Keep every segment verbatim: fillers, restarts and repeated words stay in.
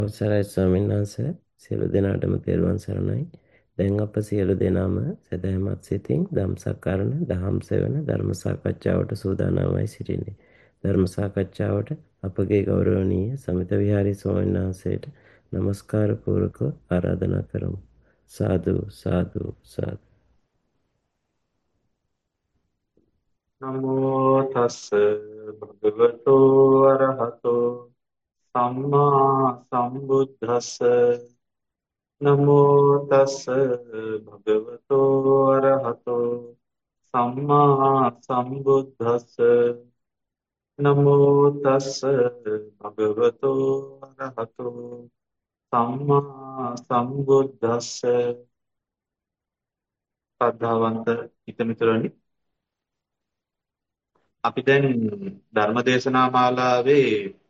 අවසරයි ස්වාමීන් වහන්සේ සියලු දෙනාටම තෙරුවන් සරණයි. දැන් අප සියලු දෙනාම සදහැමත් සිතින් ධම්සක්කරණ දහම් සෙවන ධර්ම සාකච්ඡාවට සූදානම්වයි සිටින්නේ. ධර්ම සාකච්ඡාවට අපගේ ගෞරවනීය සමිත විහාරී ස්වාමීන් වහන්සේට নমස්කාර පූර්වක ආරාධනා කරමු. සාදු සාදු සාදු. නමෝ තස්ස භගවතු අරහතෝ සම්මා සම්බුද්දස්ස නමෝ තස්ස භගවතු අරහතෝ සම්මා සම්බුද්දස්ස නමෝ තස්ස භගවතු අරහතෝ සම්මා සම්බුද්දස්ස ශ්‍රද්ධාවන්ත හිතමිතුරනි අපි දැන් ධර්ම දේශනා මාලාවේ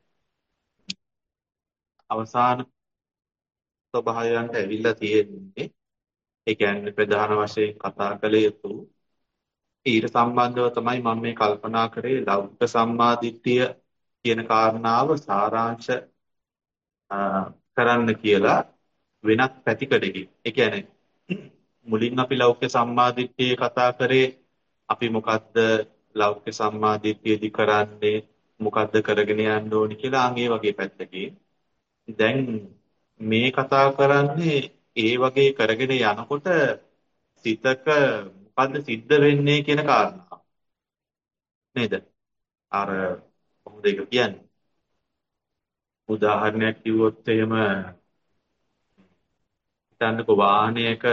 අවසාන ස්වභාවයන්ට ඇවිල්ලා තියෙන්නේ. ඒ කියන්නේ ප්‍රධාන වශයෙන් කතා කළ යුතු ඊට සම්බන්ධව තමයි මම මේ කල්පනා කරේ ලෞකික සම්මාදිට්ඨිය කියන කාරණාව සාරාංශ අ, කරන්න කියලා වෙනත් පැතිකඩකින්. ඒ කියන්නේ මුලින් අපි ලෞකික සම්මාදිට්ඨිය කතා කරේ අපි මොකද්ද ලෞකික සම්මාදිට්ඨියදී කරන්නේ මොකද්ද කරගෙන යන්න ඕනි කියලා ආන් ඒ වගේ පැත්තකින්. දැන් මේ කතා කරන්නේ ඒ වගේ කරගෙන යනකොට සිතක මොකද්ද සිද්ධ වෙන්නේ කියන කාරණාව නේද? අර කොහොමද ඒක කියන්නේ? උදාහරණයක් කිව්වොත් එහෙම හිතන්නකෝ වාහනයක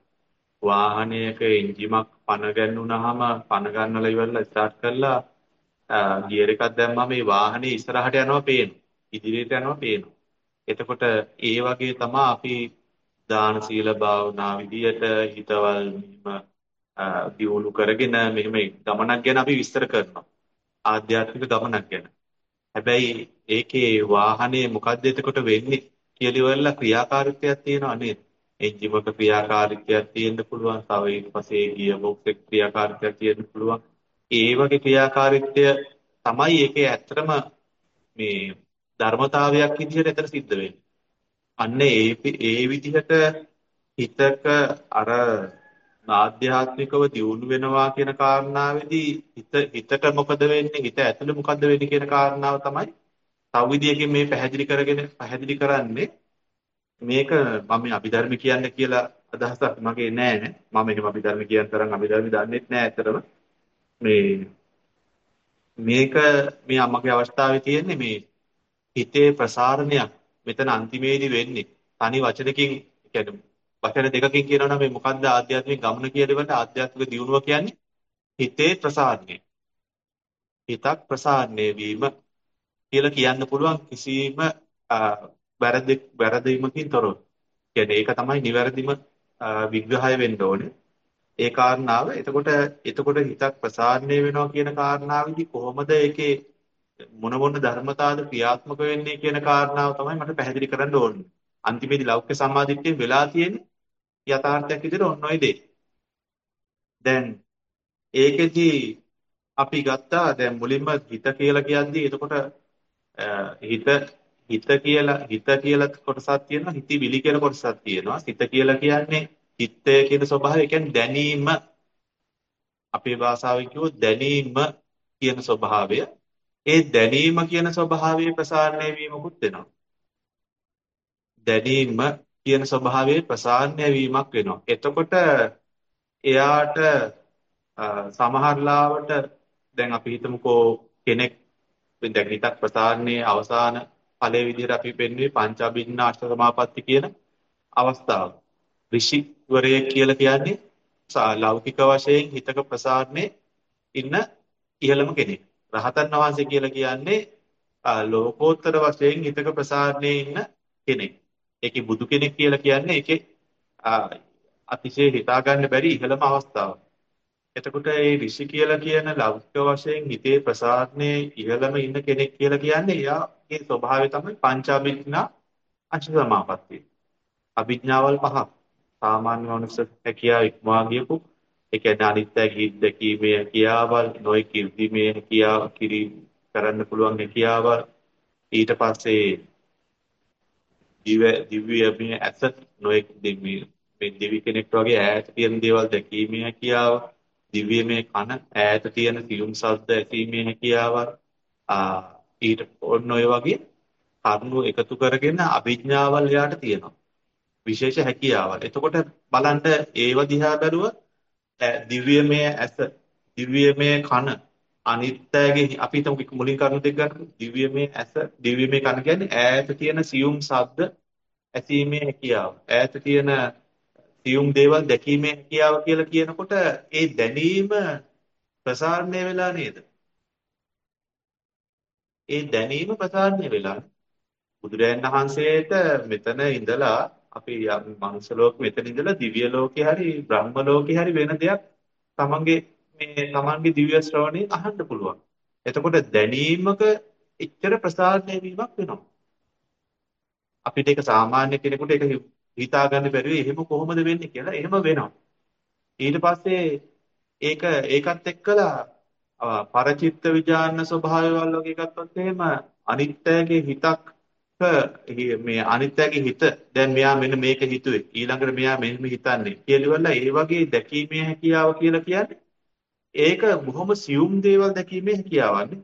වාහනයක එන්ජිමක් පණ ගැන්නුනහම පණ ගන්නලා ඉවරලා ස්ටාර්ට් කරලා ගියර් එකක් දැම්මම මේ වාහනේ ඉස්සරහට යනවා පේනවා. ඉදිරියට යනවා පේනවා. එතකොට ඒ වගේ තමයි අපි දාන සීල භාවනා විදියට හිතවල් මෙහිම දියුණු කරගෙන මෙහෙම ගමනක් ගැන අපි විස්තර කරනවා. ආධ්‍යාත්මික ගමනක් ගැන. හැබැයි ඒකේ වාහනේ මොකද්ද එතකොට වෙන්නේ කියලා ඉවරලා ක්‍රියාකාරීත්වයක් තියෙනවා නේද? එන්ජිමක ක්‍රියාකාරීත්වයක් තියෙන්න පුළුවන්. තව ඊට පස්සේ ගියර් බොක්ස් එක ක්‍රියාකාරීත්වයක් තියෙන්න පුළුවන්. ඒ වගේ ක්‍රියාකාරීත්වය තමයි ඒකේ ඇත්තටම මේ ධර්මතාවයක් විදිහට එතන සිද්ධ වෙන්නේ. අන්න ඒ ඒ විදිහට හිතක අර ආධ්‍යාත්මිකව දියුණු වෙනවා කියන කාරණාවේදී හිත හිතට මොකද වෙන්නේ හිත ඇතුලේ මොකද වෙන්නේ කියන කාරණාව තමයි තව විදියකින් මේ පැහැදිලි කරගෙන පැහැදිලි කරන්නේ මේක මම මේ අභිධර්ම කියන්නේ කියලා අදහසක් මගේ නෑ මම එහෙම අභිධර්ම කියන තරම් අභිධර්ම දන්නෙත් නෑ ඇත්තටම මේ මේක මේ අම්මගේ අවස්ථාවේ තියෙන්නේ මේ හිතේ ප්‍රසාරණයක් මෙතන අන්තිමේදී වෙන්නේ තනි වචනකින් කියන්නේ වචන දෙකකින් කියනවා නම් මේ මොකද්ද ආධ්‍යාත්මික ගමන කියනකොට ආධ්‍යාත්මික දියුණුව කියන්නේ හිතේ ප්‍රසාරණය. හිතක් ප්‍රසාරණය වීම කියලා කියන්න පුළුවන් කිසිම වැරදි වැරදීමකින් තොරව. කියන්නේ ඒක තමයි නිවැරදිම විග්‍රහය වෙන්න ඕනේ. ඒ කාරණාව එතකොට එතකොට හිතක් ප්‍රසාරණය වෙනවා කියන කාරණාවේදී කොහොමද ඒකේ මොන මොන ධර්මතාවද ක්‍රියාත්මක වෙන්නේ කියන කාරණාව තමයි මට පැහැදිලි කරන්න ඕනේ. අන්තිමේදී ලෞකික සම්මාදිට්ඨිය වෙලා තියෙන්නේ යථාර්ථයක් විදිහට ඔන්න ඔය දේ. දැන් ඒකෙදි අපි ගත්තා දැන් මුලින්ම හිත කියලා කියද්දී එතකොට හිත හිත කියලා හිත කියලා කොටසක් තියෙනවා හිතවිලි කියලා කොටසක් තියෙනවා. හිත කියලා කියන්නේ චිත්තය කියන ස්වභාවය කියන්නේ දැනීම අපේ භාෂාවෙන් කිව්වොත් දැනීම කියන ස්වභාවය ඒ දැනීම කියන ස්වභාවයේ ප්‍රසාරණය වීමකුත් වෙනවා. දැනීම කියන ස්වභාවයේ ප්‍රසාරණය වීමක් වෙනවා. එතකොට එයාට සමහර ලාවට දැන් අපි හිතමුකෝ කෙනෙක් දැන් හිතක් ප්‍රසාරණයේ අවසාන ඵලයේ විදිහට අපි පෙන්වන්නේ පංචඅභිඥා අෂ්ට සමාපatti කියන අවස්ථාව. ඍෂිවරයෙක් කියලා කියන්නේ ලෞකික වශයෙන් හිතක ප්‍රසාරණේ ඉන්න ඉහළම කෙනෙක්. රහතන් වහන්සේ කියලා කියන්නේ ලෝකෝත්තර වශයෙන් හිතක ප්‍රසාරණේ ඉන්න කෙනෙක්. ඒකේ බුදු කෙනෙක් කියලා කියන්නේ ඒකේ අතිශය හිතා ගන්න බැරි ඉහළම අවස්ථාවක්. එතකොට මේ ඍෂි කියලා කියන ලෞකික වශයෙන් හිතේ ප්‍රසාරණේ ඉහළම ඉන්න කෙනෙක් කියලා කියන්නේ එයාගේ ස්වභාවය තමයි පංචඅභිඥා අෂ්ටසමාපatti. අභිඥාවල් පහක්. සාමාන්‍ය මනුස්ස හැකියාව ඉක්මවා ගියපු ඒ කියන්නේ අනිත්‍යයේ දැකීමේ හැකියාවල්, නොයෙක් කිරීමේ හැකියාව, කිරි කරන්න පුළුවන් හැකියාවල් ඊට පස්සේ දිව දිව්‍ය මේ ඇස නොඑක් දිව්‍ය මේ දිවි කෙනෙක් වගේ ඈත තියෙන දේවල් දැකීමේ හැකියාව, දිව්‍යමය කන, ඈත තියෙන සියුම් ශබ්ද ඇසීමේ හැකියාව, ආ ඊට ඔන්න ඔය වගේ කරුණු එකතු කරගෙන අභිඥාවල් එයාට තියෙනවා. විශේෂ හැකියාවල්. එතකොට බලන්න ඒව දිහා බැලුවොත් දිව්‍යමය ඇස, දිව්‍යමය කන, අනිත්‍යයේ අපි හිතමු මුලින් කරුණු දෙක ගන්නකො. දිව්‍යමය ඇස, දිව්‍යමය කන කියන්නේ ඈත තියෙන සියුම් ශබ්ද ඇසීමේ හැකියාව. ඈත තියෙන සියුම් දේවල් දැකීමේ හැකියාව කියලා කියනකොට ඒ දැනීම ප්‍රසාරණය වෙලා නේද? ඒ දැනීම ප්‍රසාරණය වෙලා බුදුරජාණන් වහන්සේට මෙතන ඉඳලා අපි මනුෂ්‍ය ලෝක මෙතන ඉඳලා දිව්‍ය ලෝකේ හරි බ්‍රහ්ම ලෝකේ හරි වෙන දෙයක් තමන්ගේ මේ තමන්ගේ දිව්‍ය ශ්‍රවණේ අහන්න පුළුවන්. එතකොට දැනීමක එච්චර ප්‍රසාරණය වීමක් වෙනවා. අපිට ඒක සාමාන්‍ය කෙනෙකුට ඒක හිතා ගන්න බැරි එහෙම කොහොමද වෙන්නේ කියලා එහෙම වෙනවා. ඊට පස්සේ ඒක ඒකත් එක්කලා පරචිත්ත විඥාන ස්වභාවයවල් වගේ ගත්තොත් එහෙම අනිත්‍යයේ හිතක් මේ අනිත්‍යයේ හිත දැන් මෙයා මෙන්න මේක හිතුවේ ඊළඟට මෙයා මෙහෙම හිතන්නේ කියලා ඒ වගේ දැකීමේ හැකියාව කියලා කියන්නේ ඒක බොහොම සියුම් දේවල් දැකීමේ හැකියාවන්නේ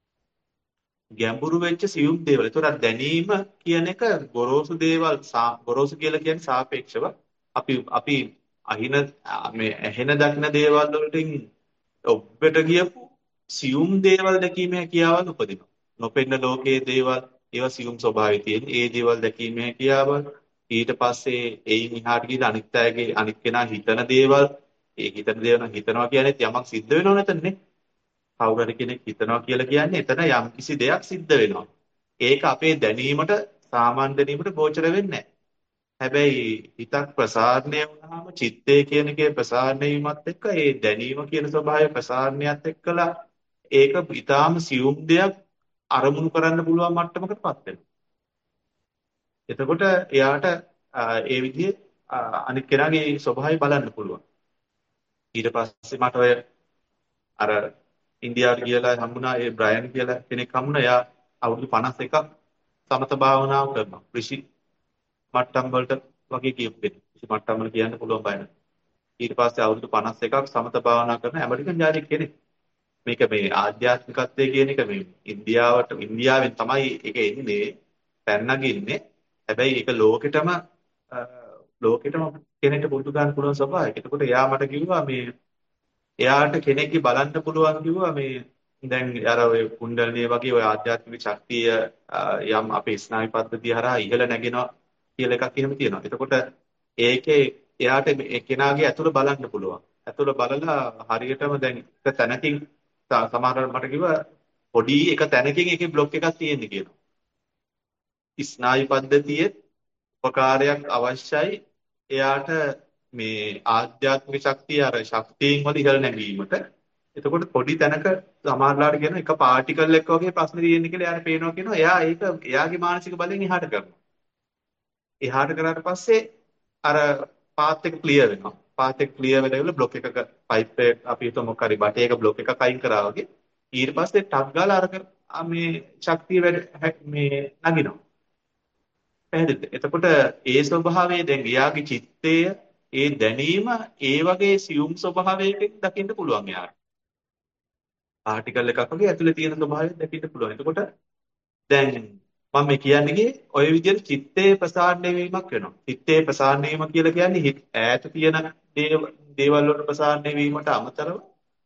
ගැඹුරු වෙච්ච සියුම් දේවල්. ඒතකොට දැනීම කියන එක ගොරෝසු දේවල් ගොරෝසු කියලා කියන්නේ සාපේක්ෂව අපි අපි අහින මේ ඇහෙන දකින දේවල් වලටින් ඔබට කියපු සියුම් දේවල් දැකීමේ හැකියාවල් උපදිනවා. නොපෙන්න ලෝකයේ දේවල් ඒවා සියුම් ස්වභාවය තියෙන. ඒ දේවල් දැකීමේ හැකියාව ඊට පස්සේ එයින් එහාට ගිහින් අනිත්‍යයේ අනිත් කෙනා හිතන දේවල් ඒ හිතන දේවල් හිතනවා කියන්නේ යමක් සිද්ධ වෙනව නැතනේ. කවුරු හරි කෙනෙක් හිතනවා කියලා කියන්නේ එතන යම් කිසි දෙයක් සිද්ධ වෙනවා. ඒක අපේ දැනීමට සාමාන්‍ය දැනීමට ගෝචර වෙන්නේ නැහැ. හැබැයි හිතක් ප්‍රසාරණය වුණාම චිත්තය කියන එකේ ප්‍රසාරණය වීමත් එක්ක ඒ දැනීම කියන ස්වභාවය ප්‍රසාරණයත් එක්කලා ඒක ඊටාම සියුම් දෙයක් අරමුණු කරන්න පුළුවන් මට්ටමකටපත් වෙනවා. එතකොට එයාට ඒ විදිහේ අනිත් කෙනාගේ ස්වභාවය බලන්න පුළුවන්. ඊට පස්සේ මට ඔය අර ඉන්දියාවට ගියලා හම්බුණා ඒ බ්‍රයන් කියලා කෙනෙක් හම්බුණා. එයා අවුරුදු පනස් එකක් සමත භාවනාව කරනවා. ඍෂි මට්ටම් වලට වගේ කියපු කෙනෙක්. ඍෂි මට්ටම් වල කියන්න පුළුවන් බය නැහැ. ඊට පස්සේ අවුරුදු පනස් එකක් සමත භාවනා කරන ඇමරිකන් ජාතික කෙනෙක්. මේක මේ ආධ්‍යාත්මිකත්වයේ කියන එක මේ ඉන්දියාවට ඉන්දියාවෙන් තමයි ඒක එන්නේ පැන්නගින්නේ. හැබැයි ඒක ලෝකෙටම ලෝකෙටම කෙනෙක්ට පුරුදු ගන්න පුළුවන් ස්වභාවයක්. එතකොට එයා මට කිව්වා මේ එයාට කෙනෙක්ගේ බලන්න පුළුවන් කිව්වා මේ දැන් අර ඔය කුණ්ඩලිනිය වගේ ඔය ආධ්‍යාත්මික ශක්තිය යම් අපේ ස්නායු පද්ධතිය හරහා ඉහළ නැගෙනවා කියලා එකක් එහෙම තියෙනවා. එතකොට ඒකේ එයාට ඒ කෙනාගේ ඇතුළ බලන්න පුළුවන්. ඇතුළ බලලා හරියටම දැන් එක තැනකින් සමහරවල් මට කිව්වා පොඩි එක තැනකින් එකේ બ્લોක් එකක් තියෙන්නේ කියනවා. ස්නායු පද්ධතියේ උපකාරයක් අවශ්‍යයි එයාට මේ ආධ්‍යාත්මික ශක්තිය අර ශක්තියින් වල ඉහළ නැගීමට. එතකොට පොඩි තැනක සමහරලාට කියන එක පාටිකල් එක වගේ ප්‍රශ්න තියෙන්නේ කියලා එයාට පේනවා කියනවා. එයා ඒක එයාගේ මානසික බලයෙන් එහාට කරනවා. එහාට කරාට පස්සේ අර පාත් එක ක්ලියර් වෙනවා. පාත් එක ක්ලියර් වෙලා બ્લોක් එකක පයිප් එක අපි හිතමු මොකක් හරි බටේක બ્લોක් එකක් අයින් කරා වගේ. ඊට පස්සේ ටක් ගාලා අර මේ ශක්තිය වැඩ මේ නගිනවා. පැහැදිලිද? එතකොට ඒ ස්වභාවය දැන් එයාගේ චිත්තය ඒ දැනීම ඒ වගේ සියුම් ස්වභාවයකින් දකින්න පුළුවන් යාට. ආටිකල් එකක් වගේ ඇතුලේ තියෙන ස්වභාවය දකින්න පුළුවන්. එතකොට දැන් මම මේ කියන්නේ ඔය විදිහට චිත්තේ ප්‍රසාරණය වීමක් වෙනවා. චිත්තේ ප්‍රසාරණය වීම කියලා කියන්නේ හිත ඈත තියෙන දේවල් වලට ප්‍රසාරණය වීමට අමතරව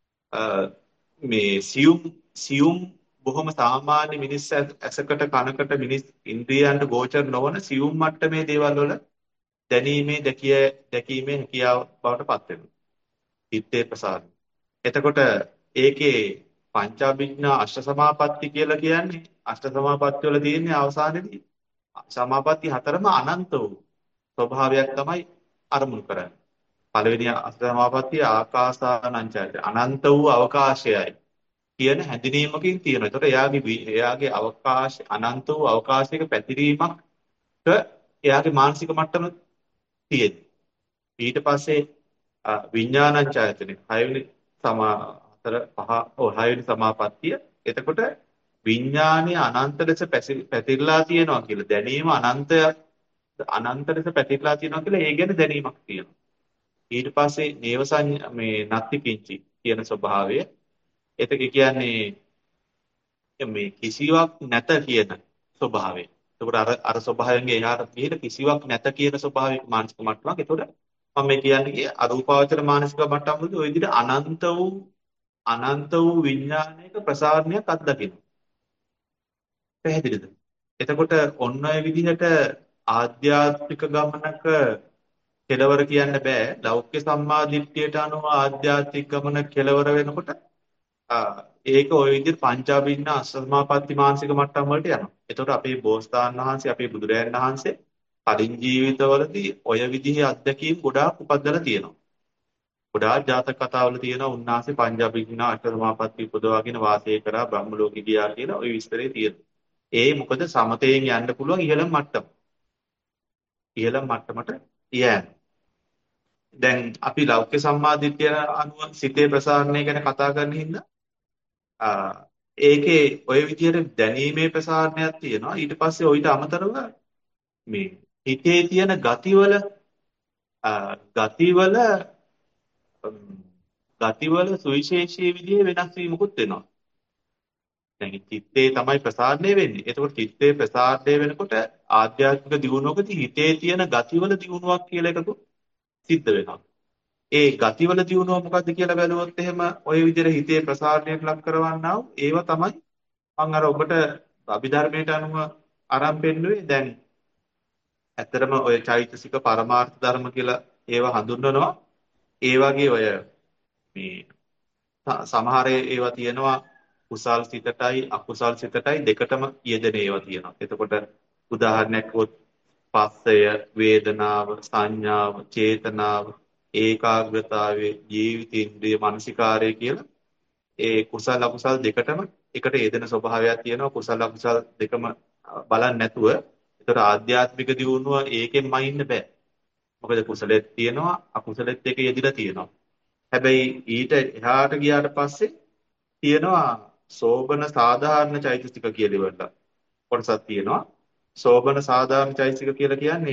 මේ සියුම් සියුම් බොහොම සාමාන්‍ය මිනිස් ඇසකට කනකට මිනිස් ඉන්ද්‍රියයන්ට ගෝචර නොවන සියුම් මට්ටමේ දේවල් වල දැනීමේ දැකිය දැකීමේ හැකියාව බවට පත් වෙනවා. චිත්තේ ප්‍රසාරණය. එතකොට ඒකේ පංචාභිඥා අෂ්ට සමාපatti කියලා කියන්නේ අෂ්ට සමාපatti වල තියෙන්නේ අවසානයේදී සමාපatti හතරම අනන්ත වූ ස්වභාවයක් තමයි අරමුණු කරන්නේ. පළවෙනි අෂ්ට සමාපatti ආකාසානංචය අනන්ත වූ අවකාශයයි කියන හැඳිනීමකින් තියෙනවා. ඒතකොට එයාගේ එයාගේ අවකාශ අනන්ත වූ අවකාශයක පැතිරීමක් එයාගේ මානසික මට්ටම තියෙන්නේ. ඊට පස්සේ විඥානංචයතනෙ හයවෙනි සමා හතර පහ ඔය හයවෙනි සමාපත්තිය. එතකොට විඥානයේ අනන්ත ලෙස පැතිරලා තියෙනවා කියලා දැනීම අනන්තයක් අනන්ත ලෙස පැතිරලා තියෙනවා කියලා ඒ ගැන දැනීමක් තියෙනවා. ඊට පස්සේ නේව සංඥා මේ නත්ති කිංචි කියන ස්වභාවය. එතක කියන්නේ මේ කිසිවක් නැත කියන ස්වභාවය. එතකොට අර අර ස්වභාවයෙන් එහාට ගිහින් කිසිවක් නැත කියන ස්වභාවික මානසික මට්ටමක්. එතකොට මම මේ කියන්නේ අරූපාවචර මානසික මට්ටම් වලදී ওই විදිහට අනන්ත වූ අනන්ත වූ විඥානයක ප්‍රසාරණයක් අත්දකින්න. පැහැදිලිද? එතකොට ඔන්න ඔය විදිහට ආධ්‍යාත්මික ගමනක කෙලවර කියන්න බෑ. ලෞකික සම්මාදිට්ඨියට අනුව ආධ්‍යාත්මික ගමන කෙලවර වෙනකොට ආ ඒක ওই විදිහට පංචාභින්න අසමාපatti මානසික මට්ටම් වලට යනවා. එතකොට අපේ බෝසතාණන් වහන්සේ අපේ බුදුරයන් වහන්සේ කලින් ජීවිතවලදී ඔය විදිහේ අත්දැකීම් ගොඩාක් උපද්දලා තියෙනවා. ගොඩාක් ජාතක කතාවල තියෙනවා උන්වහන්සේ පංචාභින්න අසමාපatti උපදවාගෙන වාසය කරා බ්‍රහ්ම ලෝකෙ ගියා කියලා ওই විස්තරේ තියෙනවා. ඒ මොකද සමතයෙන් යන්න පුළුවන් ඉහළම මට්ටම. ඉහළම මට්ටමට යෑම. දැන් අපි ලෞකික සම්මාදිට්ඨිය අනුව සිතේ ප්‍රසාරණය ගැන කතා කරන හින්දා ආ ඒකේ ඔය විදිහට දැනීමේ ප්‍රසාරණයක් තියෙනවා. ඊට පස්සේ ඔయిత අමතරව මේ හිතේ තියෙන ගතිවල ආ ගතිවල උම්, ගතිවල සුවිශේෂී විදිහේ වෙනස් වීමකුත් වෙනවා. දැන් චිත්තේ තමයි ප්‍රසාරණය වෙන්නේ. එතකොට චිත්තේ ප්‍රසාරණය වෙනකොට ආධ්‍යාත්මික දියුණුවකදී හිතේ තියෙන ගතිවල දියුණුවක් කියලා එකක සිද්ධ වෙනවා. ඒ ගතිවල දියුණුව මොකද්ද කියලා බැලුවොත් එහෙම ඔය විදිහට හිතේ ප්‍රසාරණයට ලක් කරවන්නා වූ ඒව තමයි මම අර ඔබට අභිධර්මයට අනුව අරන් පෙන්නුවේ. දැන් ඇත්තටම ඔය චෛතසික පරමාර්ථ ධර්ම කියලා ඒවා හඳුන්වනවා. ඒ වගේ ඔය මේ ස- සමහර ඒවා තියෙනවා කුසල් සිතටයි අකුසල් සිතටයි දෙකටම යෙදෙන ඒවා තියෙනවා. එතකොට උදාහරණයක් වොත් පස්සය, වේදනාව, සංඥාව, චේතනාව, ඒකාග්‍රතාවය, ජීවිතේන්ද්‍රිය, මානසිකාරය කියලා ඒ කුසල අකුසල් දෙකටම එකට යෙදෙන ස්වභාවයක් තියෙනවා. කුසල අකුසල් දෙකම බලන්නේ නැතුව ඒතර ආධ්‍යාත්මික දියුණුව ඒකෙන්ම ඉන්න බෑ. මොකද කුසලෙත් තියෙනවා අකුසලෙත් එක යෙදිලා තියෙනවා. හැබැයි ඊට එහාට ගියාට පස්සේ තියෙනවා සෝබන සාධාරණ චෛතසික කියලා ඉවරලා කොටසක් තියෙනවා. සෝබන සාධාරණ චෛතසික කියලා කියන්නේ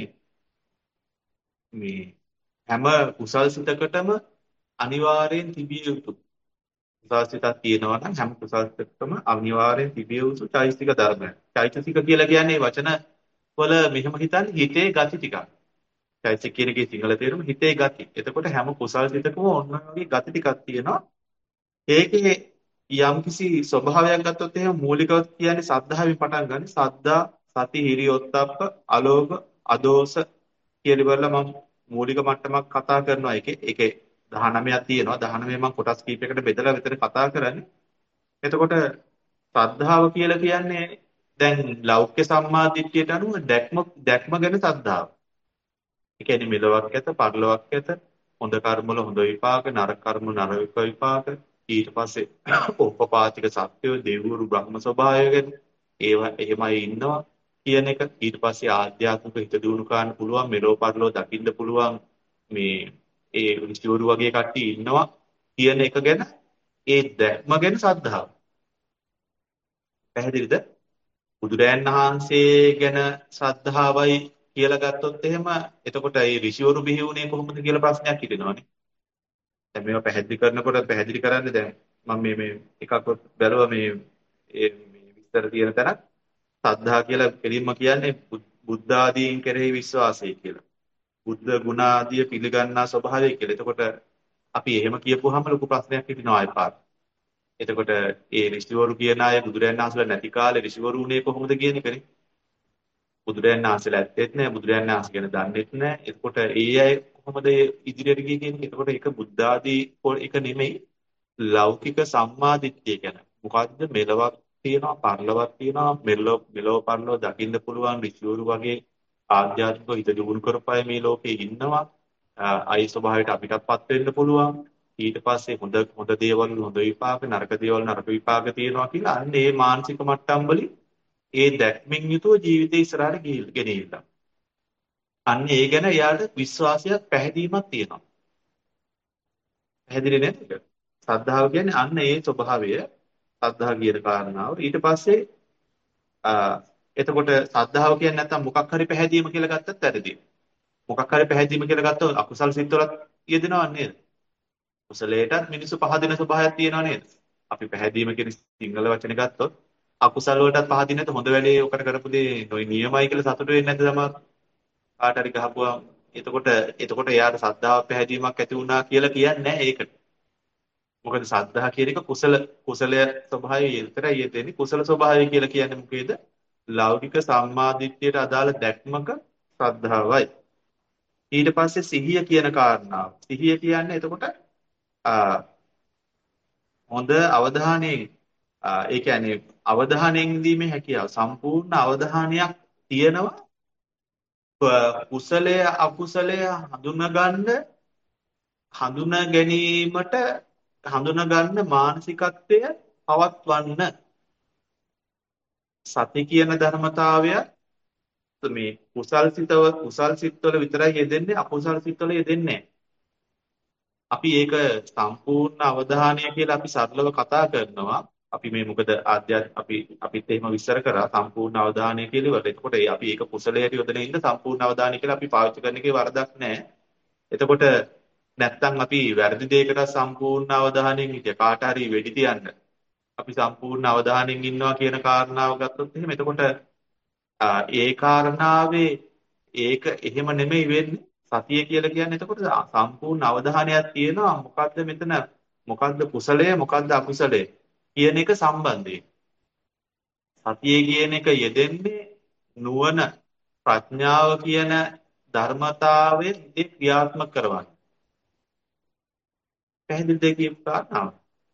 මේ හැම කුසල් සිතකටම අනිවාර්යෙන් තිබිය යුතු කුසල් සිතක් තියෙනවා නම් හැම කුසල් සිතකටම අනිවාර්යෙන් තිබිය යුතු චෛතසික ධර්මයක්. චෛතසික කියලා කියන්නේ වචන වල මෙහෙම හිතන්නේ හිතේ ගති ටිකක්. චෛතසික කියන එකේ සිංහල තේරුම හිතේ ගති. එතකොට හැම කුසල් සිතකම ඔන්න ඔය වගේ ගති ටිකක් තියෙනවා. ඒකේ යම්කිසි ස්වභාවයක් ගත්තොත් එහෙම මූලිකව කියන්නේ සද්ධාවෙන් පටන් ගන්න. සද්ධා, සති, හිරි, ඔත්තප්ප, අලෝභ, අදෝස කියලා ඉවරලා මම මූලික මට්ටමක් කතා කරනවා. ඒකේ ඒකේ දහනවයක් තියෙනවා. දහනවය මම කොටස් කීපයකට බෙදලා විතර කතා කරන්නේ. එතකොට ශ්‍රද්ධාව කියලා කියන්නේ දැන් ලෞකික සම්මාදිට්ඨියට අනුව දැක්ම දැක්ම ගැන ශ්‍රද්ධාව. ඒ කියන්නේ මෙලොවක් ඇත, පරලොවක් ඇත, හොඳ කර්ම වල හොඳ විපාක, නරක කර්ම වල නරක විපාක, ඊට පස්සේ උපපාතික සත්‍යය, දෙවිවරු බ්‍රහ්ම ස්වභාවය ගැන ඒවා එහෙමයි ඉන්නවා කියන එක. ඊට පස්සේ ආධ්‍යාත්මික හිත දියුණු කරන්න පුළුවන්, මෙලොව පරලොව දකින්න පුළුවන් මේ ඒ ඍෂිවරු වගේ කට්ටිය ඉන්නවා කියන එක ගැන ඒ දැක්ම ගැන ශ්‍රද්ධාව. පැහැදිලිද? බුදුරයන් වහන්සේ ගැන ශ්‍රද්ධාවයි කියලා ගත්තොත් එහෙම එතකොට ඒ ඍෂිවරු බිහි වුණේ කොහොමද කියලා ප්‍රශ්නයක් හිතෙනවානේ. දැන් මේවා පැහැදිලි කරනකොට පැහැදිලි කරන්නේ දැන් මම මේ මේ එකක් බැලුවා මේ ඒ මේ විස්තර තියෙන තැනක් ශ්‍රද්ධා කියලා කෙලින්ම කියන්නේ බුද්- බුද්ධ ආදීන් කෙරෙහි විශ්වාසය කියලා. බුද්ධ ගුණ ආදිය පිළිගන්නා ස්වභාවය කියලා. එතකොට අපි එහෙම කියපුවාම ලොකු ප්‍රශ්නයක් හිතෙනවා ආයෙ එතකොට ඒ ඍෂිවරු කියන අය බුදුරයන් වහන්සේලා නැති කාලේ රිෂිවරු උනේ කොහොමද කියන එකනේ. බුදුරයන් වහන්සේලා ඇත්තෙත් නැහැ, බුදුරයන් වහන්සේ ගැන දන්නෙත් නැහැ. එතකොට ඒ අය කොහොමද ඒ ඉදිරියට ගියේ කියන එක. එතකොට ඒක බුද්ධ ආදී එක නෙමෙයි ලෞකික සම්මාදිට්ඨිය ගැන. මොකද්ද මෙලවක් තියෙනවා, පරලොවක් තියෙනවා, මෙලොව මෙලොව පරලොව දකින්න පුළුවන් ඍෂිවරු වගේ ආධ්‍යාත්මික හිත දියුණු කරපය මේ ලෝකේ ඉන්නවා. අයි ස්වභාවයට අපිටත්පත් වෙන්න පුළුවන්. ඊට පස්සේ හොඳ හොඳ දේවල් හොඳ විපාක නරක දේවල් නරක විපාක තියෙනවා කියලා අන්න ඒ මානසික මට්ටම් වලින් ඒ දැක්මින් යුතුව ජීවිතේ ඉස්සරහට ගෙනියන්න. අන්න ඒ ගැන එයාට විශ්වාසයක් පැහැදීමක් තියෙනවා. පැහැදිලි නේද? ශ්‍රද්ධාව කියන්නේ අන්න ඒ ස්වභාවය ශ්‍රද්ධා කියන කාරණාව. ඊට පස්සේ එතකොට සද්ධාව කියන්නේ නැත්තම් මොකක් හරි පැහැදීම කියලා ගත්තත් වැරදි. මොකක් හරි පැහැදීම කියලා ගත්තොත් අකුසල් සිත්වලත් යෙදෙනව නේද? කුසලයටත් මිනිස්සු පහදින ස්වභාවයක් තියෙනව නේද? අපි පැහැදීම කියන සිංහල වචනේ ගත්තොත් අකුසල් වලටත් පහදින්න නැත හොඳ වැඩේ ඔකට කරපු දේ නොයි නියමයි කියලා සතුටු වෙන්නේ නැද්ද සමහර කාට හරි ගහපුවා. එතකොට එතකොට එයාට සද්ධාව පැහැදීමක් ඇති වුණා කියලා කියන්නේ නැහැ ඒකට. මොකද සද්ධා කියන එක කුසල කුසලය ස්වභාවය විතරයි යෙදෙන්නේ. කුසල ස්වභාවය කියලා කියන්නේ මොකේද? ලෞකික සම්මාදිට්ඨියට අදාළ දැක්මක ශ්‍රද්ධාවයි. ඊට පස්සේ සිහිය කියන කාරණාව. සිහිය කියන්නේ එතකොට ආ, හොඳ අවධානයෙන් ආ, ඒ කියන්නේ අවධානයෙන් ඉඳීමේ හැකියාව සම්පූර්ණ අවධානයක් තියෙනවා ක- කුසලය අකුසලය හඳුනගන්න හඳුනා ගැනීමට හඳුනගන්න මානසිකත්වය පවත්වන්න සති කියන ධර්මතාවය මේ කුසල් සිතව කුසල් සිත්වල විතරයි යෙදෙන්නේ අකුසල් සිත්වල යෙදෙන්නේ නැහැ. අපි ඒක සම්පූර්ණ අවධානය කියලා අපි සරලව කතා කරනවා. අපි මේ මොකද ආධ්‍යාත්ම අපි අපිත් එහෙම විස්තර කරා සම්පූර්ණ අවධානය කියලා ඉවරයි. එතකොට ඒ අපි ඒක කුසලයට යොදන ඉන්න සම්පූර්ණ අවධානය කියලා අපි පාවිච්චි කරන එකේ වරදක් නැහැ. එතකොට නැත්තම් අපි වැරදි දෙයකට සම්පූර්ණ අවධානයෙන් හිටිය කාට හරි වෙඩි තියන්න අපි සම්පූර්ණ අවධානයෙන් ඉන්නවා කියන කාරණාව ගත්තොත් එහෙම එතකොට ආ, ඒ කාරණාවේ ඒක එහෙම නෙමෙයි වෙන්නේ. සතිය කියලා කියන්නේ එතකොට සම්පූර්ණ අවධානයක් තියෙනවා. මොකද්ද මෙතන මොකද්ද කුසලය මොකද්ද අකුසලය කියන එක සම්බන්ධයෙන්. සතියේ කියන එක යෙදෙන්නේ නුවණ ප්‍රඥාව කියන ධර්මතාවයේ ඉති ක්‍රියාත්මක කරවන්න. පැහැදිලි දෙයක් කියපු කාරණාව.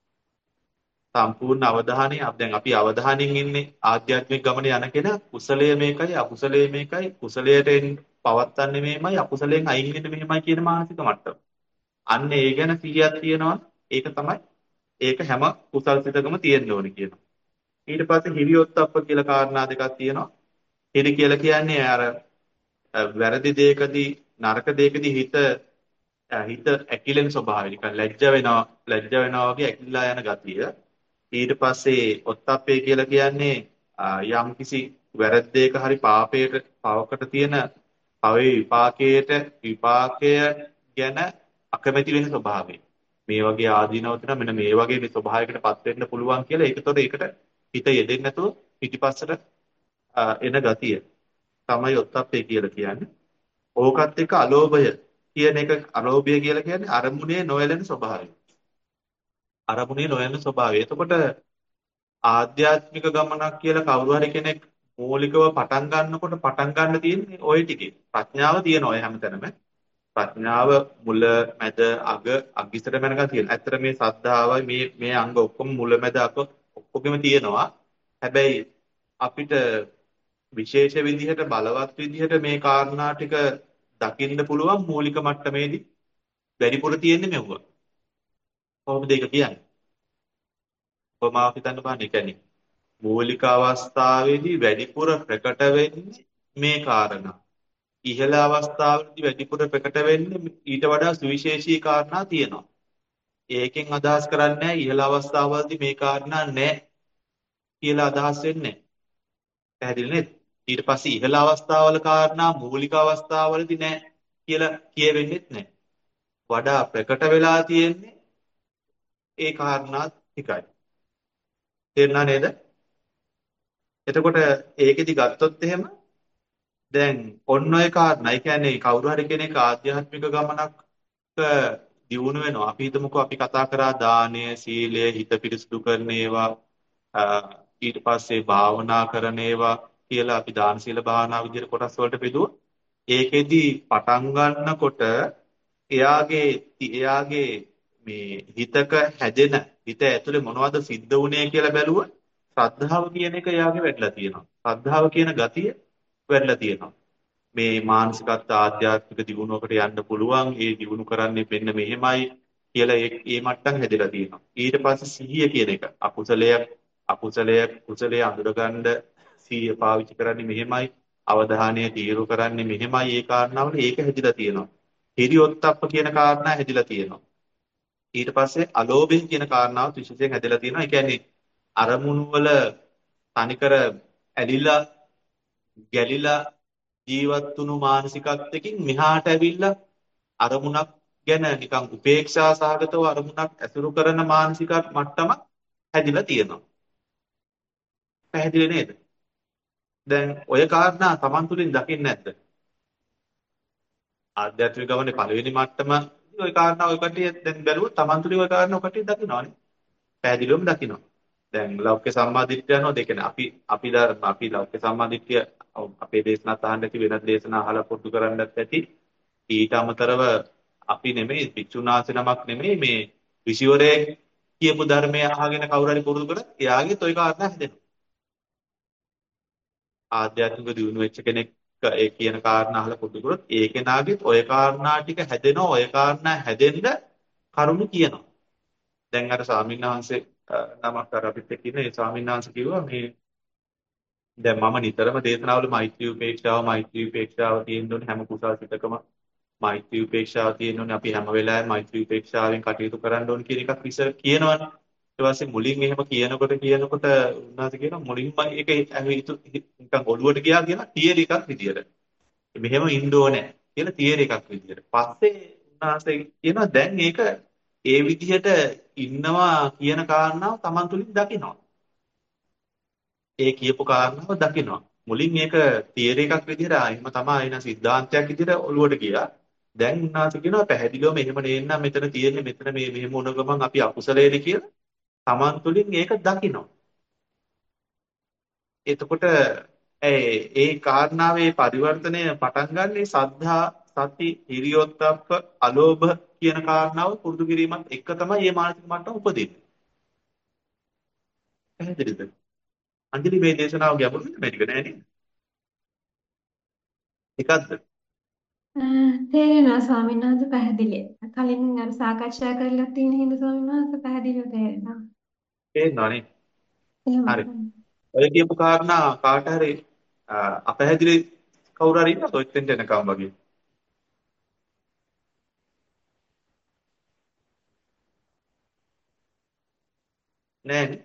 සම්පූර්ණ අවධානය අප දැන් අපි අවධානයෙන් ඉන්නේ ආධ්‍යාත්මික ගමනේ යන කෙනා කුසලය මේකයි අකුසලය මේකයි කුසලයට එන්න පවත්තන්නේ මේමයි අකුසලයෙන් අයින් වෙන්නේ මෙහෙමයි කියන මානසික මට්ටම. අන්න ඒ ගැන සිහියක් තියෙනවා. ඒක තමයි ඒක හැම කුසල් සිතකම තියෙන්න ඕනේ කියනවා. ඊට පස්සේ හිරියොත්ප්ප කියලා කාරණා දෙකක් තියෙනවා. හිරි කියලා කියන්නේ අර අ, වැරදි දෙයකදී නරක දෙයකදී හිත අ, හිත ඇකිලෙන ස්වභාවය. නිකන් ලැජ්ජ වෙනවා ලැජ්ජ වෙනවා වගේ ඇකිලා යන ගතිය. ඊට පස්සේ ඔත්තප්පේ කියලා කියන්නේ ආ, යම්කිසි වැරද්දේක හරි පාපයට පවකට තියෙන පවේ විපාකයට විපාකය ගැන අකමැති වෙන ස්වභාවය. මේ වගේ ආදීනව තියෙනවා මෙන්න මේ වගේ මේ ස්වභාවයකටපත් වෙන්න පුළුවන් කියලා ඒකතොර ඒකට හිත යෙදෙන්නේ නැතුව පිටිපස්සට ආ, එන ගතිය තමයි ඔත්තප්පේ කියලා කියන්නේ. ඕකත් එක්ක අලෝභය කියන එක අලෝභය කියලා කියන්නේ අරමුණේ නොයැලෙන ස්වභාවය. අරමුණේ නොයැලෙන ස්වභාවය. එතකොට ආධ්‍යාත්මික ගමනක් කියලා කවුරු හරි කෙනෙක් මූලිකව පටන් ගන්නකොට පටන් ගන්න තියෙන්නේ ওই ටිකේ. ප්‍රඥාව තියෙන ඔය හැමතැනම. ප්‍රඥාව මුල මැද අග අගිසට මැනගා තියෙන. ඇත්තට මේ සද්ධාවයි මේ මේ අංග ඔක්කොම මුල මැද අග ඔක්කොගෙම තියෙනවා. හැබැයි අපිට විශේෂ විදිහට බලවත් විදිහට මේ කාරණා ටික දකින්න පුළුවන් මූලික මට්ටමේදී වැඩිපුර තියෙන්නේ මෙවුව. කොහොමද ඒක කියන්නේ? උපමාවක් හිතන්න බලන්න. ඒ කියන්නේ මූලික අවස්ථාවේදී වැඩිපුර ප්‍රකට වෙන්නේ මේ කාරණා. ඉහළ අවස්ථාවේදී වැඩිපුර ප්‍රකට වෙන්නේ ඊට වඩා සුවිශේෂී කාරණා තියෙනවා. ඒකෙන් අදහස් කරන්නේ ඉහළ අවස්ථාවවලදී මේ කාරණා නැහැ කියලා අදහස් වෙන්නේ. පැහැදිලි නේද? ඊට පස්සේ ඉහළ අවස්ථාවල කාරණා මූලික අවස්ථාවවලදී නැහැ කියලා කියවෙන්නේත් නැහැ. වඩා ප්‍රකට වෙලා තියෙන්නේ ඒ කාරණා ටිකයි. තේරුණා නේද? එතකොට ඒකෙදි ගත්තොත් එහෙම දැන් ඔන්න ඔය කාරණා. ඒ කියන්නේ කවුරු හරි කෙනෙක් ආධ්‍යාත්මික ගමනක් දියුණු වෙනවා. අපි හිතමුකෝ අපි කතා කරා දානය, සීලය, හිත පිරිසුදු කරන ඒවා, අ, ඊට පස්සේ භාවනා කරන ඒවා කියලා අපි දාන සීල භාවනා විදිහට කොටස් වලට බෙදුවා. ඒකෙදි පටන් ගන්නකොට එයාගේ එයාගේ මේ හිතක හැදෙන හිත ඇතුලේ මොනවද සිද්ධ වුනේ කියලා බැලුවොත් ශ්‍රද්ධාව කියන එක එයාගේ වැඩිලා තියෙනවා. ශ්‍රද්ධාව කියන ගතිය වැඩිලා තියෙනවා. මේ මානසිකත් ආධ්‍යාත්මික දියුණුවකට යන්න පුළුවන්. ඒ දියුණු කරන්නේ මෙන්න මෙහෙමයි කියලා ඒ ඒ මට්ටම් හැදලා තියෙනවා. ඊට පස්සේ සිහිය කියන එක අකුසලයක් අකුසලයක් කුසලයේ අඳුරගන්න සිහිය පාවිච්චි කරන්නේ මෙහෙමයි. අවධානය තීරු කරන්නේ මෙහෙමයි. ඒ කාරණාවල ඒක හැදිලා තියෙනවා. හිරියොත්ප්ප කියන කාරණා හැදිලා තියෙනවා. ඊට පස්සේ අලෝභය කියන කාරණාවත් විශේෂයෙන් හැදලා තියෙනවා. ඒ කියන්නේ අරමුණු වල තනිකර ඇලිලා ගැලිලා ජීවත් වුණු මානසිකත්වයකින් මෙහාට ඇවිල්ලා අරමුණක් ගැන නිකන් උපේක්ෂා සහගතව අරමුණක් ඇසුරු කරන මානසික මට්ටමක් හැදිලා තියෙනවා. පැහැදිලි නේද? දැන් ඔය කාරණා Taman තුලින් දකින්නේ නැද්ද? ආධ්‍යාත්මික ගමනේ පළවෙනි මට්ටම ওই කාරණා ඔය කටිය දැන් බැලුවොත් Taman තුලින් ওই කාරණා ඔය කටිය දකින්නවානේ. පැහැදිලිවම දකින්නවා. දැන් ලෞකික සම්මාදිට්ඨිය යනවා දෙකනේ. අපි අපි ද- අපි ලෞකික සම්මාදිට්ඨිය අපේ දේශනාත් අහන්න ඇති වෙනත් දේශනා අහලා පුරුදු කරන්නත් ඇති. ඊට අමතරව අපි නෙමෙයි භික්ෂුන් වහන්සේ නමක් නෙමෙයි මේ ඍෂිවරයෙක් කියපු ධර්මය අහගෙන කවුරු හරි පුරුදු කරත් එයාගෙත් ওই කාරණා හැදෙනවා. ආධ්‍යාත්මික දියුණු වෙච්ච කෙනෙක් ඒ කියන කාරණා අහලා පුරුදු කරොත් ඒ කෙනාගෙත් ওই කාරණා ටික හැදෙනවා. ওই කාරණා හැදෙන්න කරුණු කියනවා. දැන් අර ස්වාමීන් වහන්සේ අ, නමක් අර අපිත් එක්ක ඉන්න ඒ ස්වාමීන් වහන්සේ කිව්වා මේ දැන් මම නිතරම දේශනාවල මෛත්‍රී උපේක්ෂාව මෛත්‍රී උපේක්ෂාව තියෙන්න ඕනේ හැම කුසල් සිතකම මෛත්‍රී උපේක්ෂාව තියෙන්න ඕනේ අපි හැම වෙලාවෙම මෛත්‍රී උපේක්ෂාවෙන් කටයුතු කරන්න ඕනේ කියන එකක් විසර කියනවනේ ඊට පස්සේ මුලින් එහෙම කියනකොට කියනකොට උන්වහන්සේ කියනවා මුලින්ම ඒක හිතු නිකන් ඔළුවට ගියා කියලා තියරි එකක් විදියට මෙහෙම ඉන්න ඕනේ කියලා තියරි එකක් විදියට පස්සේ උන්වහන්සේ කියනවා දැන් ඒක ඒ විදිහට ඉන්නවා කියන කාරණාව Taman තුලින් දකිනවා ඒ කියපු කාරණාව දකිනවා. මුලින් ඒක තියරි එකක් විදිහට ආ එහෙම තමයි එන සිද්ධාන්තයක් විදිහට ඔළුවට ගියා. දැන් උන්වහන්සේ කියනවා පැහැදිලිවම එහෙම නේන්නම් මෙතන තියෙන්නේ මෙතන මේ මෙහෙම වුණ ගමන් අපි අකුසලයේද කියලා Taman තුලින් ඒක දකිනවා. එතකොට ඒ ඒ කාරණාවේ පරිවර්තනය පටන් ගන්නේ සද්ධා සති හිරියොත්ප්ප අලෝභ කියන කාරණාව පුරුදු කිරීමත් එක්ක තමයි මේ මානසික මට්ටම උපදින්නේ. පැහැදිලිද? අන්තිමේ මේ දේශනාව ගැඹුරුද මේක නෑ නේද? එකක්ද? අ, තේරෙනවා ස්වාමීන් වහන්සේ පැහැදිලි. කලින් අර සාකච්ඡා කරලා තියෙන හින්දා ස්වාමීන් වහන්සේ පැහැදිලිව තේරෙනවා. පේනවනේ. හරි. එහෙමයි. ඔය කියපු කාරණා කාට හරි අ, අපැහැදිලි කවුරු හරි ඉන්නවද ඔය දෙන්න එනකම් වගේ? නෑනේ.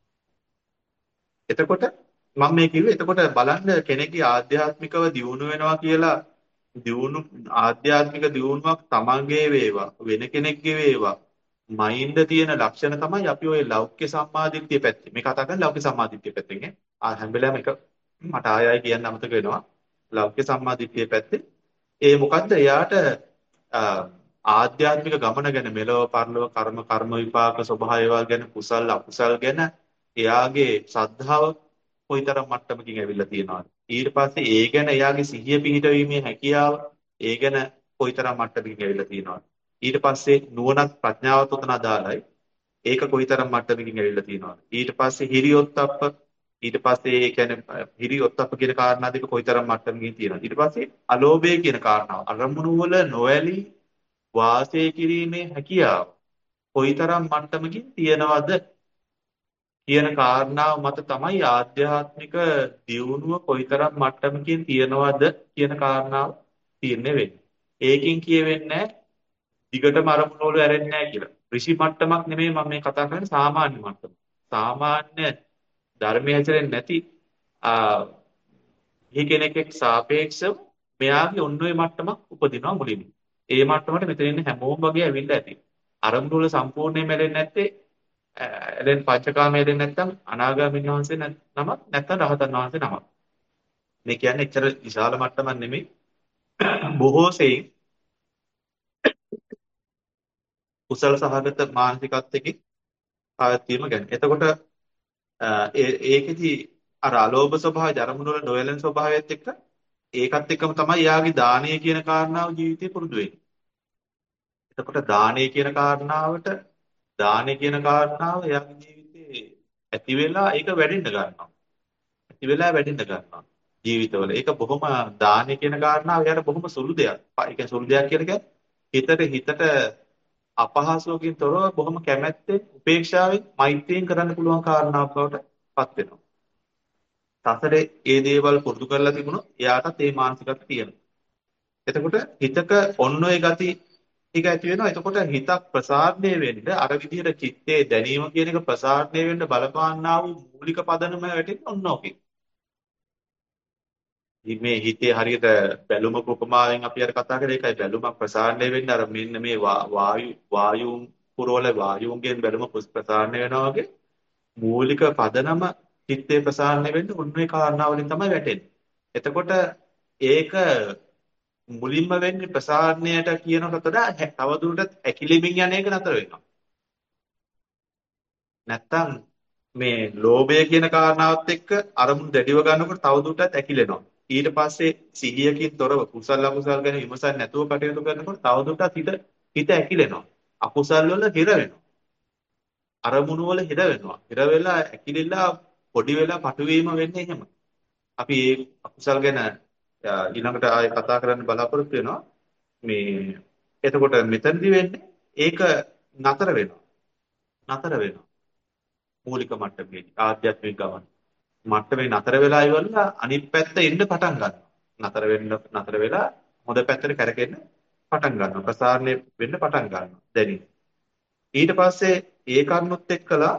එතකොට මම මේ කිව්වේ එතකොට බලන්න කෙනෙක්ගේ ආධ්‍යාත්මිකව දියුණු වෙනවා කියලා දියුණු ආධ්‍යාත්මික දියුණුවක් තමන්ගේ වේවා වෙන කෙනෙක්ගේ වේවා මයින්ඩ් තියෙන ලක්ෂණ තමයි අපි ওই ලෞකික සම්මාදිට්ඨිය පැත්තේ මේ කතා කරන්නේ ලෞකික සම්මාදිට්ඨිය පැත්තෙන් ඈ ආ හැම වෙලාවෙම එක මට ආය ආය කියන්න අමතක වෙනවා ලෞකික සම්මාදිට්ඨිය පැත්තේ ඒ මොකද්ද එයාට අ, ආධ්‍යාත්මික ගමන ගැන මෙලොව පරලොව කර්ම කර්ම විපාක ස්වභාවය ඒවා ගැන කුසල් අකුසල් ගැන එයාගේ ශ්‍රද්ධාව කොයිතරම් මට්ටමකින් ඇවිල්ලා තියෙනවද ඊට පස්සේ ඒ ගැන එයාගේ සිහිය පිහිටවීමේ හැකියාව ඒ ගැන කොයිතරම් මට්ටමකින් ඇවිල්ලා තියෙනවද ඊට පස්සේ නුවණත් ප්‍රඥාවත් උතන අදාළයි ඒක කොයිතරම් මට්ටමකින් ඇවිල්ලා තියෙනවද ඊට පස්සේ හිරියොත්ප්ප ඊට පස්සේ ඒ කියන්නේ හිරියොත්ප්ප කියන කාරණා දෙක කොයිතරම් මට්ටමකින් තියෙනවද ඊට පස්සේ අලෝභය කියන කාරණාව අරමුණු වල නොඇලී වාසය කිරීමේ හැකියාව කොයිතරම් මට්ටමකින් තියෙනවද කියන කාරණාව මත තමයි ආධ්‍යාත්මික දියුණුව කොයිතරම් මට්ටමකින් තියෙනවද කියන කාරණාව තීරණය වෙන්නේ. ඒකෙන් කියවෙන්නේ දිගටම අරමුණු වල ඇරෙන්නේ නැහැ කියලා. ඍෂි මට්ටමක් නෙමෙයි මම මේ කතා කරන්නේ සාමාන්‍ය මට්ටම. සාමාන්‍ය ධර්මයේ හැසිරෙන්නේ නැති ආ මේ කෙනෙක්ට සාපේක්ෂව මෙයාගේ ඔන්න ඔය මට්ටමක් උපදිනවා මුලින්ම. ඒ මට්ටමට මෙතන ඉන්න හැමෝම වගේ ඇවිල්ලා ඇති. අරමුණු වල සම්පූර්ණයෙන්ම ඇලෙන්නේ නැත්තේ දැන් පංචකාමයේ දෙන්නේ නැත්නම් අනාගාමී වහන්සේ නමක් නැත්නම් රහතන් වහන්සේ නමක්. මේ කියන්නේ එච්චර විශාල මට්ටමක් නෙමෙයි. බොහෝ සෙයින් කුසල සහගත මානසිකත්වයකින් ආයතීම ගැන. එතකොට ඒ ඒකෙදි අර අලෝභ ස්වභාවය, ධර්මවල නොයලෙන ස්වභාවයත් එක්ක ඒකත් එක්කම තමයි යාගේ දානය කියන කාරණාව ජීවිතේ පුරුදු වෙන්නේ. එතකොට දානය කියන කාරණාවට දානය කියන කාරණාව එයාගේ ජීවිතේ ඇති වෙලා ඒක වැඩෙන්න ගන්නවා. ඇති වෙලා වැඩෙන්න ගන්නවා ජීවිතවල. ඒක බොහොම දානය කියන කාරණාව එයාට බොහොම සුළු දෙයක්. ඒ කියන්නේ සුළු දෙයක් කියලා කියන්නේ හිතට හිතට අපහසුවකින් තොරව බොහොම කැමැත්තෙන්, උපේක්ෂාවෙන්, මෛත්‍රියෙන් කරන්න පුළුවන් කාරණාවක් බවට පත් වෙනවා. සසරේ ඒ දේවල් පුරුදු කරලා තිබුණොත් එයාටත් ඒ මානසිකත්වය තියෙනවා. එතකොට හිතක ඔන්න ඔය ගති ටික ඇති වෙනවා. එතකොට හිතක් ප්‍රසාරණය වෙන්න අර විදිහට චිත්තේ දැනීම කියන එක ප්‍රසාරණය වෙන්න බලපාන්නා වූ මූලික පදනම වැටෙන්නේ ඔන්න ඔකේ. මේ හිතේ හරියට බැලුමක උපමාවෙන් අපි අර කතා කරේ ඒකයි බැලුමක් ප්‍රසාරණය වෙන්නේ අර මෙන්න මේ වා- වායු වායුන් පුරවල වායුන්ගෙන් බැලුම ප්‍රසාරණය වෙනවා වගේ මූලික පදනම චිත්තේ ප්‍රසාරණය වෙන්නේ උන්වේ කාරණා වලින් තමයි වැටෙන්නේ. එතකොට ඒක මුලින්ම වෙන්නේ ප්‍රසාරණයට කියනකට වඩා හැ- තවදුරටත් ඇකිලිමින් යන එක නතර වෙනවා. නැත්තම් මේ ලෝභය කියන කාරණාවත් එක්ක අරමුණු දැඩිව ගන්නකොට තවදුරටත් ඇකිලෙනවා. ඊට පස්සේ සිහියකින් තොරව කුසල අකුසල ගැන විමසන්නේ නැතුව කටයුතු කරනකොට තවදුරටත් හිත හිත ඇකිලෙනවා. අකුසල් වල හිර වෙනවා. අරමුණු වල හිර වෙනවා. හිර වෙලා ඇකිලිලා පොඩි වෙලා පටුවීම වෙන්නේ එහෙම. අපි මේ අකුසල් ගැන අ, ඊළඟට ආයෙ කතා කරන්න බලාපොරොත්තු වෙනවා. මේ එතකොට මෙතනදි වෙන්නේ ඒක නතර වෙනවා. නතර වෙනවා. මූලික මට්ටමේදී ආධ්‍යාත්මික ගමන. මට්ටමේ නතර වෙලා ඉවරලා අනිත් පැත්ත එන්න පටන් ගන්නවා. නතර වෙන්න නතර වෙලා හොඳ පැත්තට කරකෙන්න පටන් ගන්නවා. ප්‍රසාරණය වෙන්න පටන් ගන්නවා. දැනින්. ඊට පස්සේ ඒ කරුණුත් එක්කලා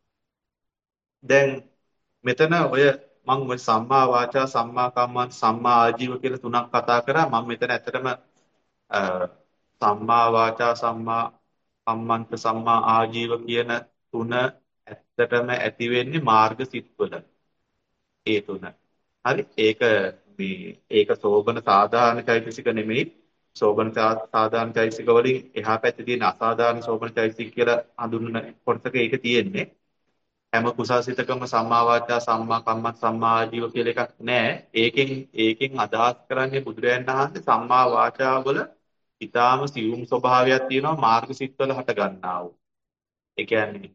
දැන් මෙතන ඔය මම ඔය සම්මා වාචා සම්මා කම්මන්ත සම්මා ආජීව කියලා තුනක් කතා කරා. මම මෙතන ඇත්තටම අ, සම්මා වාචා සම්මා කම්මන්ත සම්මා ආජීව කියන තුන ඇත්තටම ඇති වෙන්නේ මාර්ග සිත්වල. ඒ තුන. හරි ඒක මේ ඒක සෝබන සාධාරණ චෛතසික නෙමෙයි සෝබන සා- සාධාරණ චෛතසික වලින් එහා පැත්තේ තියෙන අසාධාරණ සෝබන චෛතසික කියලා හඳුන්වන කොටසක ඒක තියෙන්නේ හැම කුසල්සිතකම සම්මා වාචා සම්මා කම්මන්ත සම්මා ආජීව කියලා එකක් නැහැ ඒකෙන් ඒකෙන් අදහස් කරන්නේ බුදුරයන් වහන්සේ සම්මා වාචා වල ඊටාම සියුම් ස්වභාවයක් තියෙනවා මාර්ග සිත්වල හට ගන්නා වූ ඒ කියන්නේ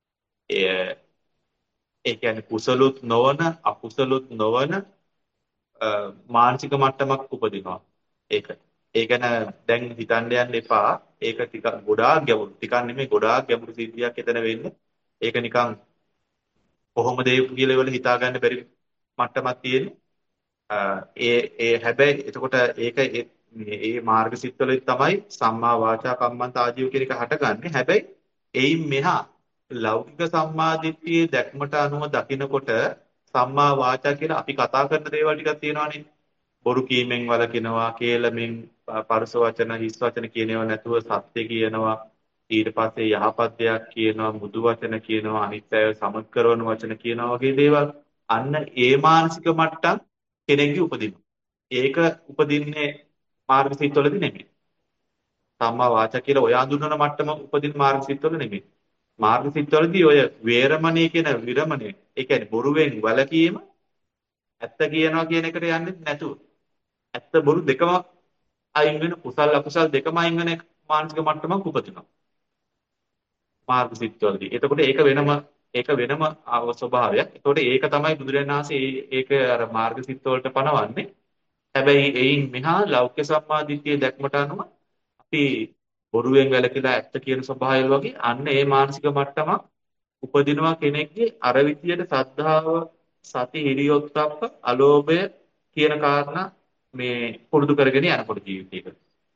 ඒ ඒ කියන්නේ කුසලුත් නොවන අකුසලුත් නොවන අ, මානසික මට්ටමක් උපදිනවා. ඒක. ඒ ගැන දැන් හිතන්න යන්න එපා. ඒක ටික ගොඩාක් ගැඹුරු. ටිකක් නෙමෙයි ගොඩාක් ගැඹුරු සිද්ධියක් එතන වෙන්නේ. ඒක නිකන් කොහොමද ඒ කියලා වල හිතා ගන්න බැරි මට්ටමක් තියෙන්නේ. අ, ඒ ඒ හැබැයි එතකොට ඒක ඒ මේ ඒ මාර්ගසිතවල තමයි සම්මා වාචා කම්මන්ත ආජීව කියන එක හටගන්නේ. හැබැයි එයින් මෙහා ලෞකික සම්මාදිට්ඨියේ දැක්මට අනුව දකිනකොට සම්මා වාචා කියලා අපි කතා කරන දේවල් ටිකක් තියෙනවානේ. බොරු කීමෙන් වළකිනවා, කේලමෙන් ප- පරුස වචන, හිස් වචන කියනේව නැතුව සත්‍ය කියනවා. ඊට පස්සේ යහපත් දෙයක් කියනවා, මුදු වචන කියනවා, අනිත් අය සමත් කරන වචන කියනවා වගේ දේවල්. අන්න ඒ මානසික මට්ටම් කෙනෙක්ගේ උපදිනවා. ඒක උපදින්නේ මාර්ගසිතවලදී නෙමෙයි. සම්මා වාචා කියලා ඔය අඳුනන මට්ටම උපදින මාර්ගසිතවල නෙමෙයි. මාර්ගසිතවලදී ඔය වේරමණී කියන විරමණය, ඒ කියන්නේ බොරුවෙන් වළකීම, ඇත්ත කියනවා කියන එකට යන්නේ නැතුව. ඇත්ත බොරු දෙකම අයින් වෙන කුසල් අකුසල් දෙකම අයින් වෙන මානසික මට්ටමක් උපදිනවා මාර්ගසිතවලදී. එතකොට ඒක වෙනම ඒක වෙනම ආව ස්වභාවයක්. එතකොට ඒක තමයි බුදුරජාණන් වහන්සේ ඒ- ඒක අර මාර්ගසිතවලට පනවන්නේ. හැබැයි එයින් මෙහා ලෞකික සම්මාදිට්ඨිය දැක්මට අනුව අපි බොරුවෙන් වැළකීලා ඇත්ත කියන ස්වභාවය වගේ අන්න ඒ මානසික මට්ටමක් උපදිනවා කෙනෙක්ගේ අර විදියට සද්ධාව සති හිරියොත්ප්ප අලෝභය කියන කාරණා මේ පුරුදු කරගෙන යනකොට ජීවිතේක.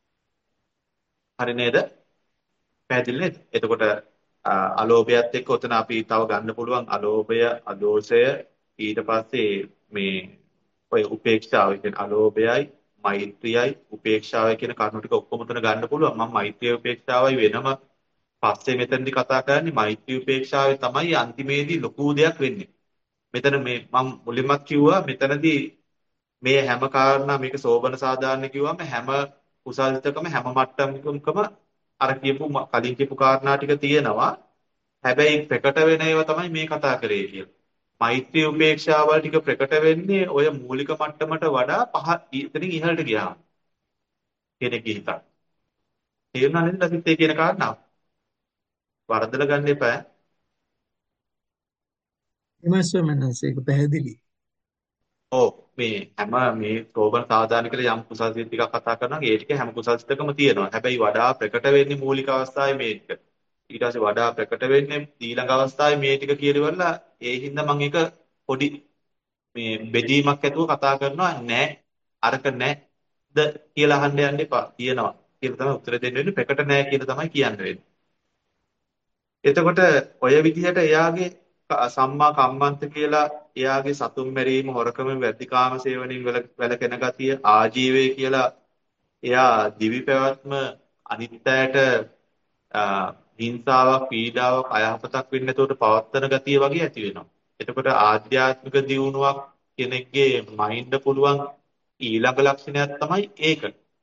හරි නේද? පැහැදිලි නේද? එතකොට අ, අලෝභයත් එක්ක උතන අපි තව ගන්න පුළුවන් අලෝභය, අදෝෂය ඊට පස්සේ මේ ඔය උපේක්ෂාව කියන අලෝභයයි, මෛත්‍රියයි, උපේක්ෂාවයි කියන කරුණු ටික ඔක්කොම උතන ගන්න පුළුවන්. මම මෛත්‍රිය උපේක්ෂාවයි වෙනම පස්සේ මෙතනදී කතා කරන්නේ මෛත්‍රී උපේක්ෂාවේ තමයි අන්තිමේදී ලොකු දෙයක් වෙන්නේ. මෙතන මේ මම මුලින්මත් කිව්වා මෙතනදී මේ හැම කාරණා මේක සෝබන සාධාරණ කිව්වම හැම කුසල්ිතකම හැම මට්ටමකම අර කියපු ම- කලින් කියපු කාරණා ටික තියෙනවා. හැබැයි ප්‍රකට වෙන ඒවා තමයි මේ කතා කරේ කියලා. මෛත්‍රී උපේක්ෂාවල් ටික ප්‍රකට වෙන්නේ ඔය මූලික මට්ටමට වඩා පහ ඉතින් ඉහළට ගියාම කෙනෙක්ගේ හිතක්. තේරුණා නේද ලසිත් ඒ කියන කාරණාව? වරදලා ගන්න එපා. එමයි ස්වාමීන් ඒක පැහැදිලි. ඔව් මේ හැම මේ සෝබන සාධාරණ කියලා යම් කුසල් සිත් ටිකක් කතා කරනවා ඒ ටික හැම කුසල් සිතකම තියෙනවා. හැබැයි වඩා ප්‍රකට වෙන්නේ මූලික අවස්ථාවේ මේ ටික. ඊට පස්සේ වඩා ප්‍රකට වෙන්නේ ඊළඟ අවස්ථාවේ මේ ටික කියලාවලා ඒ හින්දා මම ඒක පොඩි මේ බෙදීමක් ඇතුව කතා කරනවා නෑ අරක නෑද කියලා අහන්න යන්න එපා. තියෙනවා කියලා තමයි උත්තර දෙන්න වෙන්නේ ප්‍රකට නෑ කියලා තමයි කියන්න වෙන්නේ. එතකොට ඔය විදිහට එයාගේ සම්මා කම්මන්ත කියලා එයාගේ සතුන් මැරීම, හොරකම, වැරදිකාම සේවනයෙන් වැළකෙන ගතිය, ආජීවය කියලා එයා දිවි පැවැත්ම අනිත්‍යයට හිංසාවක්, පීඩාවක්, අයහපතක් වෙන්නේ නැතුවට පවත්තන ගතිය වගේ ඇති වෙනවා. එතකොට ආධ්‍යාත්මික දියුණුවක් කෙනෙක්ගේ මයින්ඩ් පුළුවන් ඊළඟ ලක්ෂණයක් තමයි ඒක.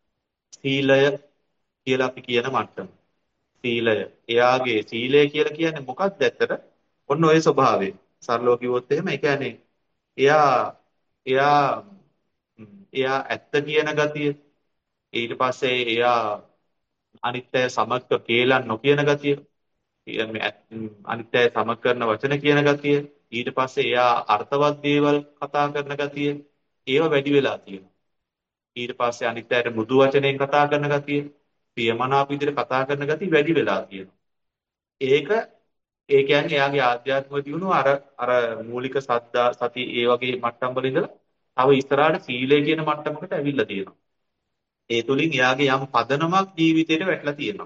සීලය කියලා අපි කියන මට්ටම. සීලය. එයාගේ සීලය කියලා කියන්නේ මොකක්ද ඇත්තට? ඔන්න ඔය ස්වභාවය. සරලව කිව්වොත් එහෙම ඒ කියන්නේ එයා එයා එයා ඇත්ත කියන ගතිය. ඊට පස්සේ එයා අනිත්‍ය සමත්ව කේලම් නොකියන ගතිය. කියන්නේ අනිත්‍ය සම කරන වචන කියන ගතිය. ඊට පස්සේ එයා අර්ථවත් දේවල් කතා කරන ගතිය. ඒව වැඩි වෙලා තියෙනවා. ඊට පස්සේ අනිත්‍යයට මෘදු වචනයෙන් කතා කරන ගතිය, ප්‍රියමනාප විදිහට කතා කරන ගතිය වැඩි වෙලා තියෙනවා. ඒක ඒ කියන්නේ එයාගේ ආධ්‍යාත්මික දියුණුව අර අර මූලික සද්දා සති ඒ වගේ මට්ටම් වල ඉඳලා තව ඉස්සරහට සීලය කියන මට්ටමකට ඇවිල්ලා තියෙනවා. ඒ තුලින් එයාගේ යම් පදනමක් ජීවිතේට වැටලා තියෙනවා.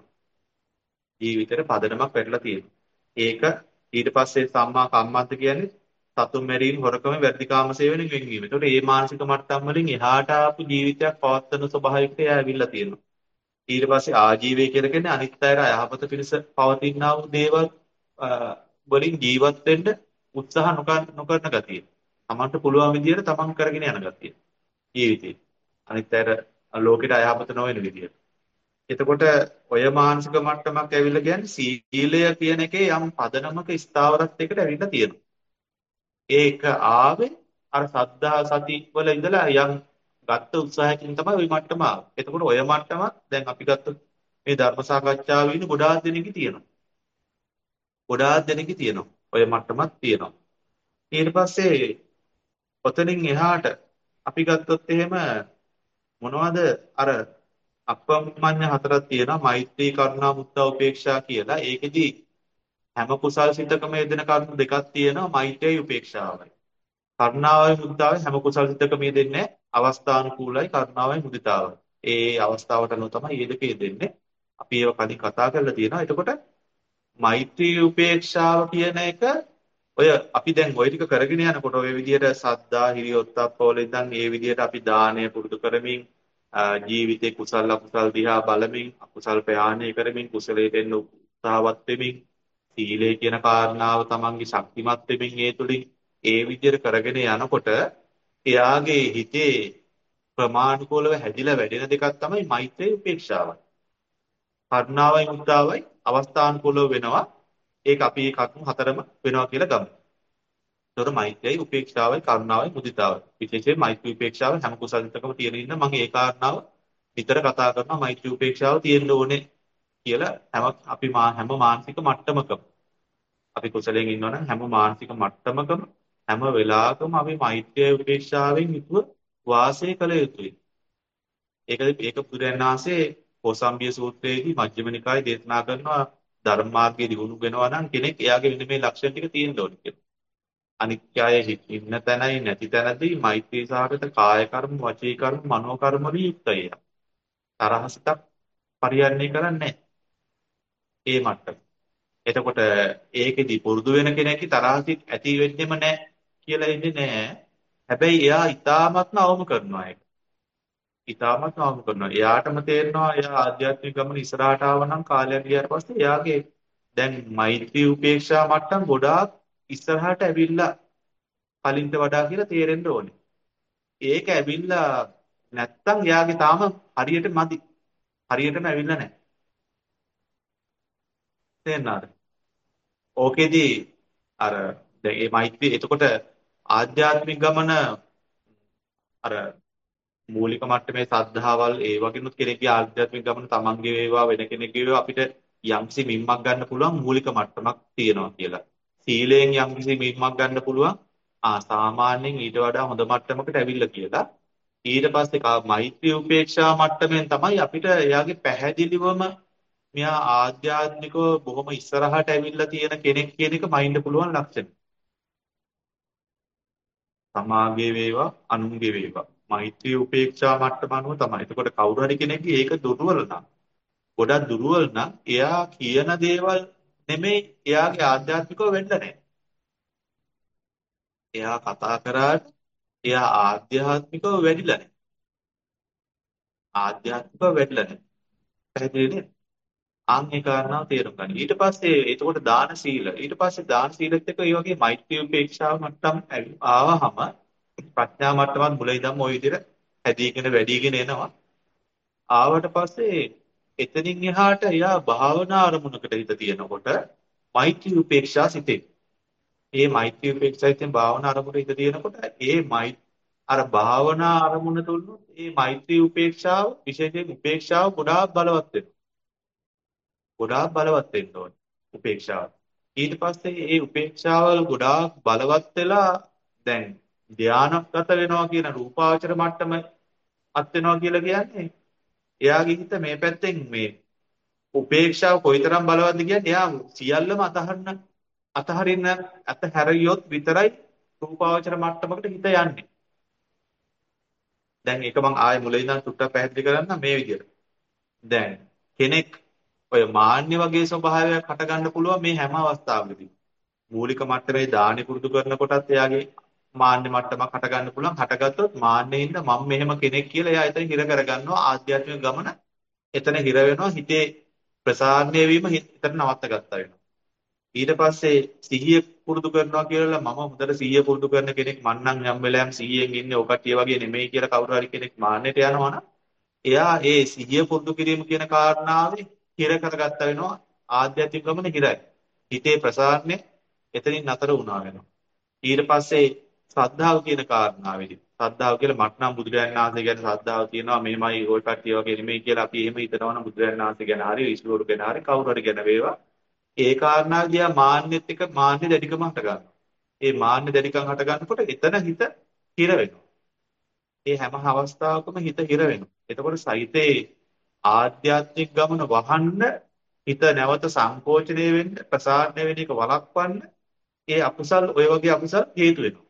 ජීවිතේට පදනමක් වැටලා තියෙනවා. ඒක ඊට පස්සේ සම්මා කම්මන්ත කියන්නේ සතුන් මැරීම, හොරකම, වැරදිකාම සේවනයෙන් වෙන්වීම. ඒතකොට මේ මානසික මට්ටම් වලින් එහාට ආපු ජීවිතයක් පවත්වන ස්වභාවයකට එයා ඇවිල්ලා තියෙනවා. ඊට පස්සේ ආජීවය කියලා කියන්නේ අනිත් අයර යහපත පිණිස පවතිනා වූ දේවල් වලින් ජීවත් වෙන්න උත්සාහ නොකරන ගතිය. තමන්ට පුළුවන් විදිහට තමන් කරගෙන යන ගතිය. ජීවිතේ. අනිත් අයර ලෝකෙට අයහපත නොවන විදිහට. එතකොට ඔය මානසික මට්ටමක් ඇවිල්ලා කියන්නේ සීලය කියන එකේ යම් පදනමක ස්ථාවරත් එකට ඇවිල්ලා තියෙනවා. ඒක ආවේ අර සද්ධා සති වල ඉඳලා යම් ගත්ත උත්සාහයකින් තමයි ওই මට්ටම ආවේ. එතකොට ඔය මට්ටම දැන් අපි ගත්ත මේ ධර්ම සාකච්ඡාවේ ඉන්න ගොඩාක් දෙනෙක් තියෙනවා. ගොඩාක් දෙනෙක් තියෙනවා. ඔය මට්ටමක් තියෙනවා. ඊට පස්සේ ඔතනින් එහාට අපි ගත්තොත් එහෙම මොනවද අර අප්‍රමඤ්ඤ හතරක් තියෙනවා. මෛත්‍රී, කරුණා, මුදිතා, උපේක්ෂා කියලා. ඒකෙදි හැම කුසල් සිතකම යෙදෙන කරුණු දෙකක් තියෙනවා. මෛත්‍රියයි උපේක්ෂාවයි. කරුණාවයි මුදිතාවයි හැම කුසල් සිතකම යෙදෙන්නේ අවස්ථානුකූලයි කරුණාවයි මුදිතාවයි. ඒ අවස්ථාවට අනුව තමයි මේ දෙක යෙදෙන්නේ. අපි ඒව කලින් කතා කරලා තියෙනවා. එතකොට මෛත්‍රී උපේක්ෂාව කියන එක ඔය අපි දැන් ওই ටික කරගෙන යනකොට ඔය විදිහට සද්දා හිරියොත්ප්පවල ඉඳන් ඒ විදිහට අපි දානය පුරුදු කරමින් ජීවිතේ කුසල අකුසල් දිහා බලමින් අකුසල් ප්‍රහාණය කරමින් කුසලයට එන්න උත්සාහවත් වෙමින් සීලය කියන කාරණාව තමන්ගේ ශක්තිමත් වෙමින් ඒ තුලින් ඒ විදිහට කරගෙන යනකොට එයාගේ හිතේ ප්‍රමාණිකෝලව හැදිලා වැඩෙන දෙකක් තමයි මෛත්‍රී උපේක්ෂාවයි. කරුණාවයි මුදිතාවයි අවස්ථානුකූලව වෙනවා. ඒක අපි එකක් හතරම වෙනවා කියලා ගමු. ඒතකොට මෛත්‍රියයි උපේක්ෂාවයි කරුණාවයි මුදිතාවයි. විශේෂයෙන් මෛත්‍රී උපේක්ෂාව හැම කුසලිතකම තියෙන ඉන්න මම ඒ කාරණාව විතර කතා කරනවා. මෛත්‍රී උපේක්ෂාව තියෙන්න ඕනේ කියලා හැම අපි හැම මානසික මට්ටමකම අපි කුසලයෙන් ඉන්නවනම් හැම මානසික මට්ටමකම හැම වෙලාවකම අපි මෛත්‍රිය උපේක්ෂාවෙන් යුතුව වාසය කළ යුතුයි. ඒක ඒක බුදුරජාණන් වහන්සේ කෝසම්බිය සූත්‍රයේදී මජ්ක්‍ධිම නිකායේ දේශනා කරනවා ධර්ම මාර්ගයේ දියුණු වෙනවා නම් කෙනෙක් එයාගේ මෙන්න මේ ලක්ෂණ ටික තියෙන්න ඕනේ කියලා. අනිත්‍යය ඉන්න තැනයි නැති තැනදී මෛත්‍රී සහගත කාය කර්ම, වචී කර්ම, මනෝ කර්ම වලින් යුක්තය. තරහසට පරිහරණය කරන්නේ නැහැ. ඒ මට්ටම. එතකොට ඒකෙදි පුරුදු වෙන කෙනෙක්ගේ තරහසිත ඇති වෙන්නෙම නැහැ කියලා ඉන්නේ නැහැ. හැබැයි එයා ඊටාත්ම අවම කරනවා ඒක. ඊටාත්ම අවම කරනවා. එයාටම තේරෙනවා එයා ආධ්‍යාත්මික ගමන ඉස්සරහට ආව නම් කාලයක් ගියාට පස්සේ එයාගේ දැන් මෛත්‍රී උපේක්ෂා මට්ටම් ගොඩාක් ඉස්සරහට ඇවිල්ලා කලින්ට වඩා කියලා තේරෙන්න ඕනේ. ඒක ඇවිල්ලා නැත්තම් එයාගේ තාම හරියට මදි. හරියටම ඇවිල්ලා නැහැ. තේරෙනවද? ඕකෙදී අර දැන් මේ මෛත්‍රී එතකොට ආධ්‍යාත්මික ගමන අර මූලික මට්ටමේ සද්ධාවල් ඒ වගේනුත් කෙනෙක්ගේ ආධ්‍යාත්මික ගමන තමන්ගේ වේවා වෙන කෙනෙක්ගේ වේවා අපිට යම්සි මිම්මක් ගන්න පුළුවන් මූලික මට්ටමක් තියෙනවා කියලා. සීලයෙන් යම්කිසි මිම්මක් ගන්න පුළුවන්. ආ සාමාන්‍යයෙන් ඊට වඩා හොඳ මට්ටමකට ඇවිල්ලා කියලා. ඊට පස්සේ මෛත්‍රී උපේක්ෂා මට්ටමෙන් තමයි අපිට එයාගේ පැහැදිලිවම මෙයා ආධ්‍යාත්මිකව බොහොම ඉස්සරහට ඇවිල්ලා තියෙන කෙනෙක් කියන එක මයින්ඩ් පුළුවන් ලක්ෂණ. සමාගයේ වේවා අනුන්ගේ වේවා මෛත්‍රී උපේක්ෂා මට්ටම අනුව තමයි. එතකොට කවුරු හරි කෙනෙක්ගේ ඒක දුර්වල නම් ගොඩක් දුර්වල නම් එයා කියන දේවල් නෙමෙයි එයාගේ ආධ්‍යාත්මිකව වෙන්න නැහැ. එයා කතා කරාට එයා ආධ්‍යාත්මිකව වැඩිලා නැහැ. ආධ්‍යාත්මිකව වැඩිලා නැහැ. පැහැදිලි නේද? අන් ඒ කාරණාව තේරුම් ගන්න. ඊට පස්සේ එතකොට දාන සීල. ඊට පස්සේ දාන සීලෙත් එක්ක මේ වගේ මෛත්‍රී උපේක්ෂාව මට්ටම් ඇවි- ආවහම ප්‍රඥා මට්ටමත් මුල ඉඳන්ම ওই විදිහට හැදීගෙන වැඩිගෙන එනවා. ආවට පස්සේ එතනින් එහාට එයා භාවනා අරමුණකට හිත තියනකොට මෛත්‍රී උපේක්ෂා සිතේ. මේ මෛත්‍රී උපේක්ෂා සිතෙන් භාවනා අරමුණට හිත තියනකොට ඒ මෛ අර භාවනා අරමුණ තුල මේ මෛත්‍රී උපේක්ෂාව විශේෂයෙන් උපේක්ෂාව ගොඩාක් බලවත් වෙනවා. ගොඩාක් බලවත් වෙන්න ඕනේ උපේක්ෂාව. ඊට පස්සේ මේ උපේක්ෂාව ගොඩාක් බලවත් වෙලා දැන් ධානයගත වෙනවා කියන රූපාවචර මට්ටම අත් වෙනවා කියලා කියන්නේ එයාගේ හිත මේ පැත්තෙන් මේ උපේක්ෂාව කොයිතරම් බලවත්ද කියන්නේ එයා සියල්ලම අතහරින්න අතහරින්න අතහැරියොත් විතරයි රූපාවචර මට්ටමකට හිත යන්නේ. දැන් ඒක මම ආයෙ මුලින් ඉඳන් ටුට්ටක් පැහැදිලි කරන්න මේ විදිහට. දැන් කෙනෙක් ඔය මාන්නේ වගේ ස්වභාවයක් හට ගන්න පුළුවන් මේ හැම අවස්ථාවකදී. මූලික මට්ටමේ දානි පුරුදු කරනකොටත් එයාගේ මාන්නේ මට්ටමක් හට ගන්න පුළුවන්. හටගත්තොත් මාන්නේ ඉන්න මම මෙහෙම කෙනෙක් කියලා එයා එතන හිර කරගන්නවා ආධ්‍යාත්මික ගමන. එතන හිර වෙනවා හිතේ ප්‍රසාරණය වීම හිතට නවත්ත ගත්තා වෙනවා. ඊට පස්සේ සිහිය පුරුදු කරනවා කියලා මම හොඳට සිහිය පුරුදු කරන කෙනෙක් මන්නම් යම් වෙලාවෙම සිහියෙන් ඉන්නේ ඔය කට්ටිය වගේ නෙමෙයි කියලා කවුරු හරි කෙනෙක් මාන්නයට යනවනම් එයා ඒ සිහිය පුරුදු කිරීම කියන කාරණාවේ හිර කරගත්ත වෙනවා ආධ්‍යාත්මික ගමන හිරයි. හිතේ ප්‍රසාරණය එතනින් නතර වුණා වෙනවා. ඊට පස්සේ ශ්‍රද්ධාව කියන කාරණාවෙදි ශ්‍රද්ධාව කියලා මට්නම් බුදුරජාණන් වහන්සේ ගැන ශ්‍රද්ධාව තියෙනවා මෙහෙමයි ওই කට්ටිය වගේ නෙමෙයි කියලා අපි එහෙම හිතනවා නම් බුදුරජාණන් වහන්සේ ගැන හරි ඊශ්වරු ගැන හරි කවුරු හරි ගැන වේවා ඒ කාරණාවදී ආ මාන්නෙත් එක මාන්නේ දැඩිකම හට ගන්නවා. ඒ මාන්නේ දැඩිකම හට ගන්නකොට එතන හිත හිර වෙනවා. ඒ හැම අවස්ථාවකම හිත හිර වෙනවා. එතකොට සහිතේ ආධ්‍යාත්මික ගමන වහන්න හිත නැවත සංකෝචනය වෙන්න ප්‍රසාරණය වෙන එක වළක්වන්න ඒ අකුසල් ඔය වගේ අකුසල් හේතු වෙනවා.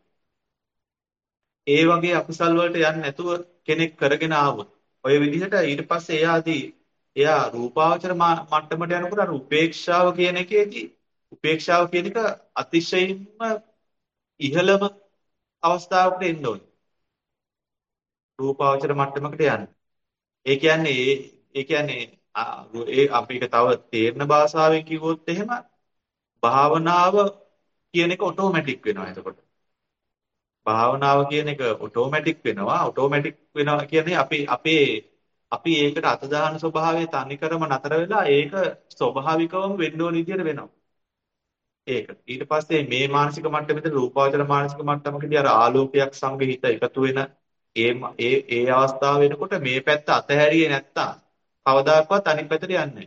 ඒ වගේ අකුසල් වලට යන්නේ නැතුව කෙනෙක් කරගෙන ආවොත් ඔය විදිහට ඊට පස්සේ එයාදී එයා රූපාවචර මා- මට්ටමට යනකොට අර උපේක්ෂාව කියන එකේදී උපේක්ෂාව කියන එක අතිශයින්ම ඉහළම අවස්ථාවකට එන්න ඕනේ. රූපාවචර මට්ටමකට යන්න. ඒ කියන්නේ ඒ ඒ කියන්නේ ආ, ඒ අපි ඒක තව තේරෙන භාෂාවෙන් කිව්වොත් එහෙම භාවනාව කියන එක ඔටෝමැටික් වෙනවා එතකොට. භාවනාව කියන එක ඔටෝමැටික් වෙනවා. ඔටෝමැටික් වෙනවා කියන්නේ අපි අපේ අපි ඒකට අත දාන ස්වභාවය තනිකරම නතර වෙලා ඒක ස්වභාවිකවම වෙන්න ඕන විදියට වෙනවා. ඒක. ඊට පස්සේ මේ මානසික මට්ටමේදී රූපාවචර මානසික මට්ටමකදී අර ආලෝකයක් සමග හිත එකතු වෙන ඒ ම- ඒ ඒ අවස්ථාව වෙනකොට මේ පැත්ත අතහැරියේ නැත්තම් කවදාකවත් අනිත් පැත්තට යන්නේ නැහැ.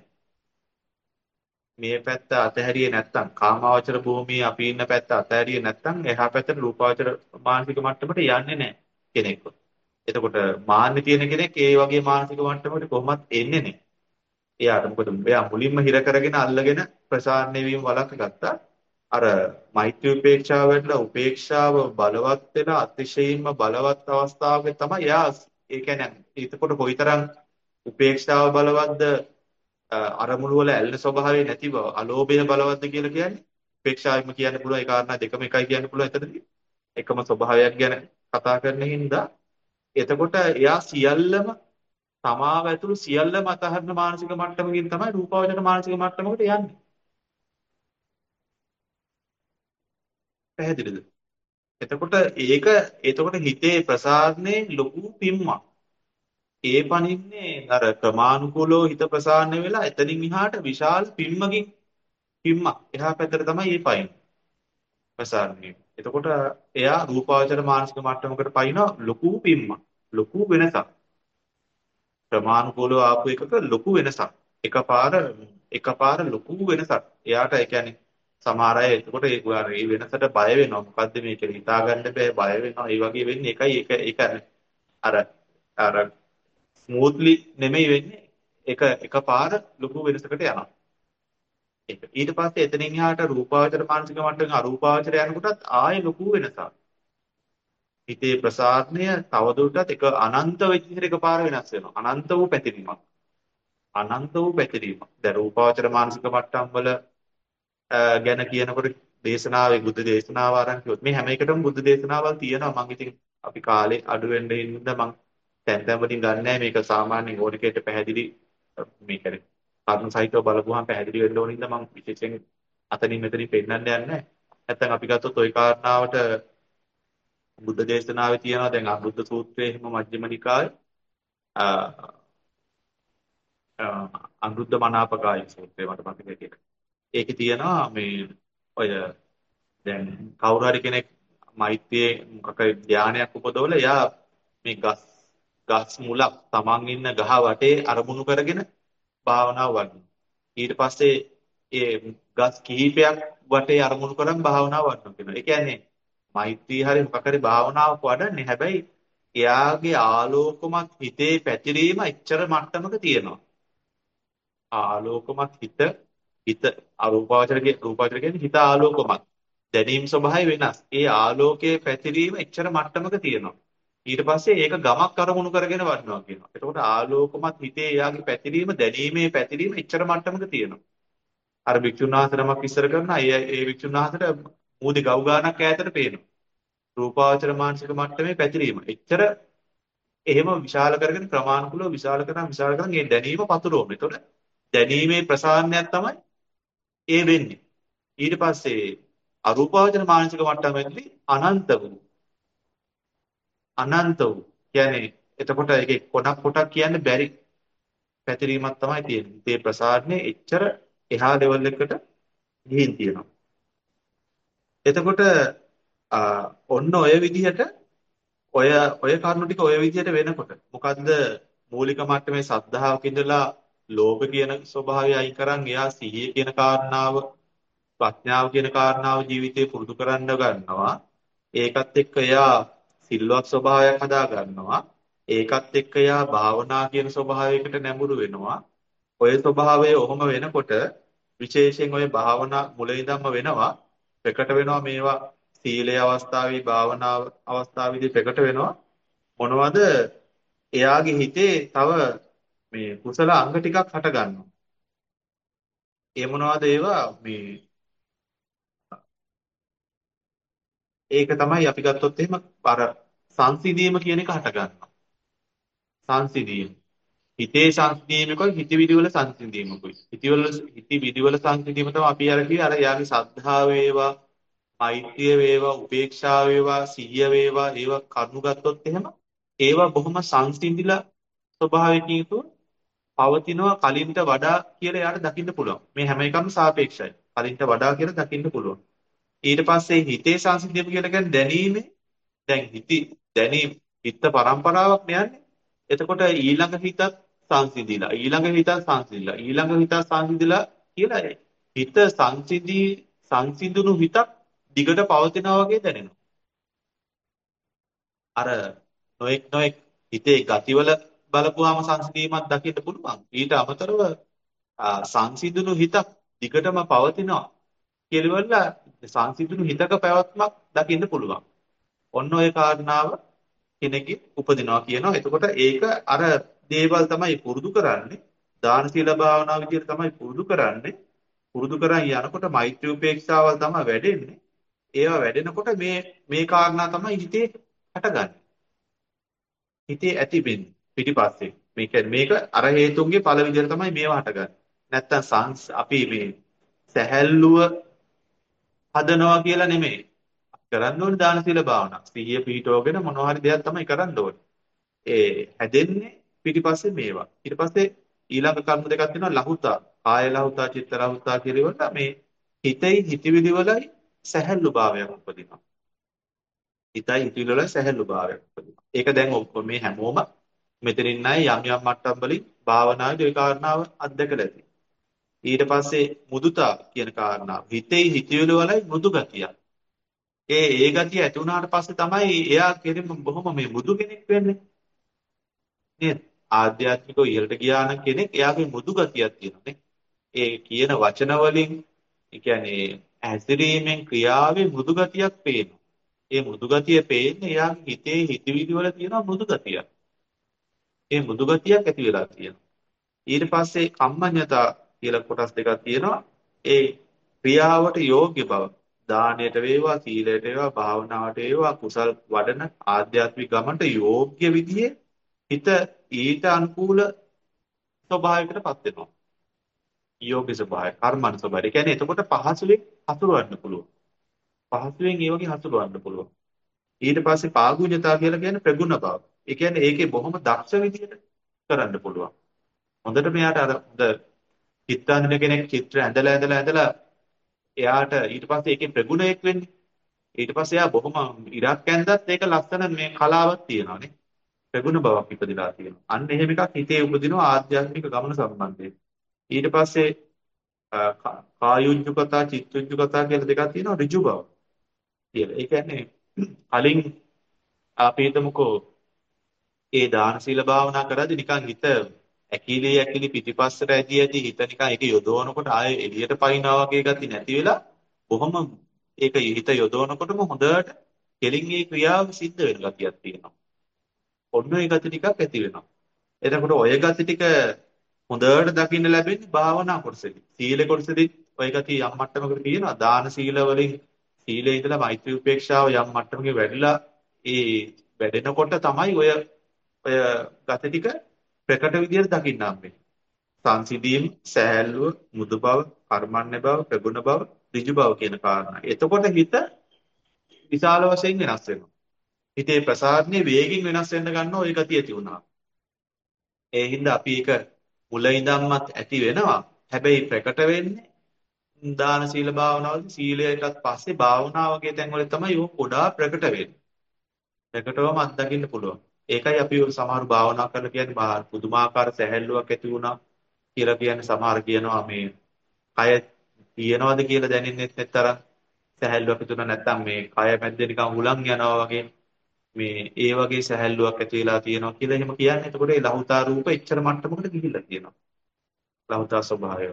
මේ පැත්ත අතහැරියේ නැත්තම් කාමාවචර භූමියේ අපි ඉන්න පැත්ත අතහැරියේ නැත්තම් එහා පැත්තට රූපාවචර මානසික මට්ටමට යන්නේ නැහැ කෙනෙක්ව. එතකොට මාන්නේ තියෙන කෙනෙක් ඒ වගේ මානසික මට්ටමකට කොහොමත් එන්නේ නැහැ. එයාට මොකද එයා මුලින්ම හිර කරගෙන අල්ලගෙන ප්‍රසාරණය වීම වළක්වගත්තා. අර මෛත්‍රී උපේක්ෂාව වැඩිලා උපේක්ෂාව බලවත් වෙන අතිශයින්ම බලවත් අවස්ථාවක තමයි එයා ඒ කියන්නේ එතකොට කොයිතරම් උපේක්ෂාව බලවත්ද අ, අරමුණු වල ඇල්ල ස්වභාවය නැති බව අලෝභය බලවත්ද කියලා කියන්නේ උපේක්ෂාවෙම කියන්න පුළුවන් ඒ කාරණා දෙකම එකයි කියන්න පුළුවන් එතනදී එකම ස්වභාවයක් ගැන කතා කරන හින්දා එතකොට එයා සියල්ලම තමාව ඇතුළු සියල්ලම අතහරින මානසික මට්ටමකින් තමයි රූපාවචර මානසික මට්ටමකට යන්නේ. පැහැදිලිද? එතකොට ඒක එතකොට හිතේ ප්‍රසාරණේ ලොකු පිම්මක්. ඒ පනින්නේ අර ක්‍රමානුකූලව හිත ප්‍රසාරණය වෙලා එතනින් එහාට විශාල පිම්මකින් පිම්මක් එහා පැත්තට තමයි ඒ පයින් ප්‍රසාරණය. එතකොට එයා රූපාවචර මානසික මට්ටමකට පයින්න ලොකු පිම්මක්. ලොකු වෙනසක්. ප්‍රමාණිකෝලව ආපු එකක ලොකු වෙනසක්. එකපාර එකපාර ලොකු වෙනසක්. එයාට ඒ කියන්නේ සමහර අය එතකොට ඒ ඒ වෙනසට බය වෙනවා. මොකද්ද මේ කියලා හිතා ගන්න බෑ බය වෙනවා. ඒ වගේ වෙන්නේ එකයි ඒක ඒක අර අර ස්මූත්ලි නෙමෙයි වෙන්නේ. එක එකපාර ලොකු වෙනසකට යනවා. ඒක. ඊට පස්සේ එතනින් එහාට රූපාවචර මානසික මට්ටමින් අරූපාවචර යනකොටත් ආයෙ ලොකු වෙනසක්. හිතේ ප්‍රසාරණය තවදුරටත් එක අනන්ත විදිහට එකපාර වෙනස් වෙනවා. අනන්ත වූ පැතිරීමක්. අනන්ත වූ පැතිරීමක්. දැන් රූපාවචර මානසික මට්ටම් වල අ, ගැන කියනකොට දේශනාවේ බුද්ධ දේශනාව ආරම්භ කිව්වොත් මේ හැම එකටම බුද්ධ දේශනාවල් තියෙනවා. මම ඉතින් අපි කාලේ අඩු වෙන්න හින්දා මම තැන් තැන් වලින් ගන්නෑ මේක සාමාන්‍යයෙන් ඕනිකේට පැහැදිලි මේ කියන්නේ කරුණු සහිතව බලපුවාම පැහැදිලි වෙන්න ඕන හින්දා මම විශේෂයෙන් අතනින් මෙතනින් පෙන්නන්න යන්නේ නැහැ. නැත්තම් අපි ගත්තොත් ওই කාරණාවට බුද්ධ දේශනාවේ තියෙනවා දැන් අනුරුද්ධ සූත්‍රයේ හිම මජ්ක්‍ධිම නිකායේ අනුරුද්ධ මනාපකාය සූත්‍රය මට මතකයි ඒක. ඒකේ තියෙනවා මේ ඔය දැන් කවුරු හරි කෙනෙක් මෛත්‍රියේ මොකක් හරි ධානයක් උපදවල එයා මේ ගස් ගස් මුලක් තමන් ඉන්න ගහ වටේ අරමුණු කරගෙන භාවනාව වඩනවා. ඊට පස්සේ ඒ ගස් කිහිපයක් වටේ අරමුණු කරන් භාවනාව වඩනවා කියනවා. ඒ කියන්නේ මෛත්‍රී හරි මොකක් හරි භාවනාවක් වඩන්නේ. හැබැයි එයාගේ ආලෝකමත් හිතේ පැතිරීම එච්චර මට්ටමක තියෙනවා. ආලෝකමත් හිත හිත අරූපාවචරගේ රූපාවචර කියන්නේ හිත ආලෝකමත්. දැනීම් ස්වභාවය වෙනස්. ඒ ආලෝකයේ පැතිරීම එච්චර මට්ටමක තියෙනවා. ඊට පස්සේ ඒක ගමක් අරමුණු කරගෙන වඩනවා කියනවා. එතකොට ආලෝකමත් හිතේ එයාගේ පැතිරීම දැනීමේ පැතිරීම එච්චර මට්ටමක තියෙනවා. අර භික්ෂුන් වහන්සේ නමක් ඉස්සර කරන අය ඒ භික්ෂුන් වහන්සේට මූදි ගව් ගානක් ඈතට පේනවා. රූපාවචර මානසික මට්ටමේ පැතිරීම. එච්චර එහෙම විශාල කරගෙන ප්‍රමාණිකුලව විශාල කරන විශාල කරන මේ දැනීම පතුරවන. එතකොට දැනීමේ ප්‍රසාරණයක් තමයි ඒ වෙන්නේ. ඊට පස්සේ අරූපාවචර මානසික මට්ටමේදී අනන්ත වූ අනන්ත වූ කියන්නේ එතකොට ඒකේ කොටක් කොටක් කියන්න බැරි පැතිරීමක් තමයි තියෙන්නේ. මේ ප්‍රසාරණේ එච්චර එහා ලෙවල් එකට ගිහින් තියෙනවා. එතකොට ඔන්න ඔය විදිහට ඔය ඔය කරුණු ටික ඔය විදිහට වෙනකොට මොකද්ද මූලික මට්ටමේ සද්ධාවක ඉඳලා ලෝභ කියන ස්වභාවය අයින් කරන් එයා සිහිය කියන කාරණාව ප්‍රඥාව කියන කාරණාව ජීවිතේ පුරුදු කරන්න ගන්නවා. ඒකත් එක්ක එයා සිල්වත් ස්වභාවයක් හදා ගන්නවා. ඒකත් එක්ක එයා භාවනා කියන ස්වභාවයකට නැඹුරු වෙනවා. ඔය ස්වභාවය ඔහොම වෙනකොට විශේෂයෙන් ඔය භාවනා මුල ඉඳන්ම වෙනවා ප්‍රකට වෙනවා මේවා සීලේ අවස්ථාවේ භාවනා අවස්ථාවේදී ප්‍රකට වෙනවා මොනවද එයාගේ හිතේ තව මේ කුසල අංග ටිකක් හට ගන්නවා. ඒ මොනවද ඒවා මේ ඒක තමයි අපි ගත්තොත් එහෙම අර සංසිඳීම කියන එක හට ගන්නවා. සංසිඳීම හිතේ සංසිඳීමකයි හිතවිලි වල සංසිඳීමකයි. හිතවිලි හිතවිලි වල සංසිඳීම තමයි අපි අර කියේ අර යාගේ සද්ධා වේවා, මෛත්‍රිය වේවා, උපේක්ෂා වේවා, සිහිය වේවා ඒවා කරුණු ගත්තොත් එහෙම ඒවා බොහොම සංසිඳිලා ස්වභාවයකින් යුතුව පවතිනවා කලින්ට වඩා කියලා යාට දකින්න පුළුවන්. මේ හැම එකම සාපේක්ෂයි. කලින්ට වඩා කියලා දකින්න පුළුවන්. ඊට පස්සේ හිතේ සංසිඳීම කියලා කියන්නේ දැනීමේ දැන් හිති දැනීම හිත පරම්පරාවක් නෑනේ. එතකොට ඊළඟ හිතත් සංසිඳිලා ඊළඟ හිතත් සංසිඳිලා ඊළඟ හිතත් සංසිඳිලා කියලා හිත සංසිඳී සංසිඳුණු හිතක් දිගට පවතිනවා වගේ දැනෙනවා. අර නොඑක් නොඑක් හිතේ ගතිවල බලපුවාම සංසිඳීමක් දකින්න පුළුවන්. ඊට අමතරව සංසිඳුණු හිතක් දිගටම පවතිනවා කියලා සංසිඳුණු හිතක පැවැත්මක් දකින්න පුළුවන්. ඔන්න ඔය කාරණාව කෙනෙක්ගේ උපදිනවා කියනවා. එතකොට ඒක අර දේවල් තමයි පුරුදු කරන්නේ. දාන සීල භාවනා විදියට තමයි පුරුදු කරන්නේ. පුරුදු කරන් යනකොට මෛත්‍රී උපේක්ෂාවල් තමයි වැඩෙන්නේ. ඒවා වැඩෙනකොට මේ මේ කාරණා තමයි හිතේ හටගන්නේ. හිතේ ඇති වෙන්නේ පිටිපස්සේ. මේ කියන්නේ මේක අර හේතුන්ගේ ඵල විදියට තමයි මේවා හටගන්නේ. නැත්තම් සංස් අපි මේ සැහැල්ලුව හදනවා කියලා නෙමෙයි. කරන්න ඕනේ දාන සීල භාවනා. සිහිය පිහිටවගෙන මොනවා හරි දෙයක් තමයි කරන්න ඕනේ. ඒ හැදෙන්නේ පිටිපස්සේ මේවා. ඊට පස්සේ ඊළඟ කර්ම දෙකක් තියෙනවා ලහුතා. කාය ලහුතා, චිත්ත ලහුතා කියලා මේ හිතයි හිතවිලි වලයි සැහැල්ලු භාවයක් උපදිනවා. හිතයි හිතවිලි වල සැහැල්ලු භාවයක් උපදිනවා. ඒක දැන් ඔක්කොම මේ හැමෝම මෙතනින් නැයි යම් යම් මට්ටම් වලින් භාවනාවේ ඒ කාරණාව අත්දකලා ඇති. ඊට පස්සේ මුදුතා කියන කාරණාව. හිතේ හිතවිලි වලයි මෘදු ගතියක්. ඒ ඒ ගතිය ඇති වුණාට පස්සේ තමයි එයා කෙරෙම බොහොම මේ මුදු කෙනෙක් වෙන්නේ. නේද? ආධ්‍යාත්මිකව ඉහළට ගියා නම් කෙනෙක් එයාගේ මුදු ගතියක් තියෙනවා නේ. ඒ කියන වචන වලින් ඒ කියන්නේ ඇසිරීමෙන් ක්‍රියාවේ මෘදු ගතියක් පේනවා. ඒ මෘදු ගතිය පේන්නේ එයාගේ හිතේ හිතවිලි වල තියෙන මෘදු ගතියක්. ඒ මෘදු ගතියක් ඇති වෙලා තියෙනවා. ඊට පස්සේ කම්මඤ්ඤතා කියලා කොටස් දෙකක් තියෙනවා. ඒ ක්‍රියාවට යෝග්‍ය බව, දානයට වේවා, සීලයට වේවා, භාවනාවට වේවා, කුසල් වඩන ආධ්‍යාත්මික ගමනට යෝග්‍ය විදිහේ හිත ඊට අනුකූල ස්වභාවයකටපත් වෙනවා. යෝග්‍ය ස්වභාවය, කර්මන ස්වභාවය. ඒ කියන්නේ එතකොට පහසුවෙන් හසුරවන්න පුළුවන්. පහසුවෙන් ඒ වගේ හසුරවන්න පුළුවන්. ඊට පස්සේ පාගුණ්‍යතාව කියලා කියන්නේ ප්‍රගුණ බව. ඒ කියන්නේ ඒකේ බොහොම දක්ෂ විදිහට කරන්න පුළුවන්. හොඳට මෙයාට අර හොඳ චිත්තාන්දන කෙනෙක් චිත්‍ර ඇඳලා ඇඳලා ඇඳලා එයාට ඊට පස්සේ ඒකේ ප්‍රගුණයක් වෙන්නේ. ඊට පස්සේ එයා බොහොම ඉරක් ඇඳත් ඒක ලස්සන මේ කලාවක් තියෙනවා නේ. ප්‍රගුණ බවක් ඉපදලා තියෙනවා. අන්න එහෙම එකක් හිතේ උපදිනවා ආධ්‍යාත්මික ගමන සම්බන්ධයෙන්. ඊට පස්සේ කායුජ්ජුකතා චිත්තුජ්ජුකතා කියලා දෙකක් තියෙනවා ඍජු බව කියලා. ඒ කියන්නේ කලින් අපි හිතමුකෝ ඒ දාන සීල භාවනා කරද්දී නිකන් හිත ඇකිලි ඇකිලි පිටිපස්සට ඇදී ඇදී හිත නිකන් ඒක යොදවනකොට ආයේ එළියට පයින්නවා වගේ ගති නැති වෙලා බොහොම ඒක හිත යොදවනකොටම හොඳට කෙලින් ඒ ක්‍රියාව සිද්ධ වෙන ගතියක් තියෙනවා. ඔන්න ඒ ගති ටිකක් ඇති වෙනවා. එතකොට ඔය ගති ටික හොඳට දකින්න ලැබෙන්නේ භාවනා කොටසෙදි. සීල කොටසෙදි ඔය ගති යම් මට්ටමකට තියෙනවා. දාන සීල වලින් සීලේ ඉඳලා මෛත්‍රී උපේක්ෂාව යම් මට්ටමක වැඩිලා ඒ වැඩෙනකොට තමයි ඔය ඔය ගති ටික ප්‍රකට විදියට දකින්න හම්බෙන්නේ. සංසිඳීම, සැහැල්ලුව, මුදු බව, කර්මන්නේ බව, ප්‍රගුණ බව, ඍජු බව කියන කාරණා. එතකොට හිත විශාල වශයෙන් වෙනස් වෙනවා. හිතේ ප්‍රසාරණේ වේගින් වෙනස් වෙන්න ගන්නවා ওই ගතිය ඇති වුණා. ඒ හින්දා අපි ඒක මුල ඉඳන්මත් ඇති වෙනවා. හැබැයි ප්‍රකට වෙන්නේ දාන සීල භාවනාවලදී සීලයටත් පස්සේ භාවනා වගේ තැන්වල තමයි ඕක ගොඩාක් ප්‍රකට වෙන්නේ. ප්‍රකටවම අත්දකින්න පුළුවන්. ඒකයි අපි සමහර භාවනා කරලා කියන්නේ බාහිර පුදුමාකාර සැහැල්ලුවක් ඇති වුණා කියලා කියන්නේ සමහර කියනවා මේ කය තියනවාද කියලා දැනෙන්නේ නැත්තරම් සැහැල්ලුවක් ඇති වුණා නැත්නම් මේ කය මැද්දේ නිකන් හුලං යනවා වගේ මේ ඒ වගේ සැහැල්ලුවක් ඇති වෙලා තියෙනවා කියලා එහෙම කියන්නේ. එතකොට ඒ ලහුතා රූප එච්චර මට්ටමකට ගිහිල්ලා තියෙනවා. ලහුතා ස්වභාවය.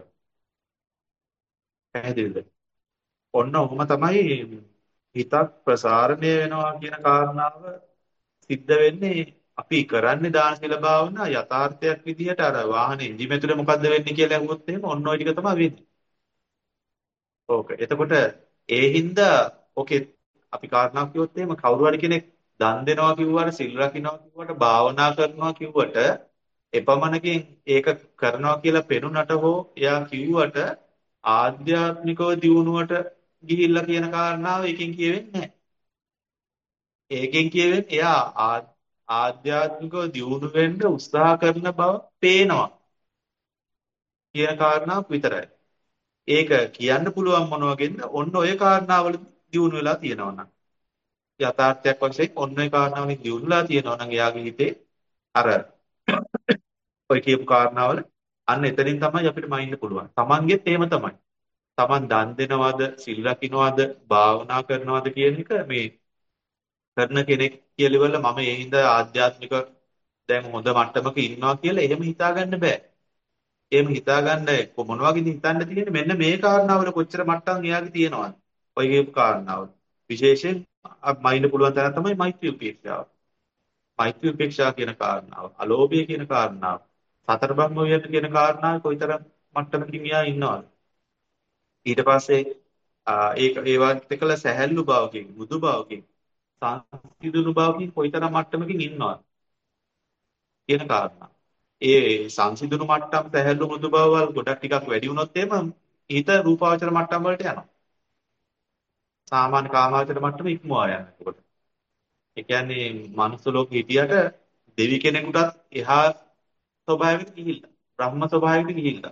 පැහැදිලිද? ඔන්න ඔහොම තමයි හිතක් ප්‍රසාරණය වෙනවා කියන කාරණාව සිද්ධ වෙන්නේ අපි කරන්නේ දාන සීල භාවනා යථාර්ථයක් විදිහට අර වාහනේ එන්ජිම ඇතුලේ මොකද්ද වෙන්නේ කියලා අහුවොත් එහෙම ඔන්න ඔය ටික තමයි වෙන්නේ. ඕක. එතකොට ඒ හින්දා ඕකේ අපි කාරණාවක් කිව්වොත් එහෙම කවුරු හරි කෙනෙක් දන් දෙනවා කිව්වට සිල් රකින්නවා කිව්වට භාවනා කරනවා කිව්වට එපමණකින් ඒක කරනවා කියලා පෙනුනට හෝ එයා කිව්වට ආධ්‍යාත්මිකව දියුණුවට ගිහිල්ලා කියන කාරණාව එකෙන් කියවෙන්නේ නැහැ. ඒකෙන් කියවෙන්නේ එයා ආධ්‍යාත්මිකව දියුණු වෙන්න උත්සාහ කරන බව පේනවා කියන කාරණාවක් විතරයි. ඒක කියන්න පුළුවන් මොන වගේද? ඔන්න ඔය කාරණාවල දියුණු වෙලා තියෙනවා නම්. යථාර්ථයක් වශයෙන් ඔන්න ඔය කාරණාවලින් දියුණු වෙලා තියෙනවා නම් එයාගේ හිතේ අර ඔය කියපු කාරණාවල අන්න එතනින් තමයි අපිට මයින්න පුළුවන්. Tamanගෙත් එහෙම තමයි. Taman දන් දෙනවද, සිල් රකින්නවද, භාවනා කරනවද කියන එක මේ කරන කෙනෙක් කියලා ඉවරලා මම ඒ හින්දා ආධ්‍යාත්මික දැන් හොඳ මට්ටමක ඉන්නවා කියලා එහෙම හිතාගන්න බෑ. එහෙම හිතාගන්න මොන වගේද හිතන්න තියෙන්නේ මෙන්න මේ කාරණාවල කොච්චර මට්ටම් එයාගේ තියෙනවද? ඔය කියපු කාරණාවල. විශේෂයෙන් මයින්න පුළුවන් තරම් තමයි මෛත්‍රී උපේක්ෂාව. මෛත්‍රී උපේක්ෂා කියන කාරණාව, අලෝභය කියන කාරණාව, සතර බ්‍රහ්ම විහරණ කියන කාරණාව කොයිතරම් මට්ටමකින් එයා ඉන්නවද? ඊට පස්සේ ඒක ඒවත් එක්කල සැහැල්ලු බවකින්, මුදු බවකින්, සංසිඳුණු බවකින් කොයිතරම් මට්ටමකින් ඉන්නවද කියන කාරණා. ඒ සංසිඳුණු මට්ටම් සැහැල්ලු මුදු බවවල් ගොඩක් ටිකක් වැඩි වුණොත් එහෙම හිත රූපාවචර මට්ටම් වලට යනවා. සාමාන්‍ය කාමාවචර මට්ටම ඉක්මවා යනවා ඒකට. ඒ කියන්නේ මනුස්ස ලෝකෙ හිටියට දෙවි කෙනෙකුටත් එහා ස්වභාවයකට ගිහිල්ලා, බ්‍රහ්ම ස්වභාවයකට ගිහිල්ලා.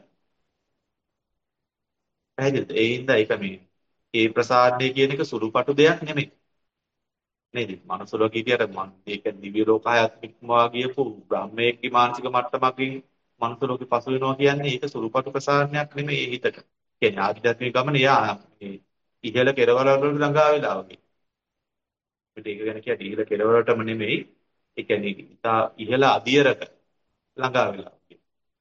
පැහැදිලිද? ඒ හින්දා ඒක මේ ඒ ප්‍රසාදනය කියන එක සුළුපටු දෙයක් නෙමෙයි. නේද? මනුස්ස ලෝකෙ හිටියට මම ඒක දිව්‍ය ලෝකයත් ඉක්මවා ගියපු බ්‍රහ්මයේ මානසික මට්ටමකින් මනුස්ස ලෝකෙ පසු වෙනවා කියන්නේ ඒක සුළුපටු ප්‍රසාරණයක් නෙමෙයි ඒ හිතට. කියන්නේ ආධ්‍යාත්මික ගමන යා මේ ඉහළ කෙරවල වල ළඟා වෙලා වගේ. මේක ගැන කියන්නේ ඉහළ කෙරවලටම නෙමෙයි. ඒ කියන්නේ ඉතා ඉහළ අධියරක ළඟා වෙලා වගේ.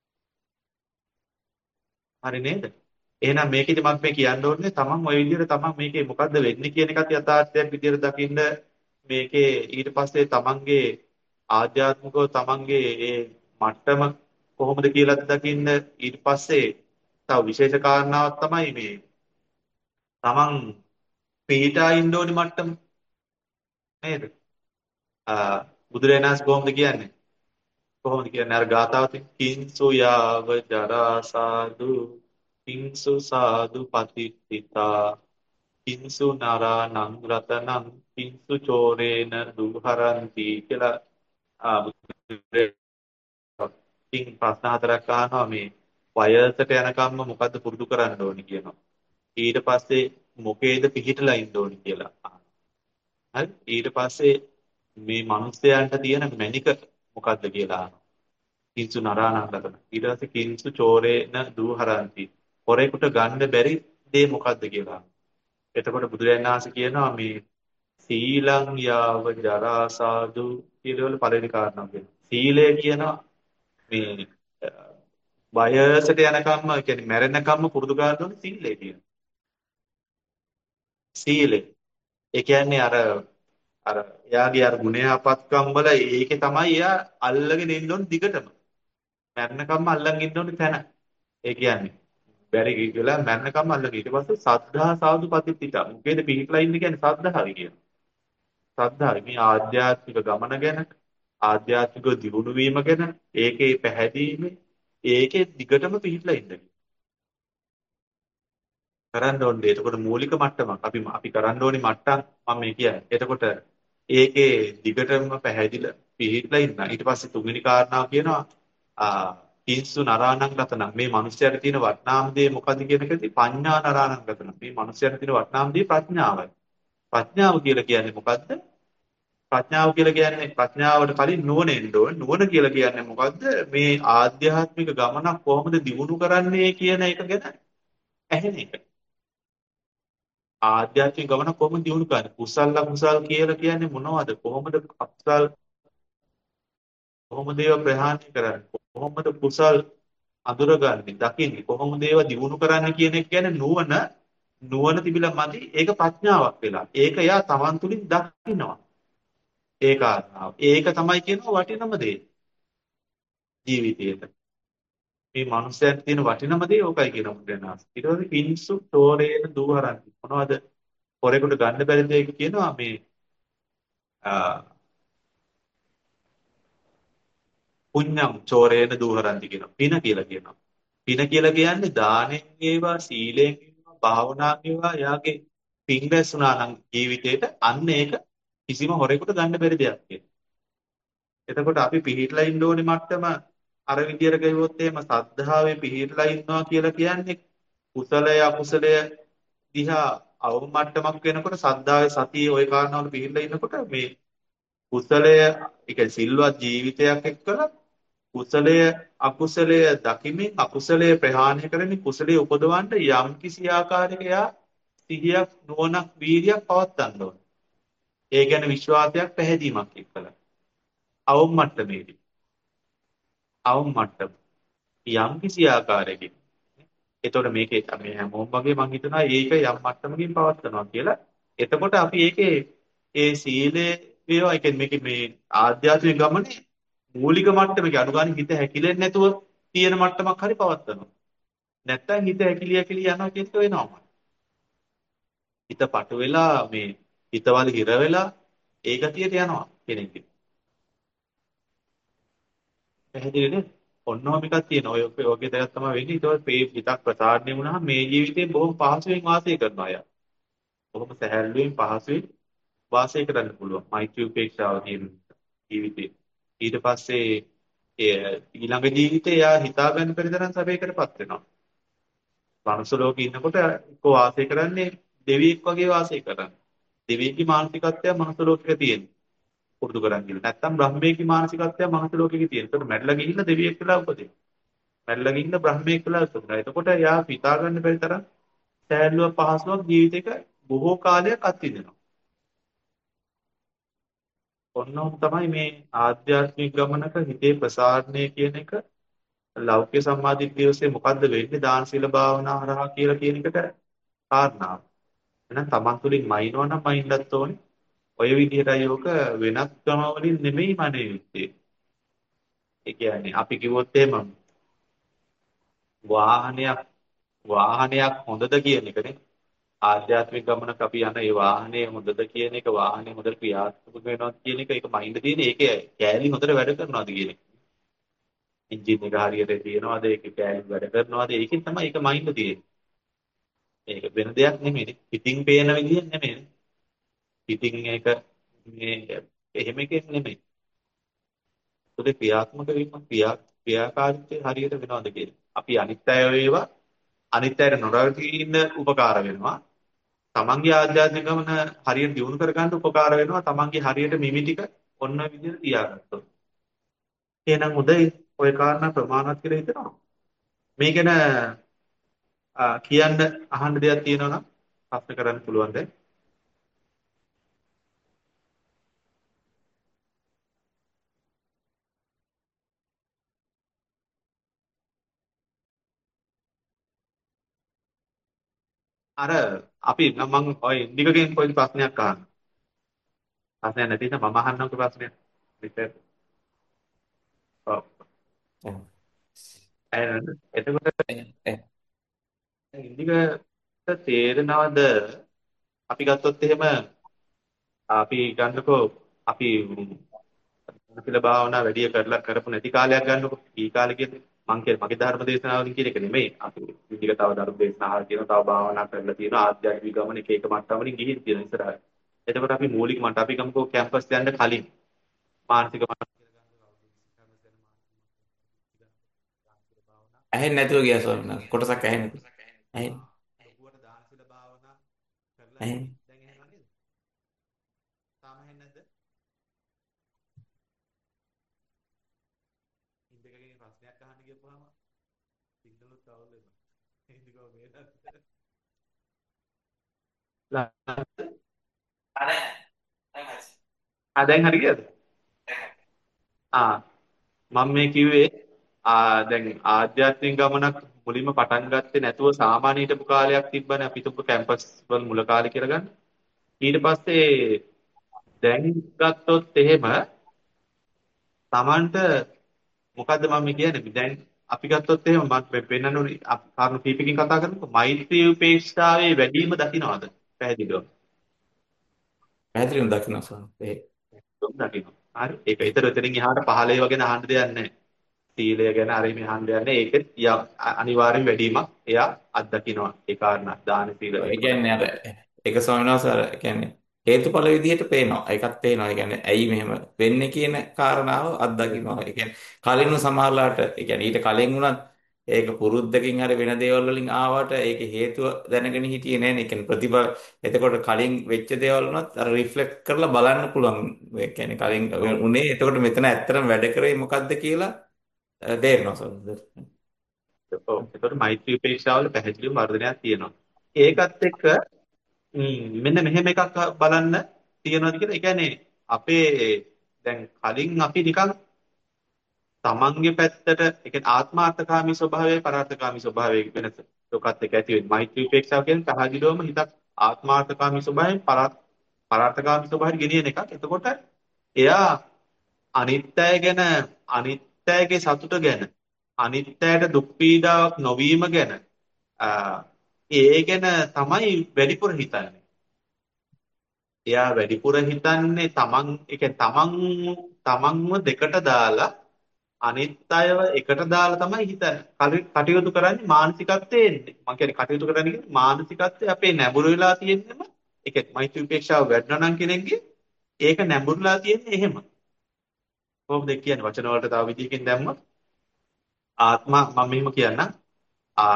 හරි නේද? එහෙනම් මේකෙදි මම මේ කියන්න ඕනේ තමන් ওই විදිහට තමන් මේකේ මොකද්ද වෙන්නේ කියන එකත් යථාර්ථයක් විදිහට දකින්න මේකේ ඊට පස්සේ තමන්ගේ ආධ්‍යාත්මිකව තමන්ගේ ඒ මට්ටම කොහොමද කියලාද දකින්න ඊට පස්සේ තව විශේෂ කාරණාවක් තමයි මේ තමන් පිහිටා ඉන්න ඕනි මට්ටම නේද? ආ බුදුරජාණන් වහන්සේ කොහොමද කියන්නේ? කොහොමද කියන්නේ අර ගාථාවකින් කිංසු යාව ජරා සාදු කිංසු සාදු පතිත්තිතා කිංසු නරානං රතනං කිංසු චෝරේන දුහරಂತಿ කියලා ආ බුදුරජාණන් ප්‍රශ්න හතරක් අහනවා මේ වයසට යනකම්ම මොකද්ද පුරුදු කරන්න ඕනි කියනවා. ඊට පස්සේ මොකේද පිහිටලා ඉන්න ඕනි කියලා අහනවා. හරි ඊට පස්සේ මේ මිනිස්යාන්ට තියෙන මැනික මොකද්ද කියලා අහනවා. කිංසු නරාණං රතන. ඊට පස්සේ කිංසු චෝරේන දුහරಂತಿ. හොරෙකුට ගන්න බැරි දේ මොකද්ද කියලා. එතකොට බුදුරජාණන් වහන්සේ කියනවා මේ සීලං යාව ජරා සාදු කියලා පළවෙනි කාරණාව කියනවා. සීලය කියනවා මේ වයසට යනකම්ම කියන්නේ මැරෙනකම්ම පුරුදු කරන්න ඕනේ සීලය කියනවා. සීලය. ඒ කියන්නේ අර අර එයාගේ අර ගුණයාපත්කම් වල ඒකේ තමයි එයා අල්ලගෙන ඉන්න ඕනේ දිගටම. මැරෙනකම්ම අල්ලන් ඉන්න ඕනේ තැන. ඒ කියන්නේ බැරි කියලා මැරෙනකම්ම අල්ලගෙන ඊට පස්සේ සද්ධා සාදු පතිත්තිතා. මොකේද පිහිටලා ඉන්නේ කියන්නේ සද්ධාවයි කියන. සද්ධාවයි මේ ආධ්‍යාත්මික ගමන ගැන ආධ්‍යාත්මික දියුණු වීම ගැන ඒකේ පැහැදීම ඒකේ දිගටම පිහිටලා ඉන්න. කරන්න ඕනේ. එතකොට මූලික මට්ටමක් අපි අපි කරන්න ඕනේ මට්ටම් මම මේ කියන්නේ. එතකොට ඒකේ දිගටම පැහැදිලා පිහිටලා ඉන්න. ඊට පස්සේ තුන්වෙනි කාරණාව කියනවා ආ පිස්සු නරාණං රතනං මේ මිනිස්යාට තියෙන වටිනාම දේ මොකද්ද කියන එකදී පඤ්ඤා නරාණං රතනං මේ මිනිස්යාට තියෙන වටිනාම දේ ප්‍රඥාවයි. ප්‍රඥාව කියලා කියන්නේ මොකද්ද? ප්‍රඥාව කියලා කියන්නේ ප්‍රඥාවට කලින් නුවණ එන්න ඕනේ. නුවණ කියලා කියන්නේ මොකද්ද? මේ ආධ්‍යාත්මික ගමනක් කොහොමද දියුණු කරන්නේ කියන එක ගැන ඇහෙන එක. ආධ්‍යාත්මික ගමන කොහොමද දියුණු කරන්නේ? කුසල අකුසල් කියලා කියන්නේ මොනවද? කොහොමද අකුසල් කොහොමද ඒවා ප්‍රහාණය කරන්නේ? කොහොමද කුසල් අඳුරගන්නේ? දකින්නේ? කොහොමද ඒවා දියුණු කරන්නේ කියන එක ගැන නුවණ නුවණ තිබිලා මදි. ඒක ප්‍රඥාවක් වෙලා. ඒක එයා Taman තුලින් දකිනවා. ඒ කාරණාව. ඒක තමයි කියනවා වටිනම දේ ජීවිතේට. මේ මනුස්සයන්ට තියෙන වටිනම දේ ඕකයි කියන මුද්‍රණාස්. ඊට පස්සේ පින්සු තෝරේන දුවහරන්ති. මොනවද? හොරෙකුට ගන්න බැරි දෙයක කියනවා මේ පුඤ්ඤම් චෝරේන දුවහරන්ති කියනවා. පින කියලා කියනවා. පින කියලා කියන්නේ දානෙන් ඒවා සීලෙන් ඒවා භාවනාවෙන් ඒවා යාගේ පින් රැස්ුණා නම් ජීවිතේට අන්න ඒක කිසිම හොරෙකුට ගන්න බැරි දෙයක් කියන. එතකොට අපි පිළිහිట్లా ඉන්න ඕනේ මට්ටම අර විදියට ගෙවුවොත් එහෙම සද්ධාවේ පිළිහිట్లా ඉන්නවා කියලා කියන්නේ කුසලය අකුසලය දිහා අවම මට්ටමක් වෙනකොට සද්ධාවේ සතියේ ওই කාරණාවල පිළිහිట్లా ඉන්නකොට මේ කුසලය ඒ කියන්නේ සිල්වත් ජීවිතයක් එක්කලා කුසලය අකුසලය දකිමින් අකුසලය ප්‍රහාණය කරමින් කුසලයේ උපදවන්න යම් කිසි ආකාරයක යා සිහියක් නුවණක් වීර්යයක් පවත්වන්න ඕන. ඒ කියන්නේ විශ්වාසයක් පැහැදීමක් එක්කලා. අවම මට්ටමේදී. අවම මට්ටම. යම් කිසි ආකාරයකින්. එතකොට මේකේ මේ හැමෝම වගේ මම හිතනවා ඒක යම් මට්ටමකින් පවත්වනවා කියලා. එතකොට අපි ඒකේ ඒ සීලේ වේවා ඒ කියන්නේ මේකේ මේ ආධ්‍යාත්මික ගමනේ මූලික මට්ටමක අනුගාමික හිත හැකිලෙන්නේ නැතුව තියෙන මට්ටමක් හරි පවත්වනවා. නැත්තම් හිත හැකිලිය හැකිලිය යනවා කියන එක වෙනවා. හිත පටු වෙලා මේ හිතවල හිර වෙලා ඒ ගතියට යනවා කෙනෙක්. පැහැදිලි නේද? ඔන්නෝම එකක් තියෙනවා. ඔය ඔයගේ දෙයක් තමයි වෙන්නේ. ඊට පස්සේ මේ හිතක් ප්‍රසාරණය වුණාම මේ ජීවිතේ බොහොම පහසුවෙන් වාසය කරනවා අය. බොහොම සැහැල්ලුවෙන් පහසුවෙන් වාසය කරන්න පුළුවන්. මෛත්‍රී උපේක්ෂාව තියෙන ජීවිතේ. ඊට පස්සේ ඒ ඊළඟ ජීවිතේ යා හිතා ගන්න බැරි තරම් සැපයකටපත් වෙනවා. මනුස්ස ලෝකේ ඉන්නකොට එක්ක වාසය කරන්නේ දෙවියෙක් වගේ වාසය කරන්නේ. දෙවියෙක්ගේ මානසිකත්වය මනුස්ස ලෝකෙක තියෙන. පුරුදු කරන් ගිහලා. නැත්තම් බ්‍රහ්මයේ මානසිකත්වය මනුස්ස ලෝකෙක තියෙන. ඒකට මැරිලා ගිහිල්ලා දෙවියෙක් වෙලා උපදින. මැරිලා ගිහිල්ලා බ්‍රහ්මයෙක් වෙලා උපදිනවා. එතකොට යා හිතා ගන්න බැරි තරම් සෑහලුවක් පහසුවක් ජීවිතේක බොහෝ කාලයක් අත්විඳිනවා. ඔන්නෝම තමයි මේ ආධ්‍යාත්මික ගමනක හිතේ ප්‍රසාරණය කියන එක ලෞකික සම්මාදිට්ඨිය ඔස්සේ මොකද්ද වෙන්නේ දාන සීල භාවනා හරහා කියලා කියන එකට කාරණාව. එහෙනම් Taman තුලින් මයින්නවා නම් මයින්ඩත් ඕනේ. ඔය විදිහටයි යෝක වෙනත් ක්‍රම වලින් නෙමෙයි මනේ යුත්තේ. ඒ කියන්නේ අපි කිව්වොත් එහෙම වාහනයක් වාහනයක් හොඳද කියන එකනේ. ආධ්‍යාත්මික ගමනක අපි යන ඒ වාහනේ හොඳද කියන එක වාහනේ හොඳට ක්‍රියාත්මක වෙනවද කියන එක ඒක මයින්ඩ් තියෙන ඒකේ කෑලි හොඳට වැඩ කරනවද කියන එක. එන්ජින් එක හරියට තියෙනවද ඒකේ කෑලි වැඩ කරනවද ඒකෙන් තමයි ඒක මයින්ඩ් තියෙන්නේ. ඒක වෙන දෙයක් නෙමෙයි. පිටින් පේන විදිහ නෙමෙයි. පිටින් ඒක මේ එහෙම එකක් නෙමෙයි. ඒකේ ක්‍රියාත්මක වීම ක්‍රියා ක්‍රියාකාරීත්වය හරියට වෙනවද කියන්නේ. අපි අනිත් අය වේවා අනිත් අයට නොරවටී ඉන්න උපකාර වෙනවා. තමන්ගේ ආධ්‍යාත්මික ගමන හරියට දියුණු කරගන්න උපකාර වෙනවා. තමන්ගේ හරියට මිමි ටික ඔන්න ඔය විදිහට තියාගත්තොත්. එහෙනම් උදේ ඔය කාරණා ප්‍රමාණවත් කියලා හිතනවා. මේක ගැන අ, කියන්න අහන්න දෙයක් තියෙනවා නම් ප්‍රශ්න කරන්න පුළුවන් දැන්. අර අපි මම ඔය ඉන්දිකගෙන් පොඩි ප්‍රශ්නයක් අහන්න. ප්‍රශ්නයක් නැති නිසා මම අහන්නම්කෝ ප්‍රශ්නයක්. විතර. ඔව්. ඔව්. එහෙනම් එතකොට එ- එ- ඉන්දිකට තේරෙනවද අපි ගත්තොත් එහෙම අපි ගන්නකෝ අපි පිළ භාවනා වැඩි කරලා කරපු නැති කාලයක් ගන්නකො. ඊ කාලේ කියන්නේ මං කියන්නේ මගේ ධර්ම දේශනාවලින් කියන එක නෙමෙයි. අපි ඉන්දික තව ධර්ම දේශනා අහලා තියෙනවා, තව භාවනා කරලා තියෙනවා, ආධ්‍යාත්මික ගමන එක එක මට්ටම් වලින් ගිහින් තියෙන ඉස්සරහට. එතකොට අපි මූලික මට්ට අපි ගමුකෝ කැම්පස් යන්න කලින් මානසික මට්ටම් ඇහෙන්නේ නැතුව ගියා ස්වාමීන් වහන්සේ. කොටසක් ඇහෙන්නේ නැතුව. ඇහෙන්නේ. ලොකුවට දාන සීල භාවනා කරලා ඇහෙන්නේ. දැන් එහෙම නේද? තාම ඇහෙන්නේ නැද්ද? ඉන්දිකගෙන් ප්‍රශ්නයක් අහන්න ගියපුවාම සිග්නලුත් අවුල් වෙනවා. ඉන්දිකව මේකට අනේ දැන් හරි. ආ දැන් හරි ගියද? ආ මම මේ කිව්වේ ආ දැන් ආධ්‍යාත්මික ගමනක් මුලින්ම පටන් ගත්තේ නැතුව සාමාන්‍ය හිටපු කාලයක් තිබ්බනේ අපි තුප්ප කැම්පස් වල මුල කාලේ කියලා ගන්න. ඊට පස්සේ දැන් ගත්තොත් එහෙම Tamanට මොකද්ද මම කියන්නේ දැන් අපි ගත්තොත් එහෙම මම පෙන්නන්න ඕනේ කාරණා කීපකින් කතා කරනකොට මෛත්‍රී උපේක්ෂාවේ වැඩිම දකින්නවද? පැහැදිලිව. පැහැදිලිවම දකින්න ස්වාමීන් වහන්සේ. දකින්න. හරි. ඒක ඊතර එතනින් එහාට පහළ ඒවා ගැන අහන්න දෙයක් නැහැ. සීලය ගැන හරි මේ අහන්න දෙයක් නැහැ. ඒකෙත් යා අනිවාර්යෙන් වැඩිමක් එයා අත්දකින්නවා. ඒ කාරණා දාන සීල ඒ එහෙම කියන්නේ අර ඒක ස්වාමීන් වහන්සේ අර කියන්නේ හේතුඵල විදිහට පේනවා. ඒකත් පේනවා. ඒ කියන්නේ ඇයි මෙහෙම වෙන්නේ කියන කාරණාව අත්දකින්නවා. ඒ කියන්නේ කලින්ම සමහරලාට ඒ කියන්නේ ඊට කලින් වුණත් ඒක පුරුද්දකින් හරි වෙන දේවල් වලින් ආවට ඒකේ හේතුව දැනගෙන හිටියේ නැහැ නේ. ඒ කියන්නේ ප්‍රතිඵල එතකොට කලින් වෙච්ච දේවල් වුණත් අර රිෆ්ලෙක්ට් කරලා බලන්න පුළුවන්. ඒ කියන්නේ කලින් ඔව්. උනේ එතකොට මෙතන ඇත්තටම වැඩ කරේ මොකද්ද කියලා අ, තේරෙනවා ස්වාමීන් වහන්සේ. ඔව්. ඒතකොට මෛත්‍රී උපේක්ෂාවල පැහැදිලිව වර්ධනයක් තියෙනවා. ඒකත් එක්ක ම්, මෙන්න මෙහෙම එකක් බලන්න තියෙනවද කියලා. ඒ කියන්නේ අපේ දැන් කලින් අපි නිකන් තමන්ගේ පැත්තට ඒ කියන්නේ ආත්මාර්ථකාමී ස්වභාවයයි පරාර්ථකාමී ස්වභාවයයි වෙනස. ඔකත් එක්ක ඇති වෙන්නේ. මෛත්‍රී උපේක්ෂාව කියන්නේ පැහැදිලිවම හිතක් ආත්මාර්ථකාමී ස්වභාවයෙන් පරාර්ථ පරාර්ථකාමී ස්වභාවයට ගෙනියන එකක්. එතකොට එයා අනිත්‍යය ගැන අනිත්‍යයේ සතුට ගැන අනිත්‍යයට දුක් පීඩාවක් නොවීම ගැන අ, ඒ ගැන තමයි වැඩිපුර හිතන්නේ. එයා වැඩිපුර හිතන්නේ තමන් ඒ කියන්නේ තමන් තමන්ව දෙකට දාලා අනිත් අයව එකට දාලා තමයි හිතන්නේ. කලි- කටයුතු කරන්නේ මානසිකත්වයේ එන්නේ. මම කියන්නේ කටයුතු කරන්නේ කියන්නේ මානසිකත්වයේ අපේ නැඹුරු වෙලා තියෙන්නම ඒ කියන්නේ මෛත්‍රී උපේක්ෂාව වැඩනවා නම් කෙනෙක්ගේ ඒක නැඹුරුලා තියෙන්නේ එහෙම. කොහොමද ඒ කියන්නේ වචන වලට තව විදිහකින් දැම්මොත් ආත්ම මම මෙහෙම කියන්නම්. ආ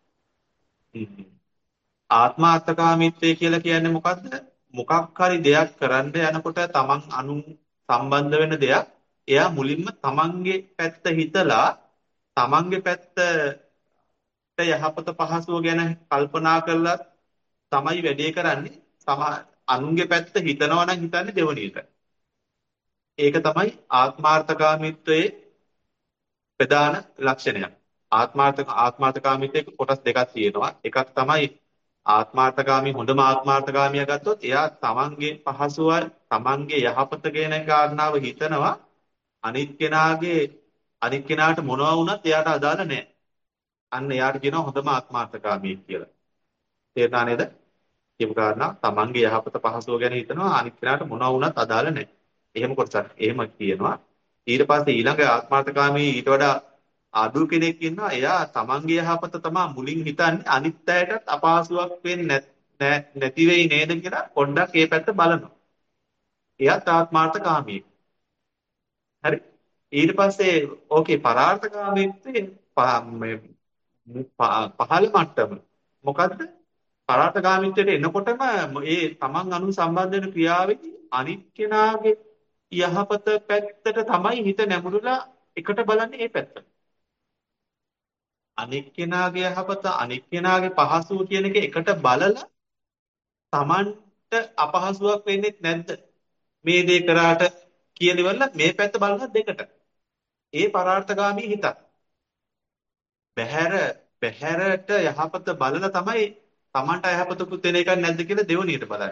ම්, ආත්මාර්ථකාමීත්වය කියලා කියන්නේ මොකද්ද? මොකක් හරි දෙයක් කරන්න යනකොට තමන් අනුන් සම්බන්ධ වෙන දෙයක් එයා මුලින්ම තමන්ගේ පැත්ත හිතලා තමන්ගේ පැත්තට යහපත පහසුව ගැන කල්පනා කරලා තමයි වැඩේ කරන්නේ. සම අනුන්ගේ පැත්ත හිතනවා නම් හිතන්නේ දෙවණි එක. ඒක තමයි ආත්මාර්ථකාමීත්වයේ ප්‍රධාන ලක්ෂණයක්. ආත්මාර්ථ ආත්මාර්ථකාමීත්වයේ කොටස් දෙකක් තියෙනවා. එකක් තමයි ආත්මාර්ථකාමී හොඳම ආත්මාර්ථකාමියා ගත්තොත් එයා තමන්ගේ පහසුවයි තමන්ගේ යහපත ගැන කාරණාව හිතනවා අනිත් කෙනාගේ අනිත් කෙනාට මොනවා වුණත් එයාට අදාළ නැහැ. අන්න එයාට කියනවා හොඳම ආත්මාර්ථකාමී කියලා. තේරුණා නේද? කියපු කාරණා තමන්ගේ යහපත පහසුව ගැන හිතනවා අනිත් කෙනාට මොනවා වුණත් අදාළ නැහැ. එහෙම කොටසක්. එහෙම කියනවා. ඊට පස්සේ ඊළඟ ආත්මార్థකාමී ඊට වඩා අඩු කෙනෙක් ඉන්නවා. එයා තමන්ගේ යහපත තමයි මුලින් හිතන්නේ අනිත් අයටත් අපහසුයක් වෙන්නේ නැති වෙයි නේද කියලා පොඩ්ඩක් ඒ පැත්ත බලනවා. එයාත් ආත්මార్థකාමී. හරි. ඊට පස්සේ ඕකේ පරාර්ථකාමීත්වයේ පහළ මට්ටම මොකද්ද? පරාර්ථකාමීත්වයට එනකොටම ඒ තමන් අනු සම්බන්ධ වෙන ක්‍රියාවේදී අනිත් කෙනාගේ යහපත පැත්තට තමයි හිත නැඹුරුලා එකට බලන්නේ ඒ පැත්ත. අනිත් කෙනාගේ යහපත අනිත් කෙනාගේ පහසුව කියන එක එකට බලලා තමන්ට අපහසුයක් වෙන්නේ නැද්ද? මේ දේ කරාට කියලිවල මේ පැත්ත බලන දෙකට. ඒ පරාර්ථකාමී හිතක්. බහැර බහැරට යහපත බලලා තමයි තමන්ට යහපතකුත් වෙන එකක් නැද්ද කියලා දෙවණියට බලන්නේ.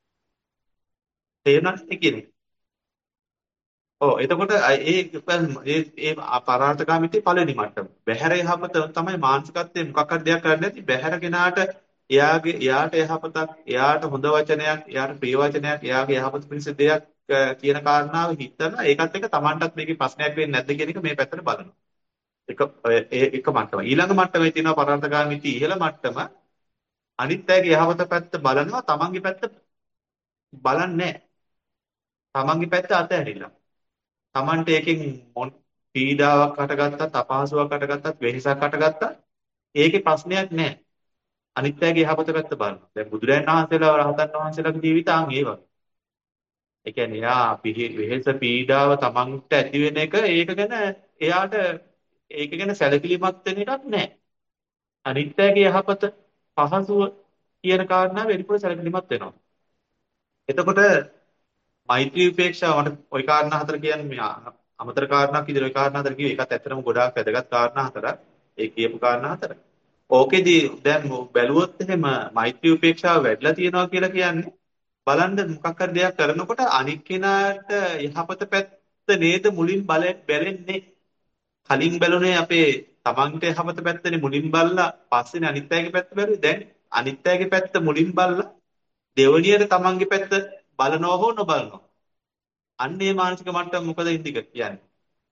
තේරුණාද කියන්නේ? ඔව් එතකොට ඒ ඒ ඒ පරාර්ථකාමීත්වයේ පළවෙනි මට්ටම. බහැර යහපත තමයි මානසිකත්වයේ මොකක් හරි දෙයක් කරන්නේ නැති බහැර කෙනාට එයාගේ එයාට යහපතක්, එයාට හොඳ වචනයක්, එයාට ප්‍රිය වචනයක්, එයාගේ යහපත පිණිස දෙයක් කියන කාරණාව හිතන ඒකත් එක්ක තමන්ටත් මේකේ ප්‍රශ්නයක් වෙන්නේ නැද්ද කියන එක මේ පැත්තට බලනවා. එක ඒ එක මට්ටම. ඊළඟ මට්ටමේ තියෙනවා පරාර්ථකාමීත්වයේ ඉහළ මට්ටම. අනිත් අයගේ යහපත පැත්ත බලනවා තමන්ගේ පැත්ත බලන්නේ නැහැ. තමන්ගේ පැත්ත අතහැරිලා. තමන්ට ඒකෙන් පීඩාවක් හටගත්තත් අපහසුාවක් හටගත්තත් වෙහෙසක් හටගත්තත් ඒකේ ප්‍රශ්නයක් නැහැ. අනිත් අයගේ යහපත පැත්ත බලනවා. දැන් බුදුරජාණන් වහන්සේලා රහතන් වහන්සේලාගේ ජීවිත ආන් ඒ වගේ. ඒ කියන්නේ යා වෙහෙස පීඩාව තමන්ට ඇති වෙන එක ඒක ගැන එයාට ඒක ගැන සැලකිලිමත් වෙන එකක් නැහැ. අනිත් අයගේ යහපත පහසුව කියන කාරණාව වෙලිපොළ සැලකිලිමත් වෙනවා. එතකොට මෛත්‍රී උපේක්ෂාව මට ওই කාරණා හතර කියන්නේ මේ අමතර කාරණාවක් විදිහට ওই කාරණා හතර කිව්වේ ඒකත් ඇත්තටම ගොඩාක් වැදගත් කාරණා හතරක්. ඒ කියපු කාරණා හතර. ඕකෙදි දැන් බැලුවොත් එහෙම මෛත්‍රී උපේක්ෂාව වැඩිලා තියෙනවා කියලා කියන්නේ බලන්න මොකක් හරි දෙයක් කරනකොට අනික් කෙනාට යහපත පැත්ත නේද මුලින් බැලෙන්නේ. කලින් බැලුනේ අපේ තමන්ට යහපත පැත්තනේ මුලින් බලලා පස්සේනේ අනිත් අයගේ පැත්ත බැලුවේ. දැන් අනිත් අයගේ පැත්ත මුලින් බලලා දෙවණියට තමන්ගේ පැත්ත බලනවා හෝ නොබලනවා. අන්න ඒ මානසික මට්ටම මොකද ඉන්දික කියන්නේ?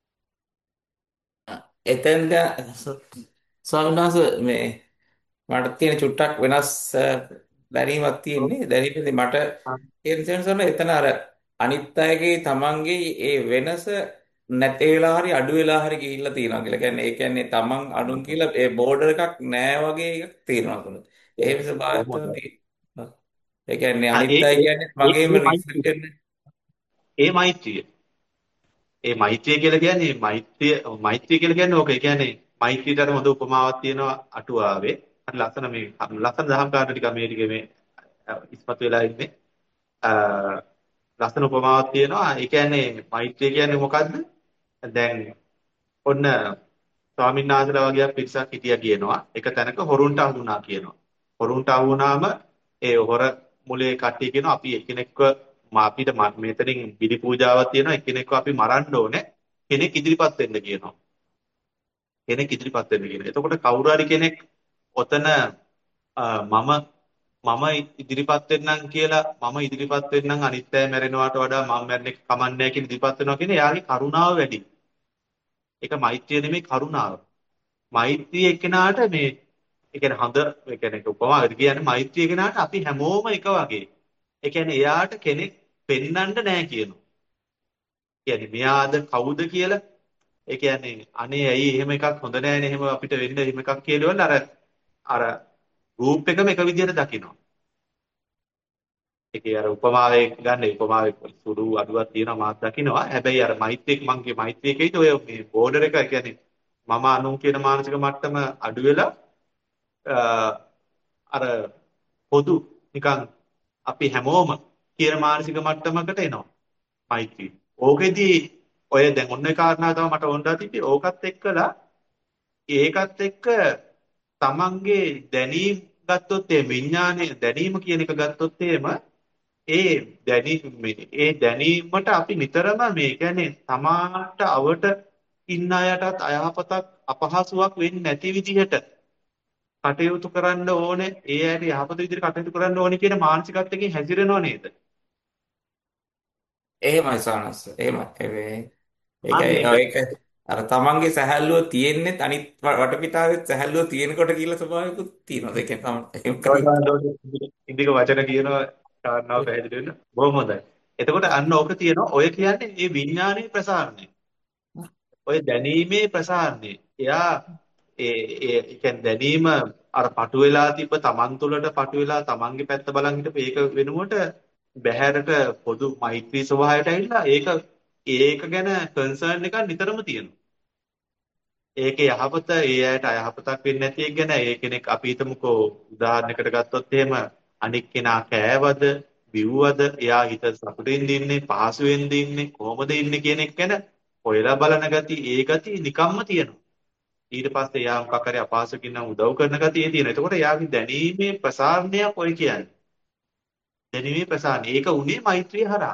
එතෙන්ද ස්වාමීන් වහන්සේ මේ මට තියෙන චුට්ටක් වෙනස් දැනීමක් තියෙන්නේ. දැනීමේදී මට තේරෙන සෙන්සර් එතන අර අනිත් අයගේ තමන්ගේ ඒ වෙනස නැති වෙලා හරි අඩු වෙලා හරි ගිහිල්ලා තියෙනවා කියලා. කියන්නේ ඒ කියන්නේ තමන් අනුන් කියලා ඒ බෝඩර් එකක් නෑ වගේ එකක් තියෙනවා කොහොමද? එහෙම ස්වභාවයක් තමයි. ඒ කියන්නේ අනිත් අය කියන්නේ මගේම රිෆ්ලෙක්ට් වෙන්නේ. ඒ මෛත්‍රිය. ඒ මෛත්‍රිය කියලා කියන්නේ මෛත්‍රිය මෛත්‍රිය කියලා කියන්නේ ඕක. ඒ කියන්නේ මෛත්‍රියට අර හොඳ උපමාවක් තියෙනවා අටුවාවේ. හරි ලස්සන මේ ලස්සන දහම් කාරණා ටික මේ ටික මේ ඉස්මතු වෙලා ඉන්නේ. ලස්සන උපමාවක් තියෙනවා. ඒ කියන්නේ මෛත්‍රිය කියන්නේ මොකද්ද? දැන් ඔන්න ස්වාමීන් වහන්සේලා වගේ පිරිසක් හිටියා කියනවා. එක තැනක හොරුන්ට අහු වුණා කියනවා. හොරුන්ට අහු වුණාම ඒ හොර මුලේ කට්ටිය කියනවා අපි එක්කෙනෙක්ව අපිට මෙතනින් බිලි පූජාවක් තියෙනවා එක්කෙනෙක්ව අපි මරන්න ඕනේ. කෙනෙක් ඉදිරිපත් වෙන්න කියනවා. කෙනෙක් ඉදිරිපත් වෙන්න කියනවා. එතකොට කවුරු හරි කෙනෙක් ඔතන මම මම ඉදිරිපත් වෙන්නම් කියලා මම ඉදිරිපත් වෙන්නම් අනිත් අය මැරෙනවාට වඩා මම මැරෙන්නේ කමන්නේ කියලා ඉදිරිපත් වෙනවා කියන්නේ එයාගේ කරුණාව වැඩි. ඒක මෛත්‍රිය නෙමෙයි කරුණාව. මෛත්‍රිය එක්කෙනාට මේ ඒ කියන්නේ හොඳ ඒ කියන්නේ උපමාවකට කියන්නේ මෛත්‍රිය එක්කෙනාට අපි හැමෝම එක වගේ. ඒ කියන්නේ එයාට කෙනෙක් පෙන්වන්න නැහැ කියනවා. කියන්නේ මෙයාද කවුද කියලා ඒ කියන්නේ අනේ ඇයි එහෙම එකක් හොඳ නැහැනේ එහෙම අපිට වෙන්න එහෙම එකක් කියලාවල අර අර රූප් එකම එක විදිහට දකිනවා. ඒකේ අර උපමාවේ ගන්න උපමාවේ සුළු අඩුවක් තියෙනවා මාත් දකිනවා. හැබැයි අර මෛත්‍රියක මංගේ මෛත්‍රියක හිට ඔය මේ බෝඩර් එක කියන්නේ මම අනු කියන මානසික මට්ටම අඩු වෙලා අර පොදු නිකන් අපි හැමෝම කියන මානසික මට්ටමකට එනවා මෛත්‍රිය. ඕකෙදී ඔය දැන් ඔන්න ඒ කාරණාව තමයි මට වොන්දා තිබ්බේ. ඕකත් එක්කලා ඒකත් එක්ක තමන්ගේ දැනීම් ගත්තොත් ඒ විඥානයේ දැනීම කියන එක ගත්තොත් එහෙම ඒ දැනීම ඒ දැනීමට අපි නිතරම මේ කියන්නේ තමාට අවට ඉන්න අයටත් අයහපතක් අපහසුාවක් වෙන්නේ නැති විදිහට කටයුතු කරන්න ඕනේ, ඒ ඇයට යහපත විදිහට කටයුතු කරන්න ඕනේ කියන මානසිකත්වයෙන් හැසිරෙනව නේද? එහෙමයි සානස්. එහෙමයි. ඒ- අන්න ඒකයි ඒක. ඒක අර තමන්ගේ සැහැල්ලුව තියෙන්නේ අනිත් ව- වටපිටාවෙත් සැහැල්ලුව තියෙනකොට කියලා ස්වභාවිකුත් තියෙනවා. ඒක තමයි. ඉන්දික වචන කියන කාරණාව පැහැදිලි වෙන්න බොහොම හොඳයි. එතකොට අන්න ඕක තියෙනවා. ඔය කියන්නේ මේ විඥානයේ ප්‍රසාරණය. ඔය දැනීමේ ප්‍රසාරණය. එයා ඒ ඒ කියන්නේ දැනීම අර පටු වෙලා තිබ්බ තමන් තුළට පටු වෙලා තමන්ගේ පැත්ත බලන් හිටපු ඒක වෙනුවට බහැරට පොදු මෛත්‍රී ස්වභාවයට ඇවිල්ලා ඒක ඒක ගැන කන්සර්න් එකක් නිතරම තියෙනවා. ඒකේ යහපත ඒ අයට අයහපතක් වෙන්නේ නැති එක ගැන ඒ කෙනෙක් අපි හිතමුකෝ උදාහරණයකට ගත්තොත් එහෙම අනික් කෙනා කෑවද බිව්වද එයා හිත සතුටින් දින්නේ පහසුවෙන් දින්නේ කොහොමද ඉන්නේ කියන එක ගැන හොයලා බලන ගති ඒ ගති නිකම්ම තියෙනවා. ඊට පස්සේ එයා මොකක් හරි අපහසුකින් නම් උදව් කරන ගතිය තියෙනවා. එතකොට එයාගේ දැනීමේ ප්‍රසාරණයක් ඔය කියන්නේ. දැනීමේ ප්‍රසාරණය. ඒක උනේ මෛත්‍රිය හරහා.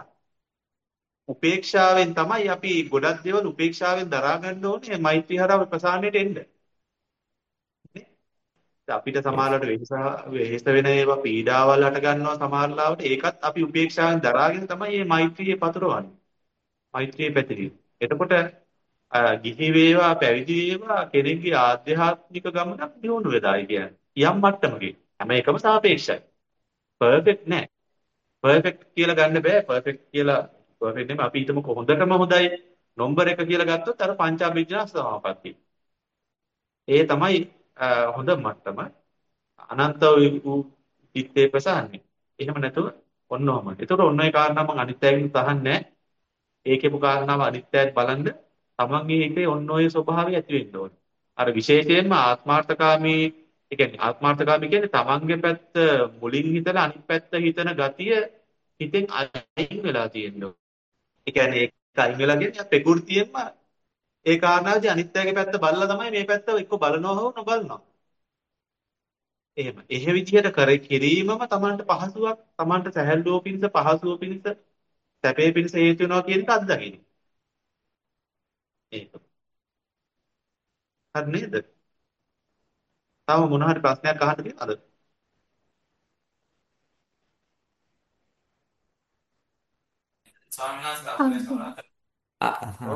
උපේක්ෂාවෙන් තමයි අපි ගොඩක් දේවල් උපේක්ෂාවෙන් දරා ගන්න ඕනේ මෛත්‍රී හරහා ප්‍රසාරණයට එන්න. නේ? අපිට සමාජලට වෙහස වෙහෙස වෙන ඒවා පීඩාවල් හට ගන්නවා සමහරලාවට ඒකත් අපි උපේක්ෂාවෙන් දරාගෙන තමයි මේ මෛත්‍රියේ පතුරවන්නේ. මෛත්‍රියේ පැතිරෙන්නේ. එතකොට අ, ගිහි වේවා පැවිදි වේවා කෙනෙක්ගේ ආධ්‍යාත්මික ගමනක් දියුණු වෙලායි කියන්නේ. යම් මට්ටමකින්. හැම එකම සාපේක්ෂයි. පර්ෆෙක්ට් නෑ. පර්ෆෙක්ට් කියලා ගන්න බෑ. පර්ෆෙක්ට් කියලා පර්ෆෙක්ට් නෙමෙයි අපි හිතමු හොඳටම හොඳයි. නම්බර එක කියලා ගත්තොත් අර පංචාභිඥා සමාපatti. ඒ තමයි අ, හොඳ මට්ටම. අනන්ත වූ චිත්තේ ප්‍රසාරණේ. එහෙම නැතුව ඔන්න ඔහම. ඒතකොට ඔන්න ඒ කාරණා මම අනිත්‍යයෙන් තහන්නේ ඒකේපු කාරණාව අනිත්‍යයත් බලන්න තමන්ගේ හිතේ ඔන්න ඔය ස්වභාවය ඇති වෙන්න ඕනේ. අර විශේෂයෙන්ම ආත්මార్థකාමී ඒ කියන්නේ ආත්මార్థකාමී කියන්නේ තමන්ගේ පැත්ත මුලින් හිතලා අනිත් පැත්ත හිතන ගතිය හිතෙන් අයින් වෙලා තියෙන්න ඕනේ. ඒ කියන්නේ ඒක අයින් වෙලා කියන්නේ ප්‍රകൃතියෙන්ම ඒ කාරණාවදී අනිත්‍යයේ පැත්ත බලලා තමයි මේ පැත්ත එක්ක බලනවා හෝ නොබලනවා. එහෙම. එහෙ විදිහට කර කිරීමම Tamanට පහසුවක්, Tamanට සැහැල්ලුව පිණිස, පහසුව පිණිස, සැපේ පිණිස හේතු වෙනවා කියන එක අත්දකින්න. ඒක. හරි නේද? තව මොන හරි ප්‍රශ්නයක් අහන්න තියෙනවද? ස්වාමීන් වහන්සේ අවසරයි අන්තිම. සමහරවිට. ආ ආ. ඔව්.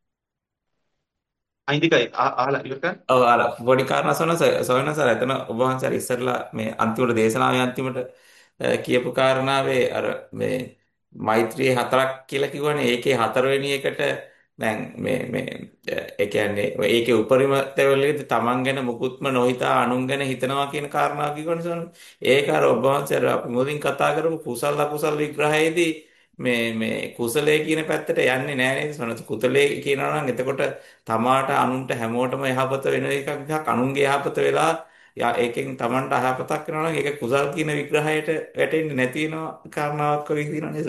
අයින්දිකයි අහලා ඉවර කරන්න. ඔව් අර පොඩි කාරණා සොනස සොයනස අර එතන ඔබ වහන්සේ අර ඉස්සරලා මේ අන්තිමට දේශනාවේ අන්තිමට අ, කියපු කාරණාවේ අර මේ මෛත්‍රී හතරක් කියලා කිව්වනේ ඒකේ හතරවෙනි එකට දැන් මේ මේ අ, ඒ කියන්නේ ඒකේ උපරිම තැවලෙදි තමන් ගැන මුකුත්ම නොහිතා අනුන් ගැන හිතනවා කියන කාරණාව කිව්වනේ සොන ඒක අර ඔබ වහන්සේ අර අපි මුලින් කතා කරපු කුසල අකුසල විග්‍රහයේදී මේ මේ කුසලයේ කියන පැත්තට යන්නේ නැහැ නේද සොනස කුසලයේ කියනවා නම් එතකොට තමාට අනුන්ට හැමෝටම යහපත වෙන එකක් මිසක් අනුන්ගේ යහපත වෙලා යා ඒකෙන් තමන්ට අයහපතක් වෙනවා නම් ඒක කුසල් කියන විග්‍රහයට වැටෙන්නේ නැති වෙන කාරණාවක් වගේ තියෙනවා නේද?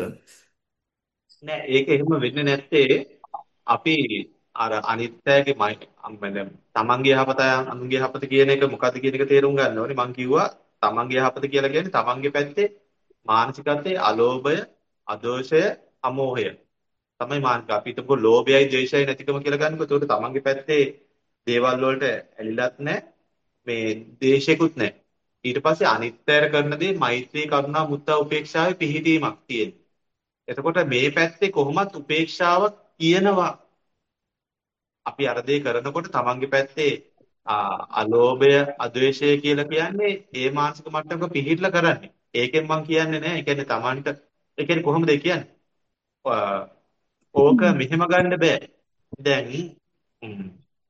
නෑ ඒක එහෙම වෙන්නේ නැත්තේ අපි අර අනිත්‍යයේ මයි තමන්ගේ යහපත අනුන්ගේ යහපත කියන එක මොකද්ද කියන එක තේරුම් ගන්න ඕනේ. මම කිව්වා තමන්ගේ යහපත කියලා කියන්නේ තමන්ගේ පැත්තේ මානසිකත්වයේ අලෝභය, අදෝෂය, අමෝහය. තමයි මානසික අපි හිතමු ලෝභයයි ද්වේෂයයි නැතිකම කියලා ගන්නකො. ඒකට තමන්ගේ පැත්තේ දේවල් වලට ඇලිලත් නැහැ. මේ ද්වේෂයකුත් නැහැ. ඊට පස්සේ අනිත්‍යර කරන දේ මෛත්‍රී, කරුණා, මුත්තා, උපේක්ෂාවේ පිහිටීමක් තියෙනවා. එතකොට මේ පැත්තේ කොහොමත් උපේක්ෂාවක් කියනවා. අපි අර දේ කරනකොට තමන්ගේ පැත්තේ ආ, අලෝභය, අද්වේෂය කියලා කියන්නේ ඒ මානසික මට්ටමක පිහිටලා කරන්නේ. ඒකෙන් මම කියන්නේ නෑ. ඒ කියන්නේ තමන්ට ඒ කියන්නේ කොහොමද ඒ කියන්නේ? ආ, ඕක මෙහෙම ගන්න බෑ. දැන් ම්,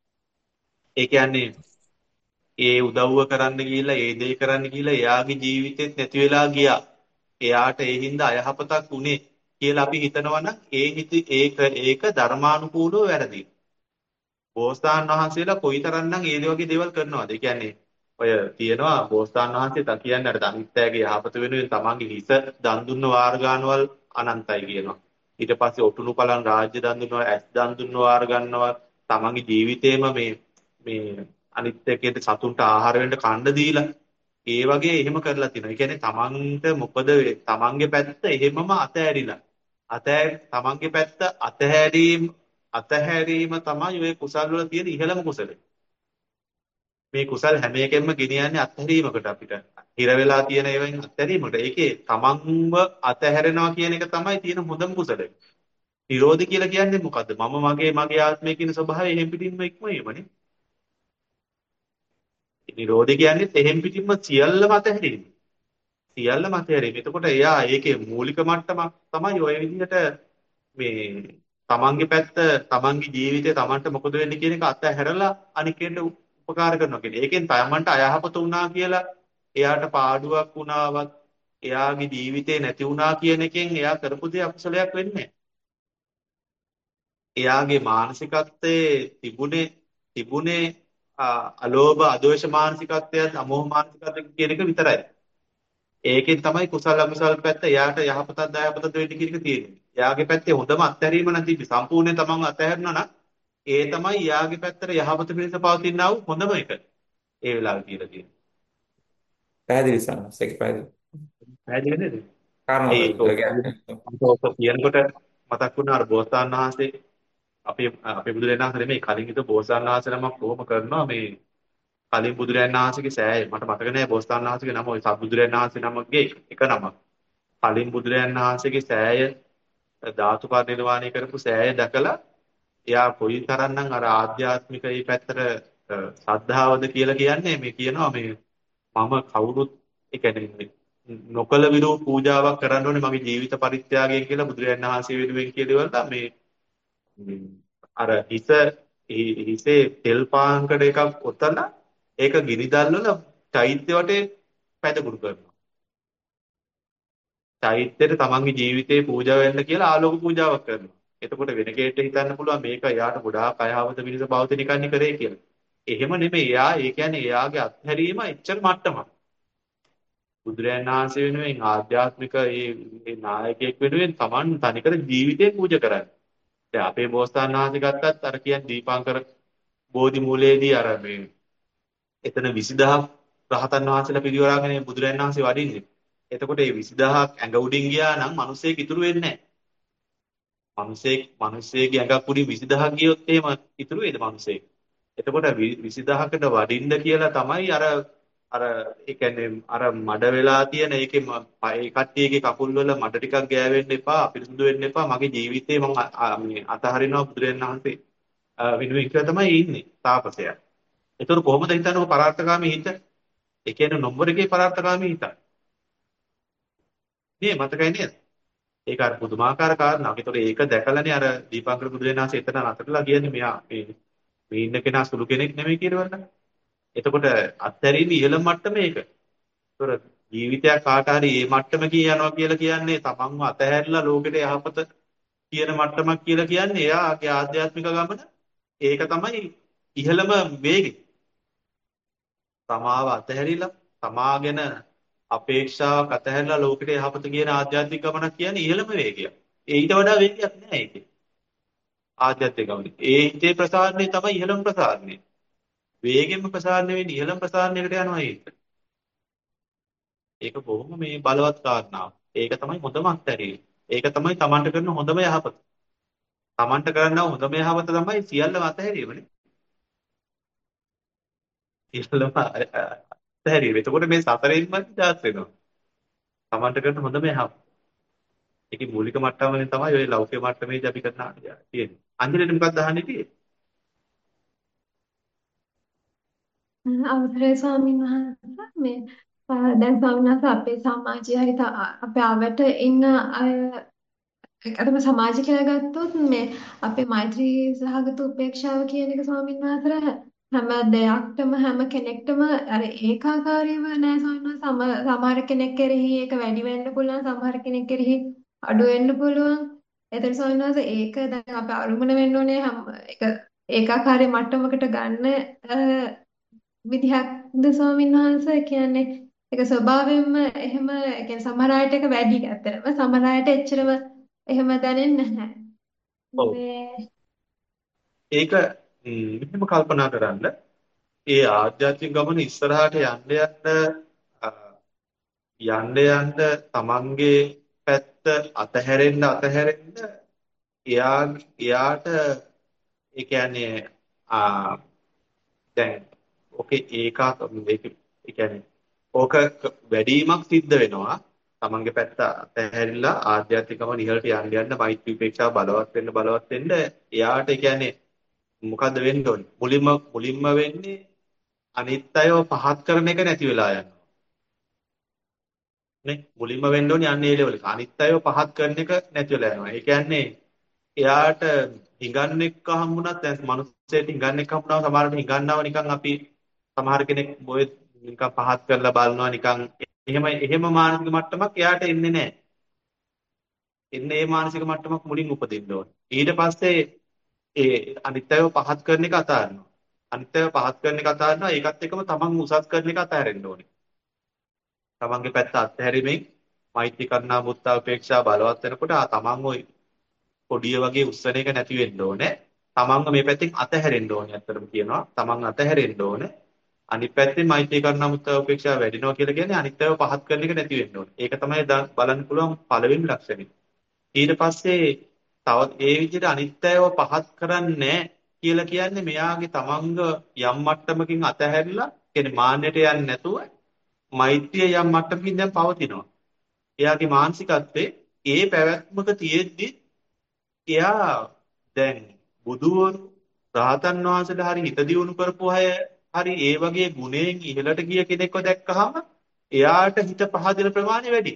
ඒ කියන්නේ ඒ උදව්ව කරන්න ගිහිල්ලා ඒ දේ කරන්න ගිහිල්ලා එයාගේ ජීවිතෙත් නැති වෙලා ගියා. එයාට ඒ හින්දා අයහපතක් උනේ කියලා අපි හිතනවා නම් ඒ හිත ඒක ඒක ධර්මානුකූලව වැරදි. බෝසතාණන් වහන්සේලා කොයිතරම්නම් ඒ වගේ දේවල් කරනවද? ඒ කියන්නේ ඔය තියෙනවා බෝසතාණන් වහන්සේ තා කියන්නේ අර අනිත්‍යයේ යහපත වෙනුවෙන් තමන්ගේ හිස දන් දුන්න වාර ගන්නවල් අනන්තයි කියනවා. ඊට පස්සේ ඔටුනු පලන් රාජ්‍ය දන් දුන්නවා, ඇස් දන් දුන්න වාර ගන්නවා. තමන්ගේ ජීවිතේම මේ මේ අනිත්‍යකයට සතුන්ට ආහාර වෙන්න කණ්ඩ දීලා ඒ වගේ එහෙම කරලා තිනවා. ඒ කියන්නේ තමන්ට මොකද වේ- තමන්ගේ පැත්ත එහෙමම අතෑරිලා. අතෑ තමන්ගේ පැත්ත අතහැරීම අතහැරීම තමයි ඔය කුසල් වල තියෙන ඉහළම කුසලය. මේ කුසල් හැම එකෙන්ම ගෙනියන්නේ අත්හැරීමකට අපිට. හිර වෙලා තියෙන ඒවායින් අත්හැරීමකට. ඒකේ තමන්ව අත්හැරෙනවා කියන එක තමයි තියෙන හොඳම කුසලය. නිරෝධ කියලා කියන්නේ මොකද්ද? මම මගේ මගේ ආත්මය කියන ස්වභාවය එහෙම් පිටින්ම ඉක්මවීමනේ. නිරෝධ කියන්නේ එහෙම් පිටින්ම සියල්ලම අත්හැරීම. සියල්ලම අත්හැරීම. එතකොට එයා ඒකේ මූලික මට්ටමක් තමයි ඔය විදිහට මේ තමන්ගේ පැත්ත තමන්ගේ ජීවිතේ තමන්ට මොකද වෙන්නේ කියන එක අත්හැරලා අනිකේට උපකාර කරනවා කියන්නේ. ඒකෙන් තමන්ට අයහපත වුණා කියලා එයාට පාඩුවක් වුණාවත් එයාගේ ජීවිතේ නැති වුණා කියන එකෙන් එයා කරපු දේ අකුසලයක් වෙන්නේ නැහැ. එයාගේ මානසිකත්වයේ තිබුණේ තිබුණේ ආ, අලෝභ අදෝෂ මානසිකත්වයත් අමෝහ මානසිකත්වය කියන එක විතරයි. ඒකෙන් තමයි කුසල අකුසල පැත්ත එයාට යහපතක් අයහපතක් වෙන්නේ කියන එක තියෙන්නේ. එයාගේ පැත්තේ හොඳම අත්හැරීම නම් තිබි සම්පූර්ණයෙන් තමන් අත්හැරනවා නම් ඒ තමයි එයාගේ පැත්තට යහපත පිණිස පවතිනා වූ හොඳම එක. ඒ වෙලාවේ කියලා තියෙන්නේ. පැහැදිලි සන්නස් ඒක පැහැදිලි. පැහැදිලි නේද? කාරණා ඒක පැහැදිලි. ඒ කියන්නේ ඔක කියනකොට මතක් වුණා අර බෝසතාණන් වහන්සේ අපේ අපේ බුදුරජාණන් වහන්සේ නෙමෙයි කලින් හිටපු බෝසතාණන් වහන්සේ නමක් කොහොම කරනවා මේ කලින් බුදුරජාණන් වහන්සේගේ සෑය මට මතක නෑ බෝසතාණන් වහන්සේගේ නම ওই සත්බුදුරජාණන් වහන්සේ නමගේ එක නමක්. කලින් බුදුරජාණන් වහන්සේගේ සෑය ධාතු පරිනිර්වාණය කරපු සෑය දැකලා එයා කොයි තරම්නම් අර ආධ්‍යාත්මික මේ පැත්තට ශ්‍රද්ධාවද කියලා කියන්නේ මේ කියනවා මේ මම කවුරුත් ඒ කියන්නේ නොකල විරූ පූජාවක් කරන්න ඕනේ මගේ ජීවිත පරිත්‍යාගය කියලා බුදුරජාණන් වහන්සේ වෙනුවෙන් කියලා මේ මේ අර හිස හි- හිසේ තෙල් පාංකඩ එකක් ඔතලා ඒක ගිනි දැල්වල චෛත්‍ය වටේ පැදකුරු කරනවා. චෛත්‍යෙට තමන්ගේ ජීවිතේ පූජා වෙන්න කියලා ආලෝක පූජාවක් කරනවා. එතකොට වෙන කෙනෙක්ට හිතන්න පුළුවන් මේක එයාට ගොඩාක් අයහපත පිණිස පවතින එකක් නේ කරේ කියලා. එහෙම නෙමෙයි. එයා ඒ කියන්නේ එයාගේ අත්හැරීම එච්චර මට්ටමක්. බුදුරයන් වහන්සේ වෙනුවෙන් ආධ්‍යාත්මික මේ මේ නායකයෙක් වෙනුවෙන් තමන් තනිකර ජීවිතේ පූජා කරන්නේ. දැන් අපේ බෝසතාණන් වහන්සේ ගත්තත් අර කියන්නේ දීපාංකර බෝධි මූලයේදී අර මේ එතන විසි දහසක් රහතන් වහන්සේලා පිරිවරාගෙන බුදුරයන් වහන්සේ වඩින්නේ. එතකොට මේ විසි දහසක් ඇඟ උඩින් ගියා නම් මිනිස්සෙක් ඉතුරු වෙන්නේ නැහැ. මිනිස්සෙක් මිනිස්සෙගේ ඇඟක් උඩින් විසි දහසක් ගියොත් එහෙම ඉතුරු වේද මිනිස්සෙක්? එතකොට විසි දහසකට වඩින්න කියලා තමයි අර අර ඒ කියන්නේ අර මඩ වෙලා තියෙන ඒකේ ම- ඒ කට්ටියගේ කකුල් වල මඩ ටිකක් ගෑවෙන්න එපා, පිරිසුදු වෙන්න එපා. මගේ ජීවිතේ මම අ- අ- මේ අතහරිනවා බුදුරජාණන් වහන්සේ අ, වෙනුවෙන් කියලා තමයි ඉන්නේ තාපසයා. ඒතර කොහොමද හිතන්නේ ඔය පරාර්ථකාමී හිත? ඒ කියන්නේ නොම්බරගේ පරාර්ථකාමී හිත. නේ මතකයි නේද? ඒක අර පුදුමාකාර කාරණාවක්. ඒතකොට ඒක දැකලානේ අර දීපංකර බුදුරජාණන් වහන්සේ එතන නතරලා කියන්නේ මෙයා මේ මේ ඉන්න කෙනා සුළු කෙනෙක් නෙමෙයි කියනවනේ. එතකොට අත්හැරීම ඉහළ මට්ටම ඒක. ඒතර ජීවිතයක් කාට හරි මේ මට්ටම කියනවා කියලා කියන්නේ තමන්ව අතහැරලා ලෝකෙට යහපත කියන මට්ටමක් කියලා කියන්නේ එයාගේ ආධ්‍යාත්මික ගමන ඒක තමයි ඉහළම වේගය. තමාව අතහැරිලා තමාගෙන අපේක්ෂාවක් අතහැරලා ලෝකෙට යහපත කියන ආධ්‍යාත්මික ගමනක් කියන්නේ ඉහළම වේගයක්. ඒ ඊට වඩා වේගයක් නෑ ඒකේ. ආධ්‍යාත්මික ගමනේ. ඒ හිතේ ප්‍රසාරණය තමයි ඉහළම ප්‍රසාරණය. වේගෙන්ම ප්‍රසාරණය වෙන්නේ ඉහළම ප්‍රසාරණයකට යනවා ඒක. ඒක බොහොම මේ බලවත් කාරණාවක්. ඒක තමයි හොඳම අත්හැරීම. ඒක තමයි Tamanට කරන හොඳම යහපත. Tamanට කරන හොඳම යහපත තමයි සියල්ලම අත්හැරීමනේ. සියල්ලම අත්හැරීම. එතකොට මේ සතරෙන්ම නිදහස් වෙනවා. Tamanට කරන හොඳම යහපත. ඒකේ මූලික මට්ටම වලින් තමයි ඔය ලෞකික මට්ටමේදී අපි කරන තියෙන්නේ. අන්තිමට මොකක්ද අහන්නේ තියෙන්නේ? අවසරයි ස්වාමීන් වහන්සේ මේ අ, දැන් ස්වාමීන් වහන්සේ අපේ සමාජයේ හරි ත- අපේ ආවට ඉන්න අය අතම සමාජ කියලා ගත්තොත් මේ අපේ මෛත්‍රී සහගත උපේක්ෂාව කියන එක ස්වාමීන් වහන්සේ හැම දෙයක්ටම හැම කෙනෙක්ටම අර ඒකාකාරීව නෑ ස්වාමීන් වහන්සේ සම සමහර කෙනෙක් කෙරෙහි ඒක වැඩි වෙන්න පුළුවන් සමහර කෙනෙක් කෙරෙහි අඩු වෙන්න පුළුවන් ඒතර ස්වාමීන් වහන්සේ ඒක දැන් අපි අරුමන වෙන්න ඕනේ හැම ඒක ඒකාකාරී මට්ටමකට ගන්න අ, විදිහක්ද ස්වාමීන් වහන්සේ කියන්නේ ඒක ස්වභාවයෙන්ම එහෙම ඒ කියන්නේ සමහර අයට ඒක වැඩි ඇත්තටම සමහර අයට එච්චරම එහෙම දැනෙන්නේ නැහැ. ඔව්. මේ ඒක ම්, මෙහෙම කල්පනා කරන්න. ඒ ආධ්‍යාත්මික ගමන ඉස්සරහට යන්න යන්න අ, යන්න යන්න තමන්ගේ පැත්ත අතහැරෙන්න අතහැරෙන්න එයා එයාට ඒ කියන්නේ ආ දැන් ඕකේ ඒකා ඒක ඒ කියන්නේ ඕක වැඩිමක් සිද්ධ වෙනවා. තමන්ගේ පැත්ත අතහැරිලා ආධ්‍යාත්මිකව නිහලට යන්න යන්න මෛත්‍රී උපේක්ෂාව බලවත් වෙන්න බලවත් වෙන්න එයාට ඒ කියන්නේ මොකද්ද වෙන්න ඕනේ? මුලින්ම මුලින්ම වෙන්නේ අනිත් අයව පහත් කරන එක නැති වෙලා යනවා. නේ මුලින්ම වෙන්න ඕනේ යන්නේ ඒ ලෙවල් එක. අනිත් අයව පහත් කරන එක නැති වෙලා යනවා. ඒ කියන්නේ එයාට හිඟන්නෙක් හම්බුණත් දැන් මිනිස්සෙට හිඟන්නෙක් හම්බුනම සමහරවිට හිඟන්නව නිකන් අපි සමහර කෙනෙක් ඔය නිකන් පහත් කරලා බලනවා නිකන් එහෙම එහෙම මානසික මට්ටමක් එයාට එන්නේ නැහැ. එන්නේ මේ මානසික මට්ටමක් මුලින් උපදින්න ඕනේ. ඊට පස්සේ ඒ අනිත්‍යව පහත් කරන එක අතාරිනවා. අනිත්‍යව පහත් කරන එක අතාරිනවා. ඒකත් එක්කම තමන් උසස් කරන එක අතාරින්න ඕනේ. තමන්ගේ පැත්ත අත්හැරීමෙන් මෛත්‍රී කරුණා මුත්තා උපේක්ෂා බලවත් වෙනකොට ආ තමන් ওই පොඩිය වගේ උස්සන එක නැති වෙන්න ඕනේ. තමන්ව මේ පැත්තෙන් අතහැරෙන්න ඕනේ. ඇත්තටම කියනවා තමන් අතහැරෙන්න ඕනේ. අනිත් පැත්තෙන් මෛත්‍රී කරුණා මුත්තා උපේක්ෂා වැඩිනවා කියලා කියන්නේ අනිත්‍යව පහත් කරන එක නැති වෙන්න ඕනේ. ඒක තමයි බලන්න පුළුවන් පළවෙනි ලක්ෂණය. ඊට පස්සේ තව ඒ විදිහට අනිත්‍යව පහත් කරන්නේ කියලා කියන්නේ මෙයාගේ තමන්ග යම් මට්ටමකින් අතහැරිලා කියන්නේ මාන්නයට යන්නේ නැතුව මෛත්‍රිය යම් මට්ටමකින් දැන් පවතිනවා. එයාගේ මානසිකත්වයේ ඒ පැවැත්මක තියෙද්දි එයා දැන් බුදුවරු රහතන් වහන්සේලා හරි හිත දියුණු කරපු අය හරි ඒ වගේ ගුණයෙන් ඉහළට ගිය කෙනෙක්ව දැක්කහම එයාට හිත පහදින ප්‍රමාණය වැඩි.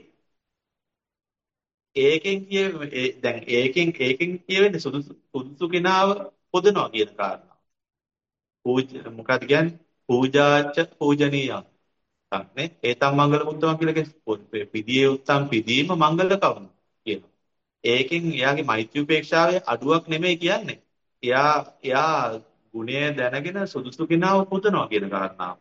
ඒකෙන් කිය ඒ- දැන් ඒකෙන් ඒකෙන් කියවෙන්නේ සුදුසු සුදුසු කෙනාව පොදනවා කියන කාරණා. පූජ මොකක්ද කියන්නේ? පූජාච පූජනීයම්. නේ ඒතම් මංගල මුත්තම කියලා කියන්නේ පිදියේ උත්තම් පිදීම මංගල කවුන කියනවා. ඒකෙන් එයාගේ මෛත්‍රී උපේක්ෂාවේ අඩුවක් නෙමෙයි කියන්නේ. එයා එයා ගුණය දැනගෙන සුදුසු කෙනාව පුදනවා කියන කාරණාව.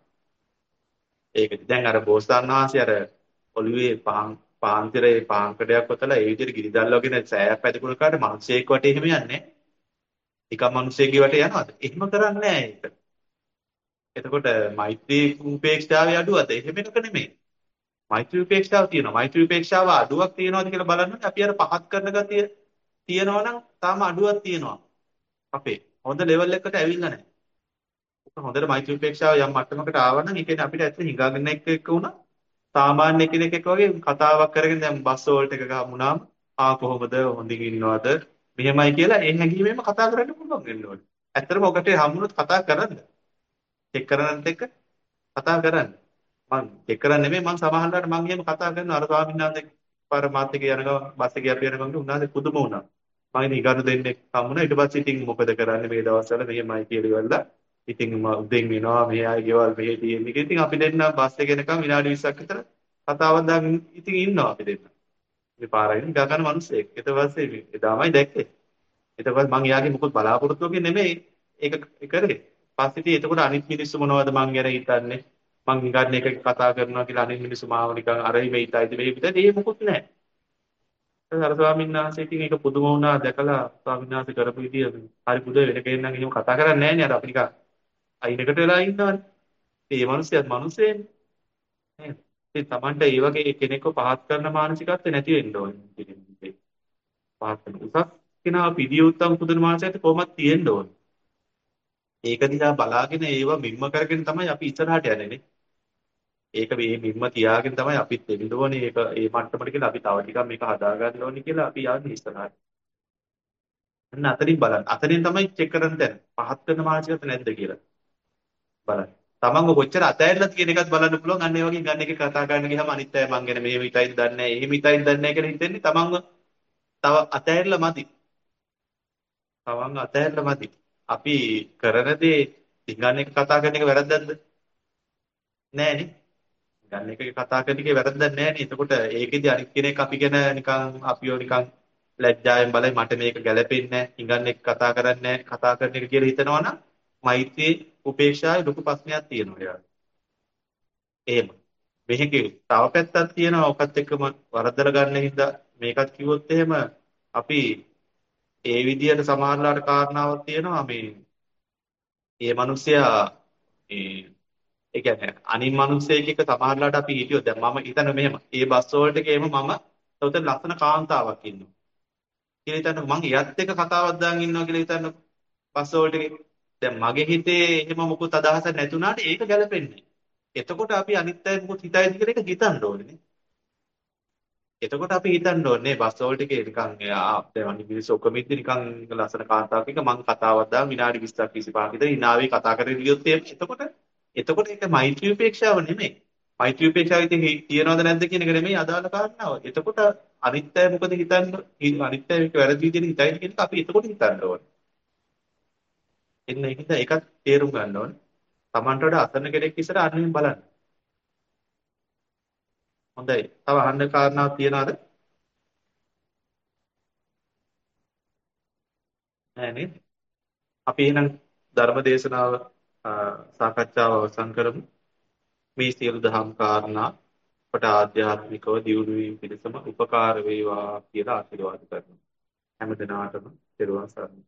ඒක දැන් අර බෝසතාණන් වහන්සේ අර ඔළුවේ පාන් පාන්තිරේ පාන්කඩයක් වතලා ඒ විදිහට ගිනි දැල්වගෙන සෑයක් පැදකුණ කාට මිනිස්සෙක් වටේ එහෙම යන්නේ. නිකන් මිනිස්සෙක්ගේ වටේ යනවාද? එහෙම කරන්නේ නැහැ ඒක. එතකොට මෛත්‍රී උපේක්ෂාවේ අඩුවද? එහෙම එකක නෙමෙයි. මෛත්‍රී උපේක්ෂාව තියෙනවා. මෛත්‍රී උපේක්ෂාව අඩුවක් තියෙනවද කියලා බලන්න ඕනේ. අපි අර පහත් කරන ගතිය තියෙනවා නම් තාම අඩුවක් තියෙනවා. අපේ හොඳ ලෙවල් එකකට ඇවිල්ලා නැහැ. හොඳට මෛත්‍රී උපේක්ෂාව යම් මට්ටමකට ආව නම් ඒ කියන්නේ අපිට ඇත්තට හිඟාගෙන එක්ක එක්ක වුණා සාමාන්‍ය කෙනෙක් එක්ක වගේ කතාවක් කරගෙන දැන් බස් වෝල්ට් එක ගහමුණාම ආ කොහොමද හොඳින් ඉන්නවද මෙහෙමයි කියලා ඒ හැඟීමෙන්ම කතා කරන්න පුළුවන් වෙන්න ඕනේ. ඇත්තටම ඔකට හම්බුනොත් කතා කරන්න. චෙක් කරනත් එක්ක කතා කරන්න. මම චෙක් කරන්නේ නෙමෙයි මම සමහරවිට මම එහෙම කතා කරනවා අර ස්වාමීන් වහන්සේ පාර මාත් එක්ක යන ගමන් බස් එකේ අපි යන ගමන් උන්වහන්සේ පුදුම වුණා. මම ඉතින් ඉගනු දෙන්නෙක් හම්බුණා ඊට පස්සේ ඉතින් මොකද කරන්නේ මේ දවස්වල මෙහෙමයි කියලා ඉවරලා ඉතින් මම උදෙන් වෙනවා මෙහි ආයේ ගෙවල් මෙහෙ තියෙන්නේ කියලා. ඉතින් අපි දෙන්න බස් එකේ එනකම් විනාඩි විස්සක් විතර කතාවක් දාගෙන ඉතින් ඉන්නවා අපි දෙන්න. මේ පාරයින් ගගන මිනිස්සෙක්. ඊට පස්සේ එදාමයි දැක්කේ. ඊට පස්සේ මම එයාගේ මොකද බලාපොරොත්තුවකින් නෙමෙයි ඒක කරේ. පස්සේ ඉතින් එතකොට අනිත් මිනිස්සු මොනවද මං ගැන හිතන්නේ? මං නිකන් එක කතා කරනවා කියලා අනිත් මිනිස්සු මාව නිකන් අරයි මේ හිතයිද මේ හිතයිද ඒ මොකුත් නැහැ. අර ස්වාමීන් වහන්සේ ඉතින් ඒක පුදුම වුණා දැකලා ස්වාමීන් වහන්සේ කරපු විදිය හරි පුදුම වෙන කෙනෙක් නම් එහෙම කතා කරන්නේ නැහැ නේ අර අපි නිකන් අයිනකට වෙලා ඉන්නවනේ. ඒ මිනිස්සයත් මිනිස්සෙන්නේ. නේද? ඉතින් Tamanට ඒ වගේ කෙනෙක්ව පහත් කරන මානසිකත්වය නැති වෙන්න ඕනේ. පහත් කරන උසස් කෙනා පිළිය උත්තම පුදුන මානසිකත්වය කොහොමද තියෙන්න ඕනේ. ඒක දිහා බලාගෙන ඒව මිම්ම කරගෙන තමයි අපි ඉස්සරහට යන්නේ නේ. ඒක මේ මිම්ම තියාගෙන තමයි අපිත් දෙන්න ඕනේ. ඒක ඒ මට්ටමට කියලා අපි තව ටිකක් මේක හදා ගන්න ඕනේ කියලා අපි යන්නේ ඉස්සරහට. අන්න අතනින් බලන්න. අතනින් තමයි චෙක් කරන්න දැන්. පහත් කරන මානසිකත්වය නැද්ද කියලා බලන්න. තමන්ව කොච්චර අතෑරලා තියෙන එකත් බලන්න පුළුවන්. අන්න ඒ වගේ ගන්න එක කතා කරන්න ගියාම අනිත් අය මං ගැන මෙහෙම හිතයිද දන්නේ නැහැ. එහෙම හිතයිද දන්නේ නැහැ කියලා හිතෙන්නේ තමන්ව තව අතෑරලා මදි. තමන්ව අතෑරලා මදි. අපි කරන දේ ගන්න එක කතා කරන එක වැරද්දක්ද? නෑනේ. ගන්න එක කතා කරන එකේ වැරද්දක් නෑනේ. එතකොට ඒකෙදි අනිත් කෙනෙක් අපි ගැන නිකන් අපිව නිකන් ලැජ්ජාවෙන් බලයි මට මේක ගැළපෙන්නේ නැහැ. ඉංගන් එක කතා කරන්නේ නැහැ. කතා කරන එක කියලා හිතනවා නම් මෛත්‍රී උපේක්ෂාවේ ලොකු ප්‍රශ්නයක් තියෙනවා යාළුවා. එහෙම. මේකේ තව පැත්තක් තියෙනවා. ඔකත් එක්කම වරදලා ගන්න හින්දා මේකත් කිව්වොත් එහෙම අපි ඒ විදිහට සමහරලාට කාරණාවක් තියෙනවා මේ මේ මිනිස්සයා මේ ඒ කියන්නේ අනිත් මිනිස්සෙක් එක්ක සමහරලාට අපි හිටියොත් දැන් මම හිතන මෙහෙම ඒ බස් වලට ගේම මම තවතර ලස්සන කාන්තාවක් ඉන්නවා කියලා හිතන්න මං එයත් එක්ක කතාවක් දාන් ඉන්නවා කියලා හිතන්න බස් වලට දැන් මගේ හිතේ එහෙම මොකුත් අදහසක් නැතුණාට ඒක ගැලපෙන්නේ. එතකොට අපි අනිත් අය මොකුත් හිතයිද කියලා එක හිතන්න ඕනේ නේ. එතකොට අපි හිතන්න ඕනේ බස් වලට එකේ නිකන් ආ දැන් අනිත් මිනිස්සු ඔක්කොම ඉද්දි නිකන් ලස්සන කාන්තාවක් එක මං කතාවක් දාන විනාඩි විස්සක් විසිපහක් විතර hinaවේ කතා කරගෙන ගියොත් එහෙම එතකොට එතකොට ඒක මෛත්‍රී උපේක්ෂාව නෙමෙයි. මෛත්‍රී උපේක්ෂාව ඉතින් තියනවද නැද්ද කියන එක නෙමෙයි අදාළ කාරණාව. එතකොට අනිත් අය මොකද හිතන්නේ අනිත් අය මේක වැරදි විදිහට හිතයිද කියන එක අපි එතකොට හිතන්න ඕනේ. එන්න ඒකද ඒකත් තේරුම් ගන්න ඕනේ. Tamanට වඩා අසන්න කෙනෙක් ඉස්සර අන්නෙන් බලන්න. හොඳයි. තව අහන්න කාරණාවක් තියනවද? නෑ නේද? අපි එහෙනම් ධර්ම දේශනාව අ, සාකච්ඡාව අවසන් කරමු. මේ සියලු දහම් කාරණා අපට ආධ්‍යාත්මිකව දියුණු වීම පිණිසම උපකාර වේවා කියලා ආශිර්වාද කරනවා. හැම දිනාටම පෙරවන් සරණයි.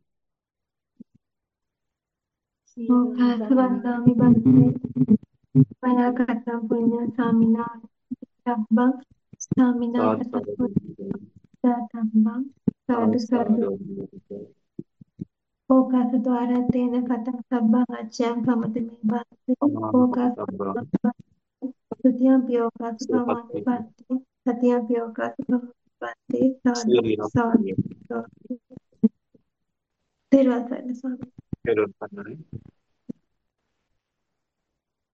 ඕකාසවන්දාමි බන්තේ මයා කතම් පුඤ්ඤ සාමිනා සබ්බං සාමිනා සාදු සතම්බං සාදු සාදු සාදු. ඕකාස ద్వාරතේන කතං සබ්බං අච්ඡං කමත මේ බන්තේ ඕකාස සතියං පියෝකාස සමානි බන්තේ සතියං පියෝකාස බන්තේ සාදු සාදු සාදු. තෙරුවන් සරණයි. පෙරවන් සරණයි.